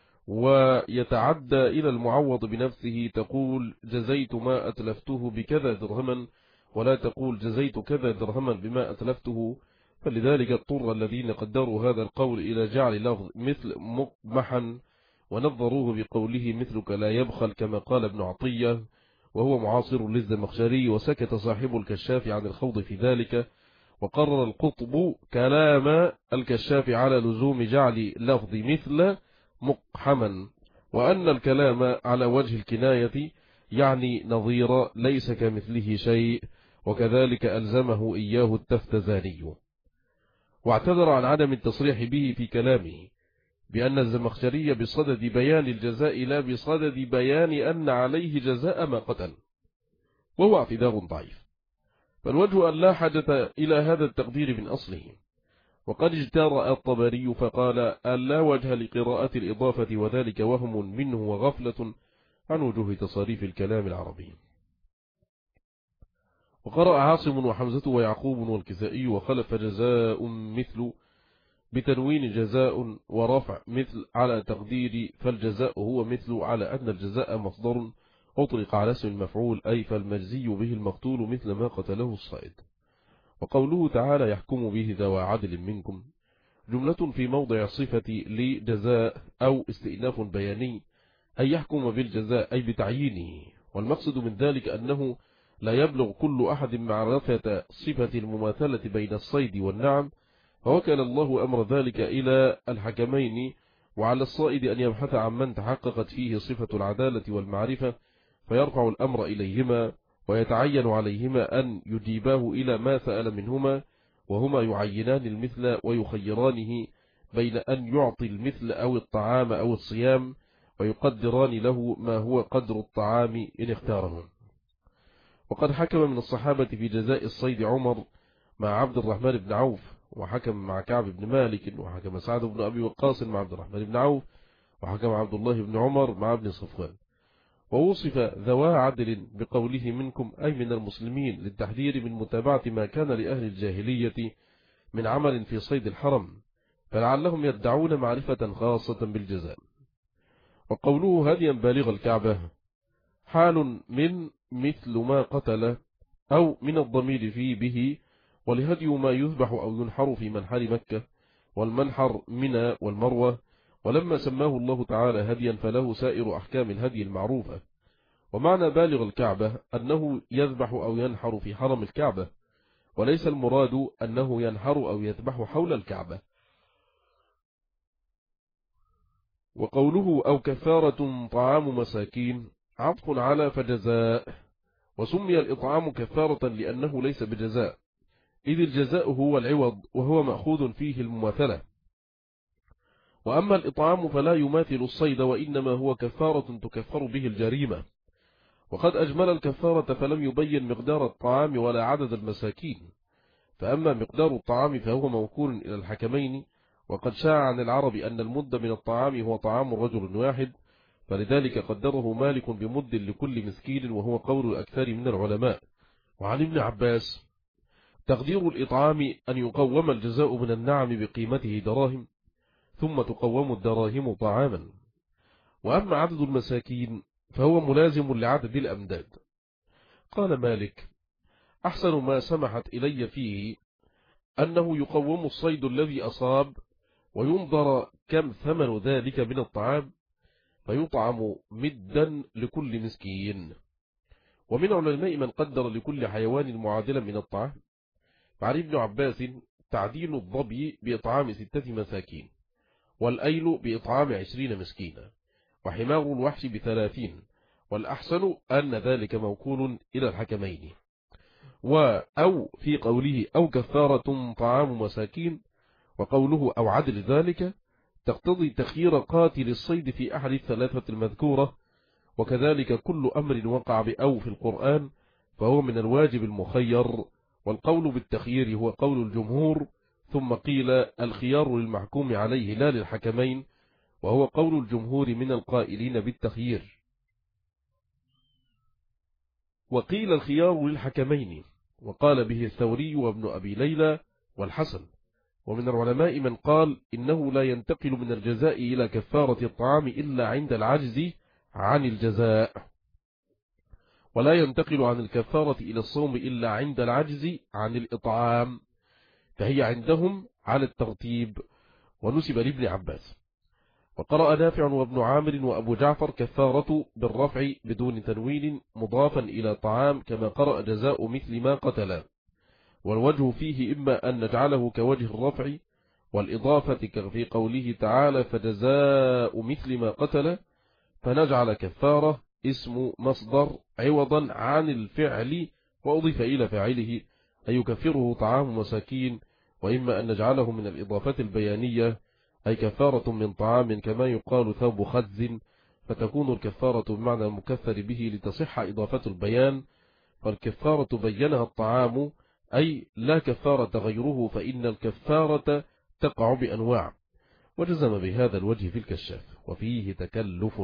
ويتعدى إلى المعوض بنفسه، تقول جزيت ما أتلفته بكذا درهما، ولا تقول جزيت كذا درهما بما أتلفته. فلذلك اضطر الذين قدروا هذا القول إلى جعل لفظ مثل مقبحا، ونظروه بقوله مثلك لا يبخل كما قال ابن عطية، وهو معاصر للزمخشري، وسكت صاحب الكشاف عن الخوض في ذلك. وقرر القطب كلام الكشاف على لزوم جعل لفظ مثل مقحما، وأن الكلام على وجه الكناية يعني نظير ليس كمثله شيء، وكذلك ألزمه إياه التفتزاني، واعتذر عن عدم التصريح به في كلامه بأن الزمخشري بصدد بيان الجزاء لا بصدد بيان أن عليه جزاء ما قتل، وهو اعتذار ضعيف، فالوجه أن لا حاجة إلى هذا التقدير من أصله. وقد اجترأ الطبري فقال أن لا وجه لقراءة الإضافة، وذلك وهم منه وغفلة عن وجوه تصاريف الكلام العربي. وقرأ عاصم وحمزة ويعقوب والكسائي وخلف جزاء مثل بتنوين جزاء ورفع مثل على تقدير فالجزاء هو مثل، على أن الجزاء مصدر أطلق على اسم المفعول، أي فالمجزي به المقتول مثل ما قتله الصائد. وقوله تعالى يحكم به ذوى عدل منكم جملة في موضع الصفة لجزاء أو استئناف بياني، أي يحكم بالجزاء أي بتعيينه، والمقصد من ذلك أنه لا يبلغ كل أحد معرفة صفة المماثلة بين الصيد والنعم، فوكل الله أمر ذلك إلى الحكمين، وعلى الصائد أن يبحث عن من تحققت فيه صفة العدالة والمعرفة، فيرفع الأمر إليهما، ويتعين عليهما أن يجيباه إلى ما سأل منهما، وهما يعينان المثل ويخيرانه بين أن يعطي المثل أو الطعام أو الصيام، ويقدران له ما هو قدر الطعام إن اختاره. وقد حكم من الصحابة في جزاء الصيد عمر مع عبد الرحمن بن عوف، وحكم مع كعب بن مالك، وحكم سعد بن أبي وقاص مع عبد الرحمن بن عوف، وحكم عبد الله بن عمر مع ابن صفوان. ووصف ذوى عدل بقوله منكم أي من المسلمين، للتحذير من متابعة ما كان لأهل الجاهلية من عمل في صيد الحرم، فلعلهم يدعون معرفة خاصة بالجزاء. وقوله هديا بالغ الكعبة حال من مثل ما قتل، أو من الضمير في به، ولهدي ما يذبح أو ينحر في منحر مكة والمنحر منى والمروة، ولما سماه الله تعالى هديا فله سائر أحكام الهدي المعروفة. ومعنى بالغ الكعبة أنه يذبح أو ينحر في حرم الكعبة، وليس المراد أنه ينحر أو يذبح حول الكعبة. وقوله أو كفارة طعام مساكين عطف على فجزاء، وسمي الإطعام كفارة لأنه ليس بجزاء، إذ الجزاء هو العوض، وهو مأخوذ فيه المماثلة. وأما الإطعام فلا يماثل الصيد، وإنما هو كفارة تكفر به الجريمة. وقد أجمل الكفارة فلم يبين مقدار الطعام ولا عدد المساكين، فأما مقدار الطعام فهو موكول إلى الحكمين، وقد شاع عن العرب أن المد من الطعام هو طعام رجل واحد، فلذلك قدره مالك بمد لكل مسكين، وهو قول الأكثر من العلماء. وعن ابن عباس تقدير الإطعام أن يقوم الجزاء من النعم بقيمته دراهم، ثم تقوم الدراهم طعاما. وأما عدد المساكين فهو ملازم لعدد الأمداد. قال مالك: أحسن ما سمحت إلي فيه أنه يقوم الصيد الذي أصاب، وينظر كم ثمن ذلك من الطعام، فيطعم مدا لكل مسكين. ومن علماء من قدر لكل حيوان معادلا من الطعام. فعن ابن عباس تعديل الظبي بإطعام ستة مساكين، والأيل بإطعام عشرين مسكينا، وحمار الوحش بثلاثين، والأحسن أن ذلك موكول إلى الحكمين. و أو في قوله أو كفارة طعام مساكين، وقوله أو عدل ذلك تقتضي تخيير قاتل الصيد في أحد الثلاثة المذكورة. وكذلك كل أمر وقع بأو في القرآن فهو من الواجب المخير، والقول بالتخيير هو قول الجمهور. ثم قيل الخيار للمحكوم عليه لا للحكمين، وهو قول الجمهور من القائلين بالتخيير. وقيل الخيار للحكمين، وقال به الثوري وابن أبي ليلى والحسن. ومن العلماء من قال إنه لا ينتقل من الجزاء إلى كفارة الطعام إلا عند العجز عن الجزاء، ولا ينتقل عن الكفارة إلى الصوم إلا عند العجز عن الإطعام، فهي عندهم على الترتيب. ونسب لابن عباس. وقرأ نافع وابن عامر وأبو جعفر كفارة بالرفع بدون تنوين مضافا إلى طعام، كما قرأ جزاء مثل ما قتل. والوجه فيه إما أن نجعله كوجه الرفع والإضافة في قوله تعالى فجزاء مثل ما قتل، فنجعل كفارة اسم مصدر عوضا عن الفعل وأضيف إلى فاعله أي يكفره طعام مساكين. وإما أن نجعله من الإضافة البيانية أي كفارة من طعام، كما يقال ثوب خز، فتكون الكفارة بمعنى المكفر به لتصح إضافة البيان. فالكفارة بينها الطعام، أي لا كفارة غيره، فإن الكفارة تقع بأنواع. وجزم بهذا الوجه في الكشاف، وفيه تكلف.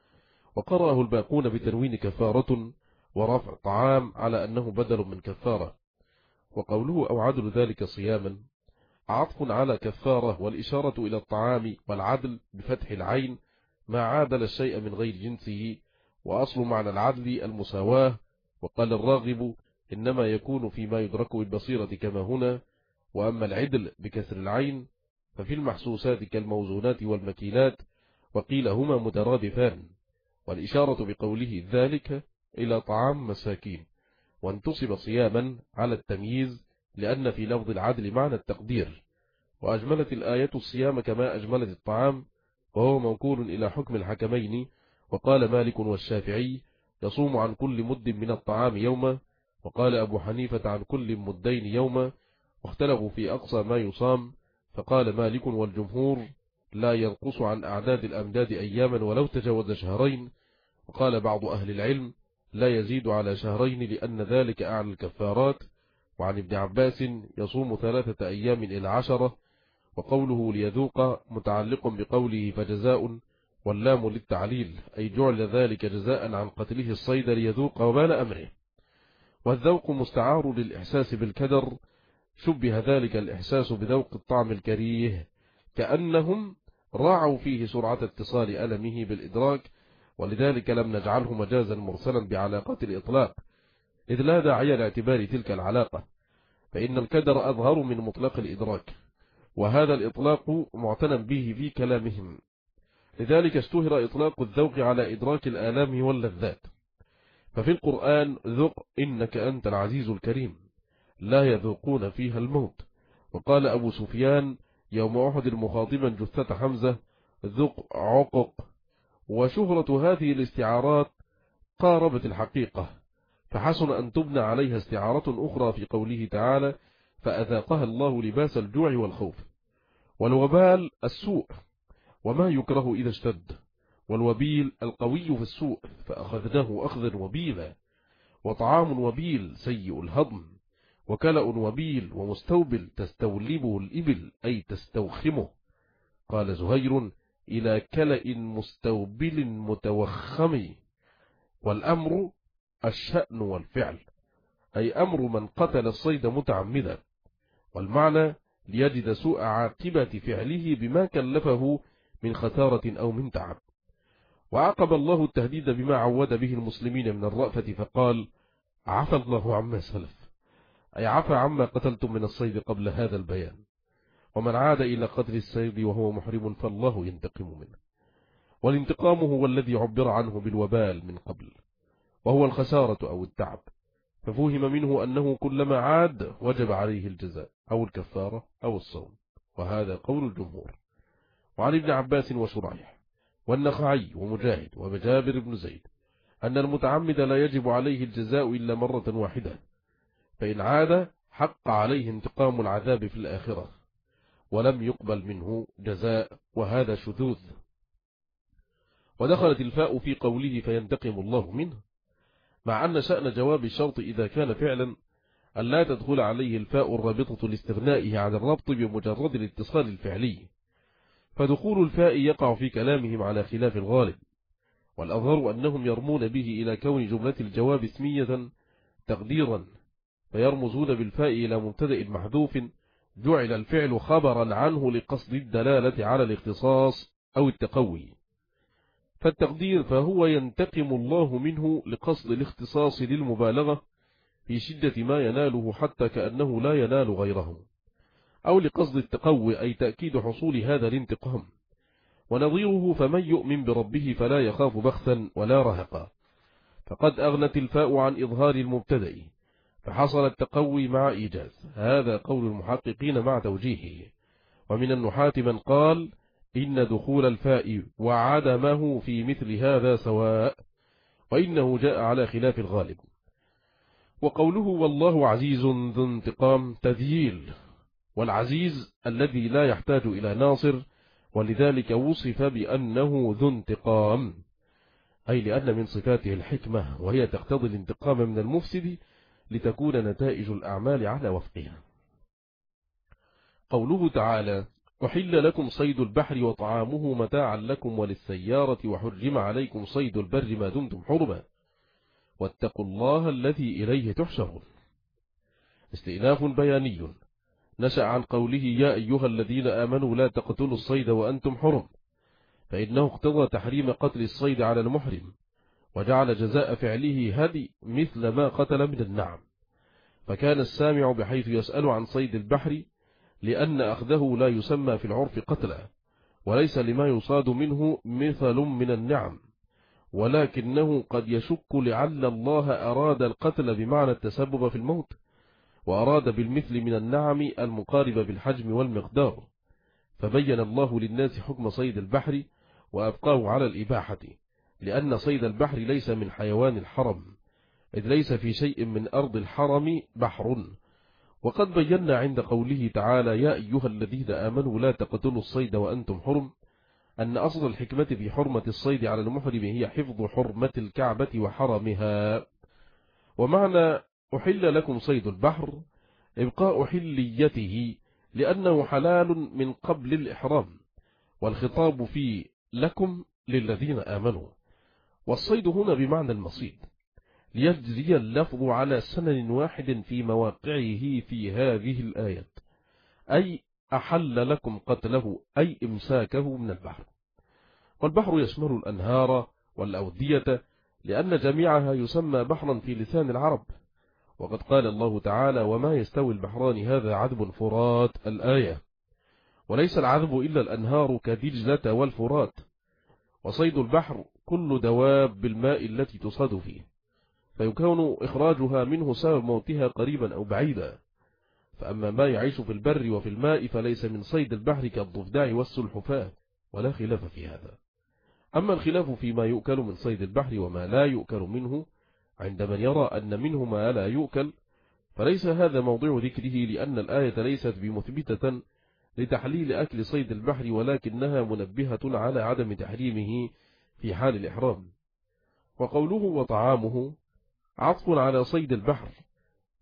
وقرأه الباقون بتنوين كفارة ورفع طعام على أنه بدل من كفارة. وقوله أو عدل ذلك صياما عطف على كفارة، والإشارة إلى الطعام، والعدل بفتح العين ما عادل الشيء من غير جنسه، وأصل معنى العدل المساواة. وقال الراغب إنما يكون فيما يدرك بالبصيرة كما هنا. وأما العدل بكسر العين ففي المحسوسات كالموزونات والمكيلات، وقيل هما مترادفان، والإشارة بقوله ذلك إلى طعام مساكين. وانتصب صياما على التمييز لأن في لفظ العدل معنى التقدير. وأجملت الآية الصيام كما أجملت الطعام، وهو موكول إلى حكم الحكمين. وقال مالك والشافعي يصوم عن كل مد من الطعام يوما، وقال أبو حنيفة عن كل مدين يوما، واختلفوا في أقصى ما يصام. فقال مالك والجمهور لا ينقص عن أعداد الأمداد أياما ولو تجاوز شهرين. وقال بعض أهل العلم لا يزيد على شهرين لأن ذلك أعلى الكفارات. وعن ابن عباس يصوم ثلاثة أيام إلى عشرة. وقوله ليذوق متعلق بقوله فجزاء، واللام للتعليل أي جعل ذلك جزاء عن قتله الصيد ليذوق وبال أمره. والذوق مستعار للإحساس بالكدر، شبه ذلك الإحساس بذوق الطعم الكريه، كأنهم راعوا فيه سرعة اتصال ألمه بالإدراك، ولذلك لم نجعله مجازا مرسلا بعلاقة الإطلاق، إذ لا داعي لاعتبار تلك العلاقة، فإن الكدر أظهر من مطلق الإدراك، وهذا الإطلاق معتنى به في كلامهم. لذلك اشتهر إطلاق الذوق على إدراك الآلام واللذات. ففي القرآن ذق إنك أنت العزيز الكريم، لا يذوقون فيها الموت. وقال أبو سفيان يوم أحد مخاطبا جثة حمزة ذق عقق. وشهرة هذه الاستعارات قاربت الحقيقة، فحسن أن تبنى عليها استعارة أخرى في قوله تعالى فأذاقها الله لباس الجوع والخوف. والوبال السوء وما يكره إذا اشتد، والوبيل القوي في السوء فأخذناه أخذا وبيلا. وطعام وبيل سيء الهضم، وكلأ وبيل ومستوبل تستولبه الإبل أي تستوخمه. قال زهير إلى كلأ مستوبل متوخم. والأمر الشأن والفعل، أي أمر من قتل الصيد متعمدا، والمعنى ليجد سوء عاقبة فعله بما كلفه من خسارة أو من تعب. وعقب الله التهديد بما عود به المسلمين من الرأفة فقال: عفى الله عما سلف، أي عفى عما قتلتم من الصيد قبل هذا البيان، ومن عاد إلى قتل الصيد وهو محرم فالله ينتقم منه. والانتقام هو الذي عبر عنه بالوبال من قبل، وهو الخسارة أو التعب، ففهم منه أنه كلما عاد وجب عليه الجزاء أو الكفارة أو الصوم، وهذا قول الجمهور. وعن ابن عباس وشريح والنخعي ومجاهد وجابر بن زيد أن المتعمد لا يجب عليه الجزاء إلا مرة واحدة، فإن عاد حق عليه انتقام العذاب في الآخرة ولم يقبل منه جزاء، وهذا شذوذ. ودخلت الفاء في قوله فينتقم الله منه، مع أن شأن جواب الشرط إذا كان فعلا أن لا تدخل عليه الفاء الرابطة لاستغنائه عن الربط بمجرد الاتصال الفعلي، فدخول الفاء يقع في كلامهم على خلاف الغالب، والأظهر أنهم يرمون به إلى كون جملة الجواب اسمية تقديرا، فيرمزون بالفاء إلى مبتدأ محذوف جعل الفعل خبرا عنه لقصد الدلالة على الاختصاص أو التقوي. فالتقدير فهو ينتقم الله منه لقصد الاختصاص للمبالغة في شدة ما يناله حتى كأنه لا ينال غيره، أو لقصد التقوي أي تأكيد حصول هذا الانتقام. ونظيره فمن يؤمن بربه فلا يخاف بخسا ولا رهقا، فقد أغنت الفاء عن إظهار المبتدأ فحصل التقوي مع إيجاز. هذا قول المحققين مع توجيهه. ومن النحاة من قال إن دخول الفاء وعدمه في مثل هذا سواء، وإنه جاء على خلاف الغالب. وقوله والله عزيز ذو انتقام تذييل، والعزيز الذي لا يحتاج إلى ناصر، ولذلك وصف بأنه ذو انتقام، أي لأن من صفاته الحكمة وهي تقتضي الانتقام من المفسد لتكون نتائج الأعمال على وفقها. قوله تعالى أحل لكم صيد البحر وطعامه متاعا لكم وللسيارة وحرم عليكم صيد البر ما دمتم حرما واتقوا الله الذي إليه تحشرون، استئناف بياني نشأ عن قوله يا أيها الذين آمنوا لا تقتلوا الصيد وأنتم حرم، فإنه اقتضى تحريم قتل الصيد على المحرم، وجعل جزاء فعله هدي مثل ما قتل من النعم. فكان السامع بحيث يسأل عن صيد البحر لأن أخذه لا يسمى في العرف قتلا، وليس لما يصاد منه مثل من النعم، ولكنه قد يشك لعل الله أراد القتل بمعنى التسبب في الموت، وأراد بالمثل من النعم المقاربة بالحجم والمقدار، فبين الله للناس حكم صيد البحر وأبقاه على الإباحة، لأن صيد البحر ليس من حيوان الحرم، إذ ليس في شيء من أرض الحرم بحر. وقد بينا عند قوله تعالى يا أيها الذين آمنوا لا تقتلوا الصيد وأنتم حرم أن أصل الحكمة في حرمة الصيد على المحرم هي حفظ حرمة الكعبة وحرمها. ومعنى أحل لكم صيد البحر إبقاء حليته لأنه حلال من قبل الإحرام، والخطاب في لكم للذين آمنوا، والصيد هنا بمعنى المصيد، ليجري اللفظ على سنن واحد في مواقعه في هذه الآيات، أي أحل لكم قتله أي إمساكه من البحر. والبحر يشمل الأنهار والأودية لأن جميعها يسمى بحرا في لسان العرب، وقد قال الله تعالى وما يستوي البحران هذا عذب فرات الآية، وليس العذب إلا الأنهار كدجلة والفرات. وصيد البحر كل دواب بالماء التي تصاد فيه، فيكون إخراجها منه سبب موتها قريبا أو بعيدا. فأما ما يعيش في البر وفي الماء فليس من صيد البحر كالضفدع والسلحفاة، ولا خلاف في هذا. أما الخلاف فيما يؤكل من صيد البحر وما لا يؤكل منه عند من يرى أن منه ما لا يؤكل، فليس هذا موضوع ذكره، لأن الآية ليست بمثبتة لتحليل أكل صيد البحر، ولكنها منبهة على عدم تحريمه في حال الإحرام. وقوله وطعامه عطف على صيد البحر،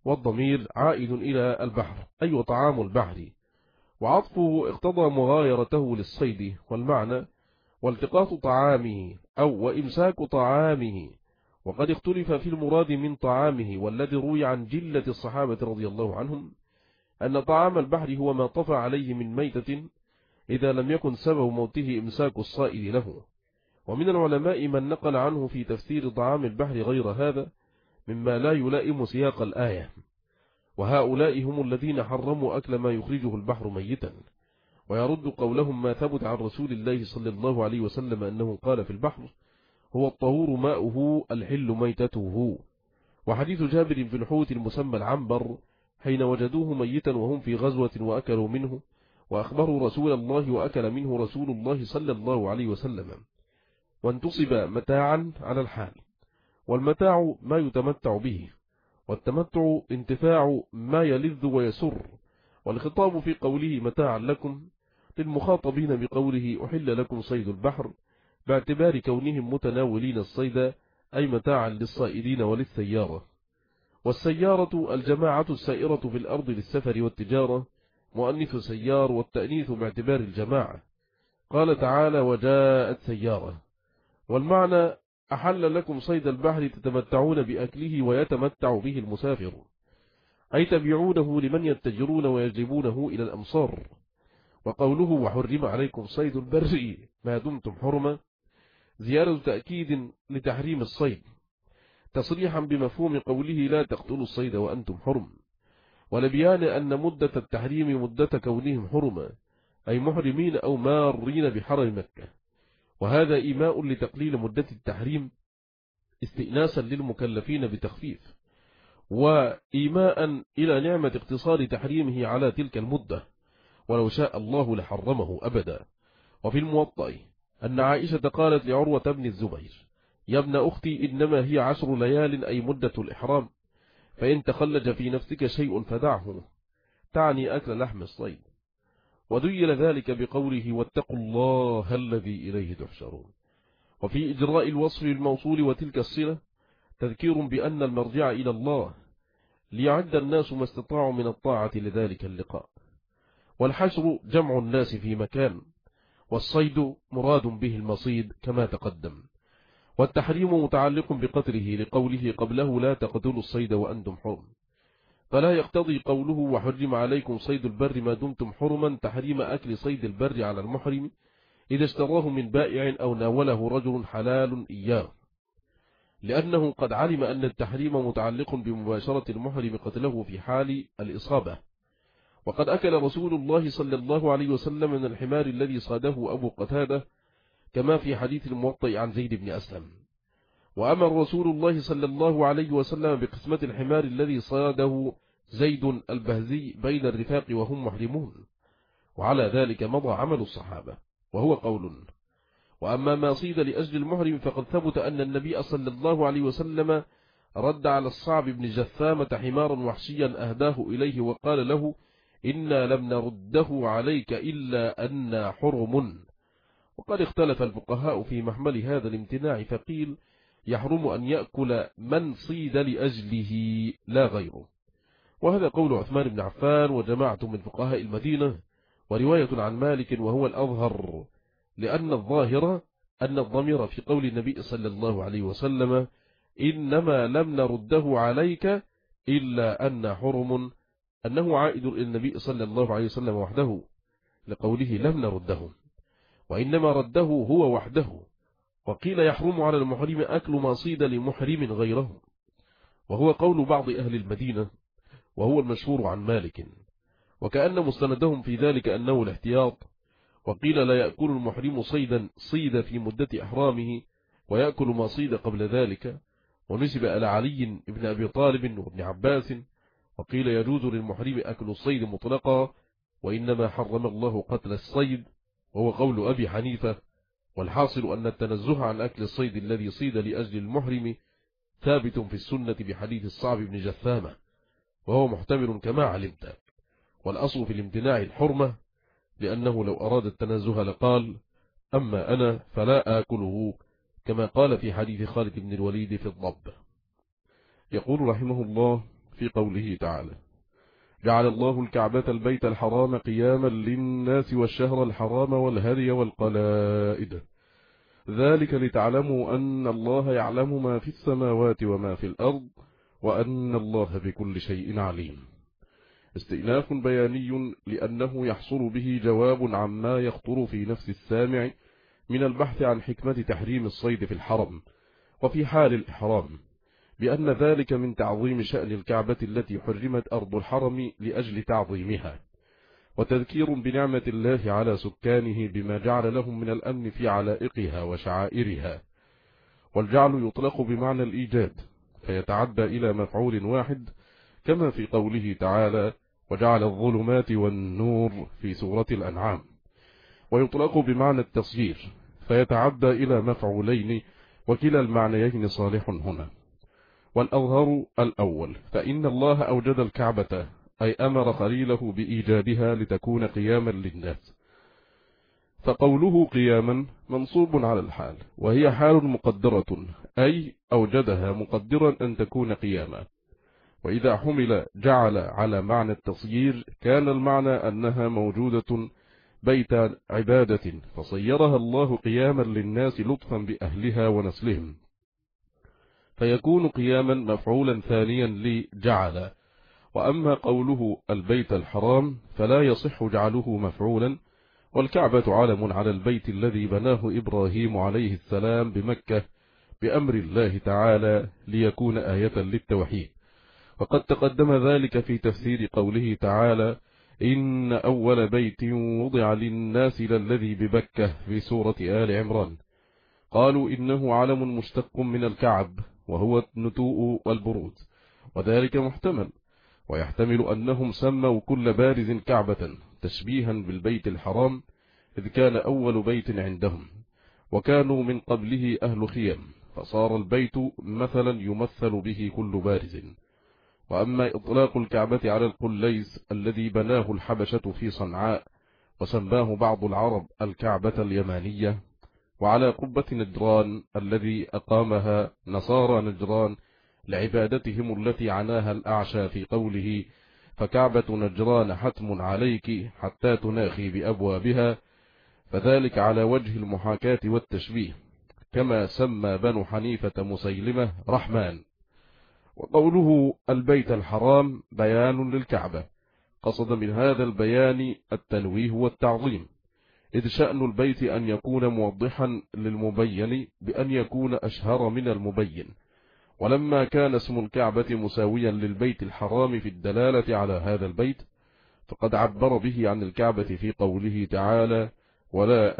والضمير عائد إلى البحر أي أيوة طعام البحر، وعطفه اقتضى مغايرته للصيد، والمعنى والتقاط طعامه أو وإمساك طعامه. وقد اختلف في المراد من طعامه، والذي روي عن جلة الصحابة رضي الله عنهم أن طعام البحر هو ما طفى عليه من ميتة إذا لم يكن سبب موته إمساك الصائد له. ومن العلماء من نقل عنه في تفسير طعام البحر غير هذا مما لا يلائم سياق الآية، وهؤلاء هم الذين حرموا أكل ما يخرجه البحر ميتا، ويرد قولهم ما ثبت عن رسول الله صلى الله عليه وسلم أنه قال في البحر هو الطهور ماؤه الحل ميتته. وحديث جابر في الحوت المسمى العنبر حين وجدوه ميتا وهم في غزوة وأكلوا منه وأخبروا رسول الله وأكل منه رسول الله صلى الله عليه وسلم، وانتصب متاعا على الحال، والمتاع ما يتمتع به، والتمتع انتفاع ما يلذ ويسر. والخطاب في قوله متاعا لكم للمخاطبين بقوله أحل لكم صيد البحر، باعتبار كونهم متناولين الصيد أي متاعا للصائدين وللسيارة. والسيارة الجماعة السائرة في الأرض للسفر والتجارة، مؤنث سيار، والتأنيث باعتبار الجماعة. قال تعالى وجاءت سيارة، والمعنى أحل لكم صيد البحر تتمتعون بأكله ويتمتع به المسافر، أي تبيعونه لمن يتجرون ويجلبونه إلى الأمصار. وقوله وحرم عليكم صيد البر ما دمتم حرما زيادة تأكيد لتحريم الصيد، تصريحا بمفهوم قوله لا تقتلوا الصيد وأنتم حرم، ولبيان أن مدة التحريم مدة كونهم حرما أي محرمين أو مارين بحرم مكة. وهذا إيماء لتقليل مدة التحريم استئناسا للمكلفين بتخفيف، وإيماء إلى نعمة اقتصار تحريمه على تلك المدة، ولو شاء الله لحرمه أبدا. وفي الموطأ أن عائشة قالت لعروة بن الزبير يا ابن أختي إنما هي عشر ليال أي مدة الإحرام، فإن تخلج في نفسك شيء فدعه، تعني أكل لحم الصيد. وديل ذلك بقوله واتقوا الله الذي إليه تحشرون. وفي إجراء الوصف للموصول وتلك الصلة تذكير بأن المرجع إلى الله، ليعد الناس ما استطاعوا من الطاعة لذلك اللقاء. والحشر جمع الناس في مكان، والصيد مراد به المصيد كما تقدم. والتحريم متعلق بقتله لقوله قبله لا تقتلوا الصيد وأنتم حرم، فلا يقتضي قوله وحرم عليكم صيد البر ما دمتم حرما تحريم أكل صيد البر على المحرم إذا اشتراه من بائع أو ناوله رجل حلال إياه، لأنه قد علم أن التحريم متعلق بمباشرة المحرم قتله في حال الإصابة. وقد أكل رسول الله صلى الله عليه وسلم من الحمار الذي صاده أبو قتادة كما في حديث الموطئ عن زيد بن أسلم. وأمر رسول الله صلى الله عليه وسلم بقسمة الحمار الذي صاده زيد البهزي بين الرفاق وهم محرمون، وعلى ذلك مضى عمل الصحابة، وهو قول. وأما ما صيد لأجل المحرم فقد ثبت أن النبي صلى الله عليه وسلم رد على الصعب بن جثامة حمارا وحشيا أهداه إليه وقال له إنا لم نرده عليك إلا أن حرم. وقد اختلف الفقهاء في محمل هذا الامتناع، فقيل يحرم أن يأكل من صيد لأجله لا غيره، وهذا قول عثمان بن عفان وجماعة من فقهاء المدينة، ورواية عن مالك وهو الأظهر، لأن الظاهر أن الضمير في قول النبي صلى الله عليه وسلم إنما لم نرده عليك إلا أن حرم أنه عائد إلى النبي صلى الله عليه وسلم وحده، لقوله لم نرده، وإنما رده هو وحده. وقيل يحرم على المحرم أكل ما صيد لمحرم غيره، وهو قول بعض أهل المدينة، وهو المشهور عن مالك، وكأن مستندهم في ذلك أنه الاحتياط. وقيل لا يأكل المحرم صيدا صيد في مدة إحرامه ويأكل ما صيد قبل ذلك، ونسب إلى علي بن أبي طالب وابن عباس. وقيل يجوز للمحرم أكل الصيد مطلقا، وإنما حرم الله قتل الصيد، وهو قول أبي حنيفة. والحاصل أن التنزه عن أكل الصيد الذي صيد لأجل المحرم ثابت في السنة بحديث الصعب بن جثامة، وهو محتمل كما علمت. والأصل في الامتناع الحرمة، لأنه لو أراد التنزه لقال أما أنا فلا آكله، كما قال في حديث خالد بن الوليد في الضب. يقول رحمه الله في قوله تعالى: جعل الله الكعبة البيت الحرام قياما للناس والشهر الحرام والهدي والقلائد ذلك لتعلموا أن الله يعلم ما في السماوات وما في الأرض وأن الله بكل شيء عليم. استئناف بياني لأنه يحصل به جواب عما يخطر في نفس السامع من البحث عن حكمة تحريم الصيد في الحرم وفي حال الإحرام، بأن ذلك من تعظيم شأن الكعبة التي حرمت أرض الحرم لأجل تعظيمها، وتذكير بنعمة الله على سكانه بما جعل لهم من الأمن في علائقها وشعائرها. والجعل يطلق بمعنى الإيجاد فيتعدى إلى مفعول واحد، كما في قوله تعالى: وجعل الظلمات والنور في سورة الأنعام. ويطلق بمعنى التصيير فيتعدى إلى مفعولين، وكلا المعنيين صالح هنا. والأظهر الأول، فإن الله أوجد الكعبة أي أمر خليله بإيجادها لتكون قياما للناس، فقوله قياما منصوب على الحال، وهي حال مقدرة أي أوجدها مقدرا أن تكون قياما. وإذا حمل جعل على معنى التصيير كان المعنى أنها موجودة بيت عبادة فصيرها الله قياما للناس لطفا بأهلها ونسلهم، فيكون قياما مفعولا ثانيا لجعل. وأما قوله البيت الحرام فلا يصح جعله مفعولا، والكعبة علم على البيت الذي بناه إبراهيم عليه السلام بمكة بأمر الله تعالى ليكون آية للتوحيد. وقد تقدم ذلك في تفسير قوله تعالى: إن أول بيت وضع للناس للذي ببكة في سورة آل عمران. قالوا إنه علم مشتق من الكعب وهو النتوء والبرود، وذلك محتمل، ويحتمل أنهم سموا كل بارز كعبة تشبيها بالبيت الحرام، إذ كان أول بيت عندهم، وكانوا من قبله أهل خيام، فصار البيت مثلا يمثل به كل بارز. وأما إطلاق الكعبة على القليس الذي بناه الحبشة في صنعاء وسماه بعض العرب الكعبة اليمانية، وعلى قبة نجران الذي أقامها نصارى نجران لعبادتهم التي عناها الأعشى في قوله: فكعبة نجران حتم عليك حتى تناخي بأبوابها، فذلك على وجه المحاكاة والتشبيه، كما سمى بنو حنيفة مسيلمة رحمن. وقوله البيت الحرام بيان للكعبة، قصد من هذا البيان التنويه والتعظيم، إذ شأن البيت أن يكون موضحا للمبين بأن يكون أشهر من المبين. ولما كان اسم الكعبة مساويا للبيت الحرام في الدلالة على هذا البيت، فقد عبر به عن الكعبة في قوله تعالى: ولا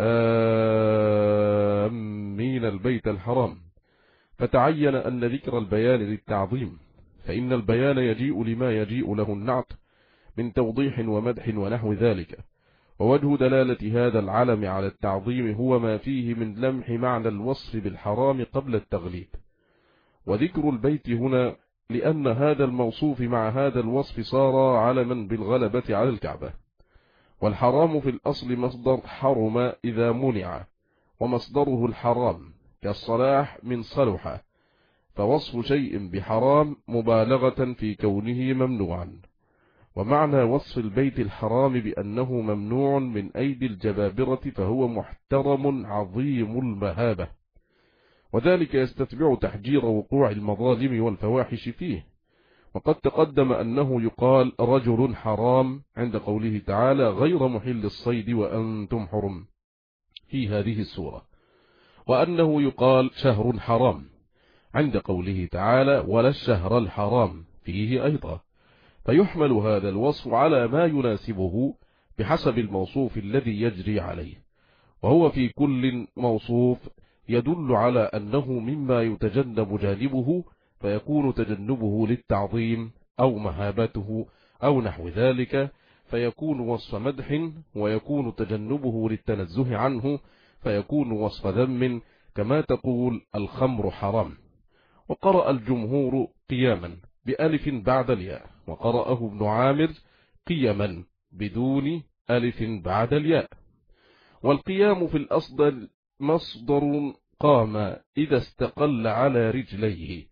آمين البيت الحرام، فتعين أن ذكر البيان للتعظيم، فإن البيان يجيء لما يجيء له النعت من توضيح ومدح ونحو ذلك. ووجه دلالة هذا العلم على التعظيم هو ما فيه من لمح معنى الوصف بالحرام قبل التغليب. وذكر البيت هنا لأن هذا الموصوف مع هذا الوصف صار علما بالغلبة على الكعبة. والحرام في الأصل مصدر حرم إذا منع، ومصدره الحرام كالصلاح من صلح، فوصف شيء بحرام مبالغة في كونه ممنوعا. ومعنى وصف البيت الحرام بأنه ممنوع من أيدي الجبابرة فهو محترم عظيم المهابة، وذلك يستتبع تحجير وقوع المظالم والفواحش فيه. وقد تقدم أنه يقال رجل حرام عند قوله تعالى: غير محل الصيد وأنتم حرم في هذه السورة، وأنه يقال شهر حرام عند قوله تعالى: ولا الشهر الحرام فيه أيضا. فيحمل هذا الوصف على ما يناسبه بحسب الموصوف الذي يجري عليه، وهو في كل موصوف يدل على أنه مما يتجنب جانبه، فيكون تجنبه للتعظيم أو مهابته أو نحو ذلك، فيكون وصف مدح، ويكون تجنبه للتنزه عنه فيكون وصف ذم، كما تقول الخمر حرام. وقرأ الجمهور قياما بألف بعد الياء، وقرأه ابن عامر قيما بدون ألف بعد الياء. والقيام في الأصل مصدر قام إذا استقل على رجليه،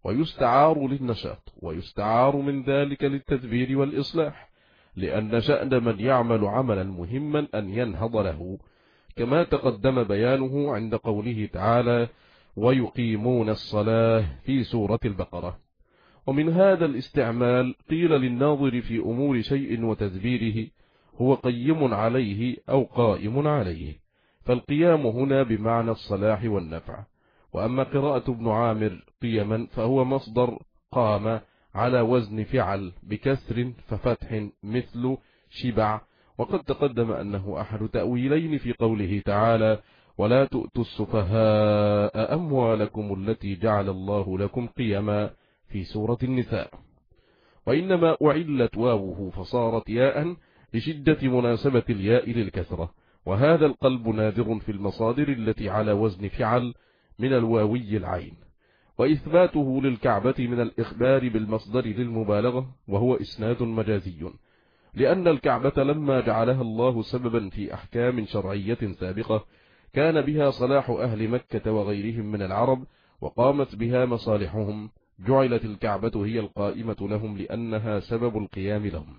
ويستعار للنشاط، ويستعار من ذلك للتدبير والإصلاح، لأن شأن من يعمل عملا مهما أن ينهض له، كما تقدم بيانه عند قوله تعالى: ويقيمون الصلاة في سورة البقرة. ومن هذا الاستعمال قيل للناظر في أمور شيء وتدبيره: هو قيم عليه أو قائم عليه، فالقيام هنا بمعنى الصلاح والنفع. وأما قراءة ابن عامر قيما فهو مصدر قام على وزن فعل بكسر ففتح مثل شبع، وقد تقدم أنه أحد تأويلين في قوله تعالى: ولا تؤتوا السفهاء أموالكم التي جعل الله لكم قيما في سورة النساء. وإنما أعلت واوه فصارت ياء لشدة مناسبة الياء للكسرة، وهذا القلب نادر في المصادر التي على وزن فعل من الواوي العين. وإثباته للكعبة من الإخبار بالمصدر للمبالغة، وهو إسناد مجازي، لأن الكعبة لما جعلها الله سببا في أحكام شرعية سابقة كان بها صلاح أهل مكة وغيرهم من العرب، وقامت بها مصالحهم، جعلت الكعبة هي القائمة لهم لأنها سبب القيام لهم.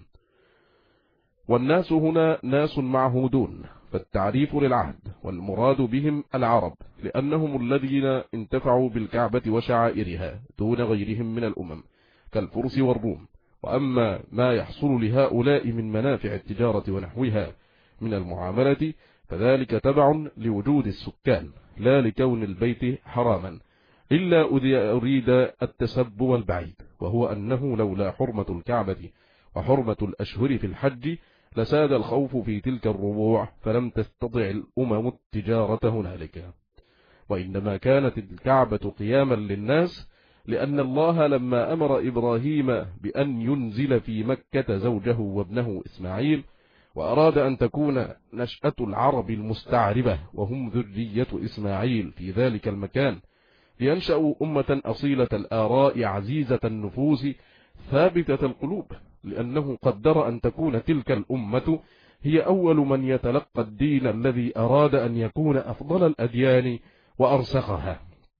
والناس هنا ناس معهودون، فالتعريف للعهد، والمراد بهم العرب، لأنهم الذين انتفعوا بالكعبة وشعائرها دون غيرهم من الأمم كالفرس والروم. وأما ما يحصل لهؤلاء من منافع التجارة ونحوها من المعاملة فذلك تبع لوجود السكان، لا لكون البيت حراما، إلا أريد التسب والبعيد، وهو أنه لولا حرمة الكعبة وحرمة الأشهر في الحج لساد الخوف في تلك الربوع، فلم تستطع الأمم التجارة هنالك. وإنما كانت الكعبة قياما للناس لأن الله لما أمر إبراهيم بأن ينزل في مكة زوجه وابنه إسماعيل، وأراد أن تكون نشأة العرب المستعربة وهم ذرية إسماعيل في ذلك المكان، لينشأوا أمة أصيلة الآراء عزيزة النفوس ثابتة القلوب، لأنه قدر أن تكون تلك الأمة هي أول من يتلقى الدين الذي أراد أن يكون أفضل الأديان وأرسخها،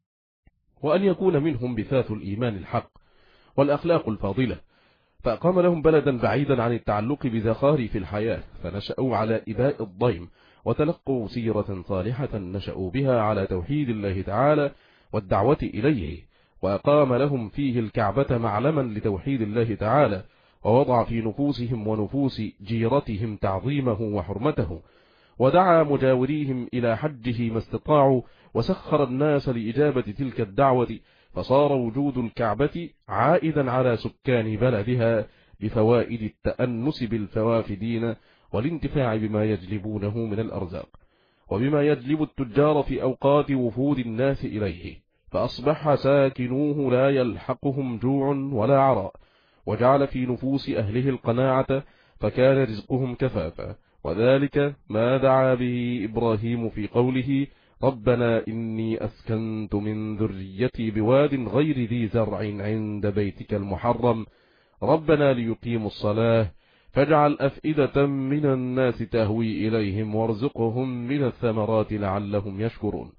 وأن يكون منهم بثاث الإيمان الحق والأخلاق الفاضلة، فأقام لهم بلدا بعيدا عن التعلق بزخارف الحياة، فنشأوا على إباء الضيم، وتلقوا سيرة صالحة نشأوا بها على توحيد الله تعالى والدعوة إليه، وأقام لهم فيه الكعبة معلما لتوحيد الله تعالى، ووضع في نفوسهم ونفوس جيرتهم تعظيمه وحرمته، ودعا مجاوريهم إلى حجه ما استطاعوا، وسخر الناس لإجابة تلك الدعوة، فصار وجود الكعبة عائدا على سكان بلدها بفوائد التأنس بالفوافدين والانتفاع بما يجلبونه من الأرزاق، وبما يجلب التجار في أوقات وفود الناس إليه، فأصبح ساكنوه لا يلحقهم جوع ولا عراء، وجعل في نفوس أهله القناعة، فكان رزقهم كفافا، وذلك ما دعا به إبراهيم في قوله: ربنا إني أسكنت من ذريتي بواد غير ذي زرع عند بيتك المحرم ربنا ليقيموا الصلاة فاجعل أفئدة من الناس تهوي إليهم وارزقهم من الثمرات لعلهم يشكرون.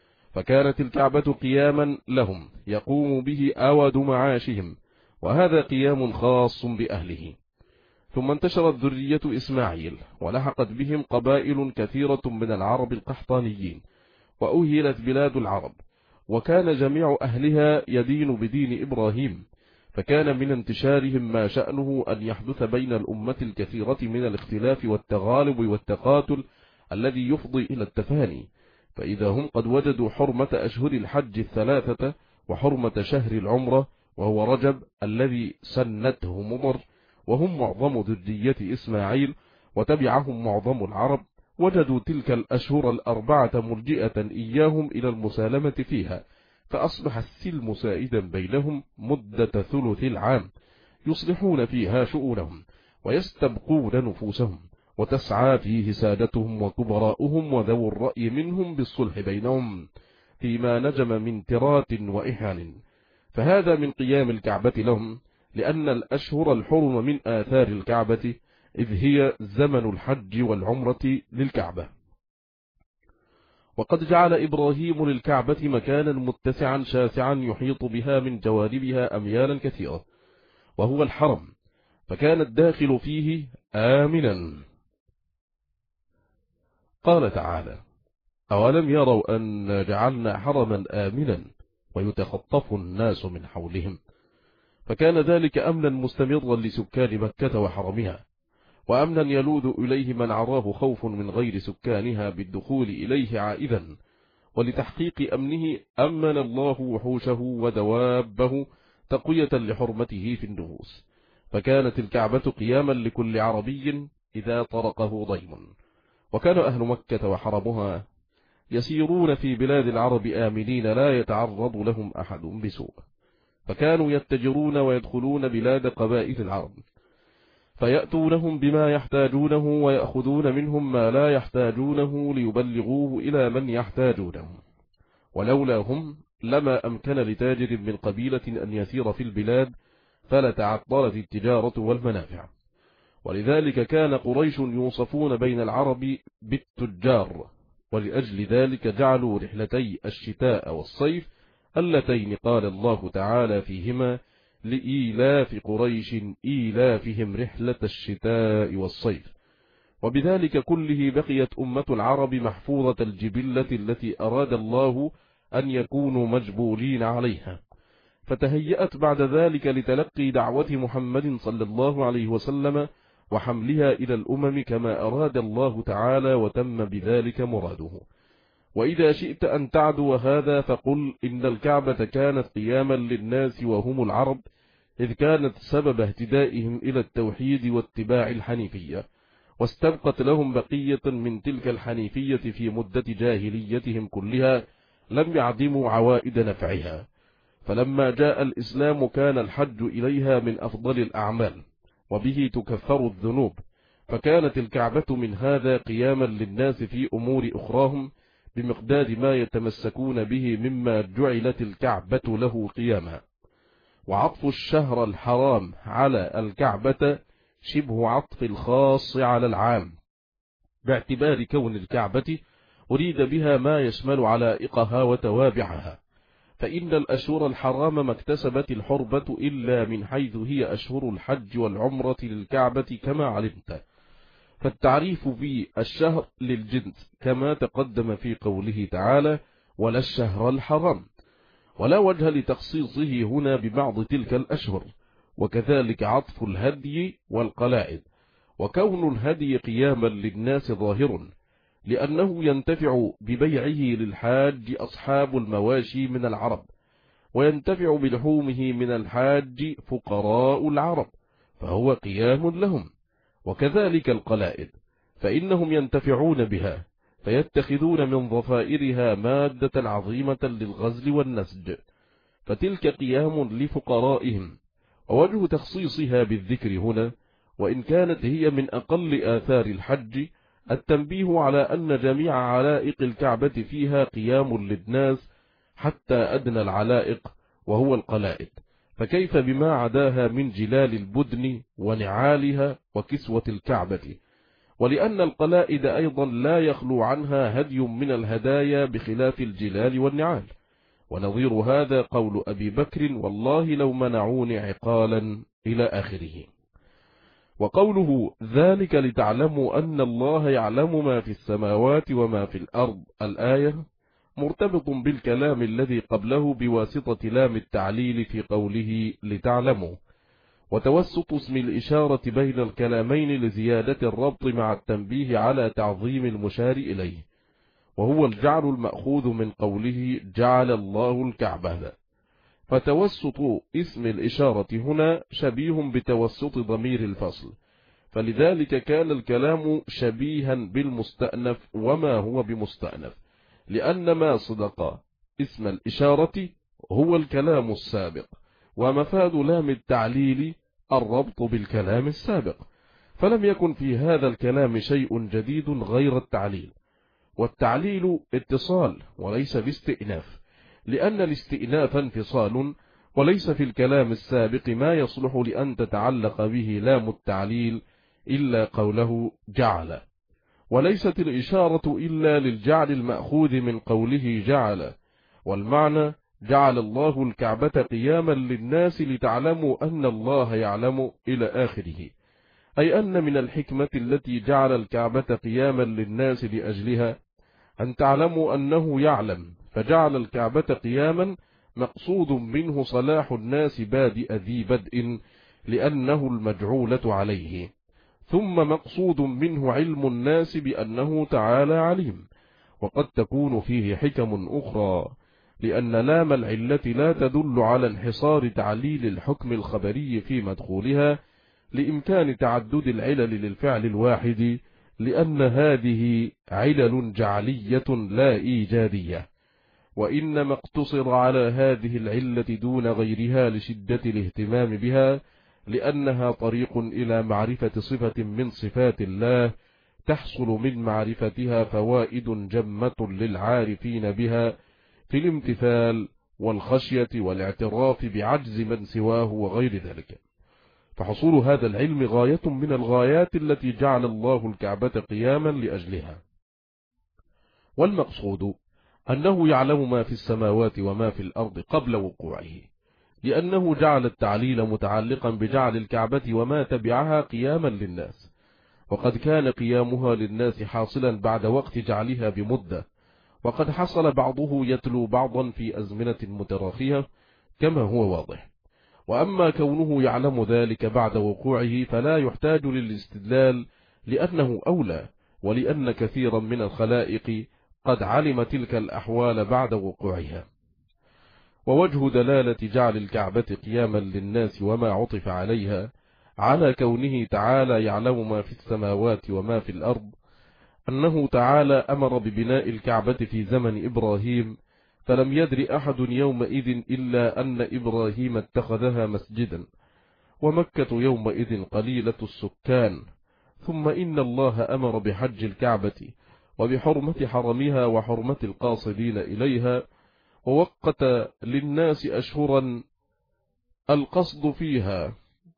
فكانت الكعبة قياما لهم يقوم به أود معاشهم، وهذا قيام خاص بأهله. ثم انتشرت ذرية إسماعيل، ولحقت بهم قبائل كثيرة من العرب القحطانيين، وأهلت بلاد العرب، وكان جميع أهلها يدين بدين إبراهيم، فكان من انتشارهم ما شأنه أن يحدث بين الأمة الكثيرة من الاختلاف والتغالب والتقاتل الذي يفضي إلى التفاني، فإذا هم قد وجدوا حرمة أشهر الحج الثلاثة وحرمة شهر العمرة وهو رجب الذي سنته مضر، وهم معظم ذرية إسماعيل وتبعهم معظم العرب، وجدوا تلك الأشهر الأربعة مرجئة إياهم إلى المسالمة فيها، فأصبح السلم سائدا بينهم مدة ثلث العام، يصلحون فيها شؤونهم ويستبقون نفوسهم، وتسعى فيه سادتهم وكبراؤهم وذو الرأي منهم بالصلح بينهم فيما نجم من ترات وإحان. فهذا من قيام الكعبة لهم، لأن الأشهر الحرم من آثار الكعبة، إذ هي زمن الحج والعمرة للكعبة. وقد جعل إبراهيم للكعبة مكانا متسعا شاسعا يحيط بها من جوانبها أميالا كثيرة، وهو الحرم، فكان الداخل فيه آمنا. قال تعالى: أولم يروا أن جعلنا حرما آمنا ويتخطف الناس من حولهم، فكان ذلك أمنا مستمرا لسكان مكة وحرمها، وأمنا يلوذ إليه من عراه خوف من غير سكانها بالدخول إليه عائذا. ولتحقيق أمنه أمن الله وحوشه ودوابه تقوية لحرمته في النفوس، فكانت الكعبة قياما لكل عربي إذا طرقه ضيم. وكان أهل مكة وحرمها يسيرون في بلاد العرب آمنين لا يتعرض لهم أحد بسوء، فكانوا يتجرون ويدخلون بلاد قبائل العرب، فيأتونهم بما يحتاجونه ويأخذون منهم ما لا يحتاجونه ليبلغوه إلى من يحتاجونه. ولولا هم لما أمكن لتاجر من قبيلة أن يسير في البلاد، فلتعطلت التجارة والمنافع. ولذلك كان قريش يوصفون بين العرب بالتجار، ولأجل ذلك جعلوا رحلتي الشتاء والصيف اللتين قال الله تعالى فيهما: لإيلاف قريش إيلافهم رحلة الشتاء والصيف. وبذلك كله بقيت أمة العرب محفوظة الجبلة التي أراد الله أن يكونوا مجبولين عليها، فتهيأت بعد ذلك لتلقي دعوة محمد صلى الله عليه وسلم وحملها إلى الأمم كما أراد الله تعالى، وتم بذلك مراده. وإذا شئت أن تعدو هذا فقل إن الكعبة كانت قياما للناس وهم العرب، إذ كانت سبب اهتدائهم إلى التوحيد واتباع الحنيفية، واستبقت لهم بقية من تلك الحنيفية في مدة جاهليتهم كلها لم يعدموا عوائد نفعها. فلما جاء الإسلام كان الحج إليها من أفضل الأعمال، وبه تكفر الذنوب، فكانت الكعبة من هذا قياما للناس في أمور أخراهم بمقدار ما يتمسكون به مما جعلت الكعبة له قياما. وعطف الشهر الحرام على الكعبة شبه عطف الخاص على العام، باعتبار كون الكعبة أريد بها ما يشمل علائقها وتوابعها، فإن الأشهر الحرام ما اكتسبت الحربة إلا من حيث هي أشهر الحج والعمرة للكعبة كما علمت. فالتعريف بالشهر للجنس كما تقدم في قوله تعالى: ولا الشهر الحرام، ولا وجه لتخصيصه هنا ببعض تلك الأشهر. وكذلك عطف الهدي والقلائد، وكون الهدي قياما للناس ظاهر، لأنه ينتفع ببيعه للحاج أصحاب المواشي من العرب، وينتفع بلحومه من الحاج فقراء العرب، فهو قيام لهم. وكذلك القلائد، فإنهم ينتفعون بها، فيتخذون من ضفائرها مادة عظيمة للغزل والنسج، فتلك قيام لفقرائهم. ووجه تخصيصها بالذكر هنا، وإن كانت هي من أقل آثار الحج، التنبيه على أن جميع علائق الكعبة فيها قيام للناس حتى أدنى العلائق وهو القلائد، فكيف بما عداها من جلال البدن ونعالها وكسوة الكعبة. ولأن القلائد أيضا لا يخلو عنها هدي من الهدايا بخلاف الجلال والنعال. ونظير هذا قول أبي بكر: والله لو منعوني عقالا، إلى آخره. وقوله: ذلك لتعلموا أن الله يعلم ما في السماوات وما في الأرض، الآية مرتبط بالكلام الذي قبله بواسطة لام التعليل في قوله لتعلموا، وتوسط اسم الإشارة بين الكلامين لزيادة الربط مع التنبيه على تعظيم المشار إليه، وهو الجعل المأخوذ من قوله جعل الله الكعبة. فتوسط اسم الإشارة هنا شبيه بتوسط ضمير الفصل، فلذلك كان الكلام شبيها بالمستأنف وما هو بمستأنف، لأن ما صدق اسم الإشارة هو الكلام السابق، ومفاد لام التعليل الربط بالكلام السابق، فلم يكن في هذا الكلام شيء جديد غير التعليل. والتعليل اتصال وليس باستئناف، لأن الاستئناف انفصال، وليس في الكلام السابق ما يصلح لأن تتعلق به لام التعليل إلا قوله جعل. وليست الإشارة إلا للجعل المأخوذ من قوله جعل، والمعنى جعل الله الكعبة قياما للناس لتعلموا أن الله يعلم إلى آخره، أي أن من الحكمة التي جعل الكعبة قياما للناس لأجلها أن تعلموا أنه يعلم، فجعل الكعبة قياما مقصود منه صلاح الناس بادئ ذي بدء لأنه المجعولة عليه، ثم مقصود منه علم الناس بأنه تعالى عليم، وقد تكون فيه حكم أخرى، لأن لام العلة لا تدل على انحصار تعليل الحكم الخبري في مدخولها لإمكان تعدد العلل للفعل الواحد، لأن هذه علل جعلية لا إيجادية، وإنما اقتصر على هذه العلة دون غيرها لشدة الاهتمام بها، لأنها طريق إلى معرفة صفة من صفات الله تحصل من معرفتها فوائد جمة للعارفين بها في الامتثال والخشية والاعتراف بعجز من سواه وغير ذلك. فحصول هذا العلم غاية من الغايات التي جعل الله الكعبة قياما لأجلها. والمقصود أنه يعلم ما في السماوات وما في الأرض قبل وقوعه، لأنه جعل التعليل متعلقا بجعل الكعبة وما تبعها قياما للناس، وقد كان قيامها للناس حاصلا بعد وقت جعلها بمدة، وقد حصل بعضه يتلو بعضا في أزمنة متراخية كما هو واضح. وأما كونه يعلم ذلك بعد وقوعه فلا يحتاج للاستدلال، لأنه أولى، ولأن كثيرا من الخلائق قد علم تلك الأحوال بعد وقوعها. ووجه دلالة جعل الكعبة قياما للناس وما عطف عليها على كونه تعالى يعلم ما في السماوات وما في الأرض أنه تعالى أمر ببناء الكعبة في زمن إبراهيم، فلم يدر أحد يومئذ إلا أن إبراهيم اتخذها مسجدا، ومكة يومئذ قليلة السكان، ثم إن الله أمر بحج الكعبة وبحرمة حرمها وحرمة القاصدين إليها، ووقت للناس أشهرا القصد فيها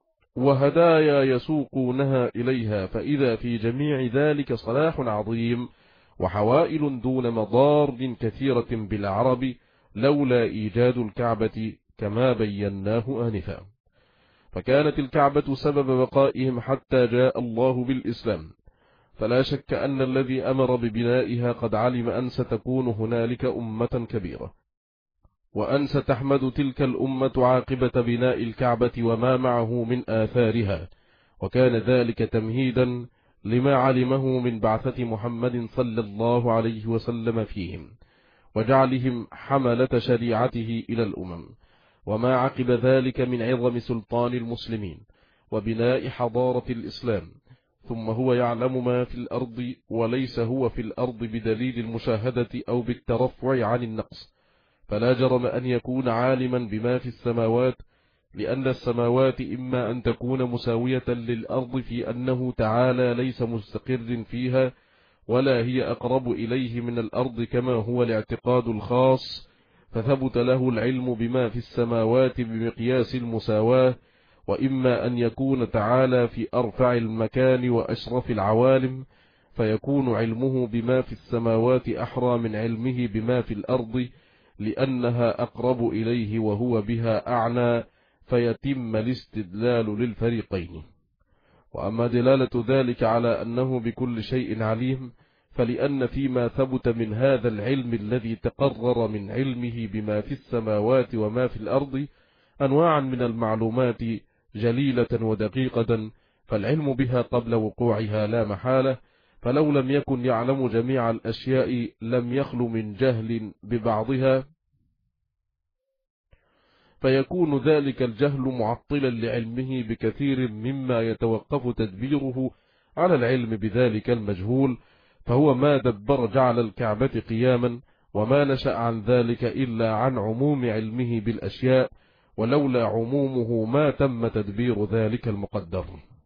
وهدايا يسوقونها إليها، فإذا في جميع ذلك صلاح عظيم وحوائل دون مضار كثيرة بالعرب لولا إيجاد الكعبة كما بيناه آنفا. فكانت الكعبة سبب بقائهم حتى جاء الله بالإسلام، فلا شك أن الذي أمر ببنائها قد علم أن ستكون هنالك أمة كبيرة، وأن ستحمد تلك الأمة عاقبة بناء الكعبة وما معه من آثارها، وكان ذلك تمهيدا لما علمه من بعثة محمد صلى الله عليه وسلم فيهم، وجعلهم حملة شريعته إلى الأمم، وما عقب ذلك من عظم سلطان المسلمين وبناء حضارة الإسلام. ثم هو يعلم ما في الأرض، وليس هو في الأرض بدليل المشاهدة أو بالترفع عن النقص، فلا جرم أن يكون عالما بما في السماوات، لأن السماوات إما أن تكون مساوية للأرض في أنه تعالى ليس مستقر فيها ولا هي أقرب إليه من الأرض كما هو الاعتقاد الخاص، فثبت له العلم بما في السماوات بمقياس المساواة، وإما أن يكون تعالى في أرفع المكان وأشرف العوالم، فيكون علمه بما في السماوات أحرى من علمه بما في الأرض، لأنها أقرب إليه وهو بها أعنى، فيتم الاستدلال للفريقين. وأما دلالة ذلك على أنه بكل شيء عليم، فلأن فيما ثبت من هذا العلم الذي تقرر من علمه بما في السماوات وما في الأرض أنواعا من المعلومات جليلة ودقيقة، فالعلم بها قبل وقوعها لا محالة، فلو لم يكن يعلم جميع الأشياء لم يخل من جهل ببعضها، فيكون ذلك الجهل معطلا لعلمه بكثير مما يتوقف تدبيره على العلم بذلك المجهول، فهو ما دبر جعل الكعبة قياما، وما نشأ عن ذلك إلا عن عموم علمه بالأشياء، ولولا عمومه ما تم تدبير ذلك المقدر.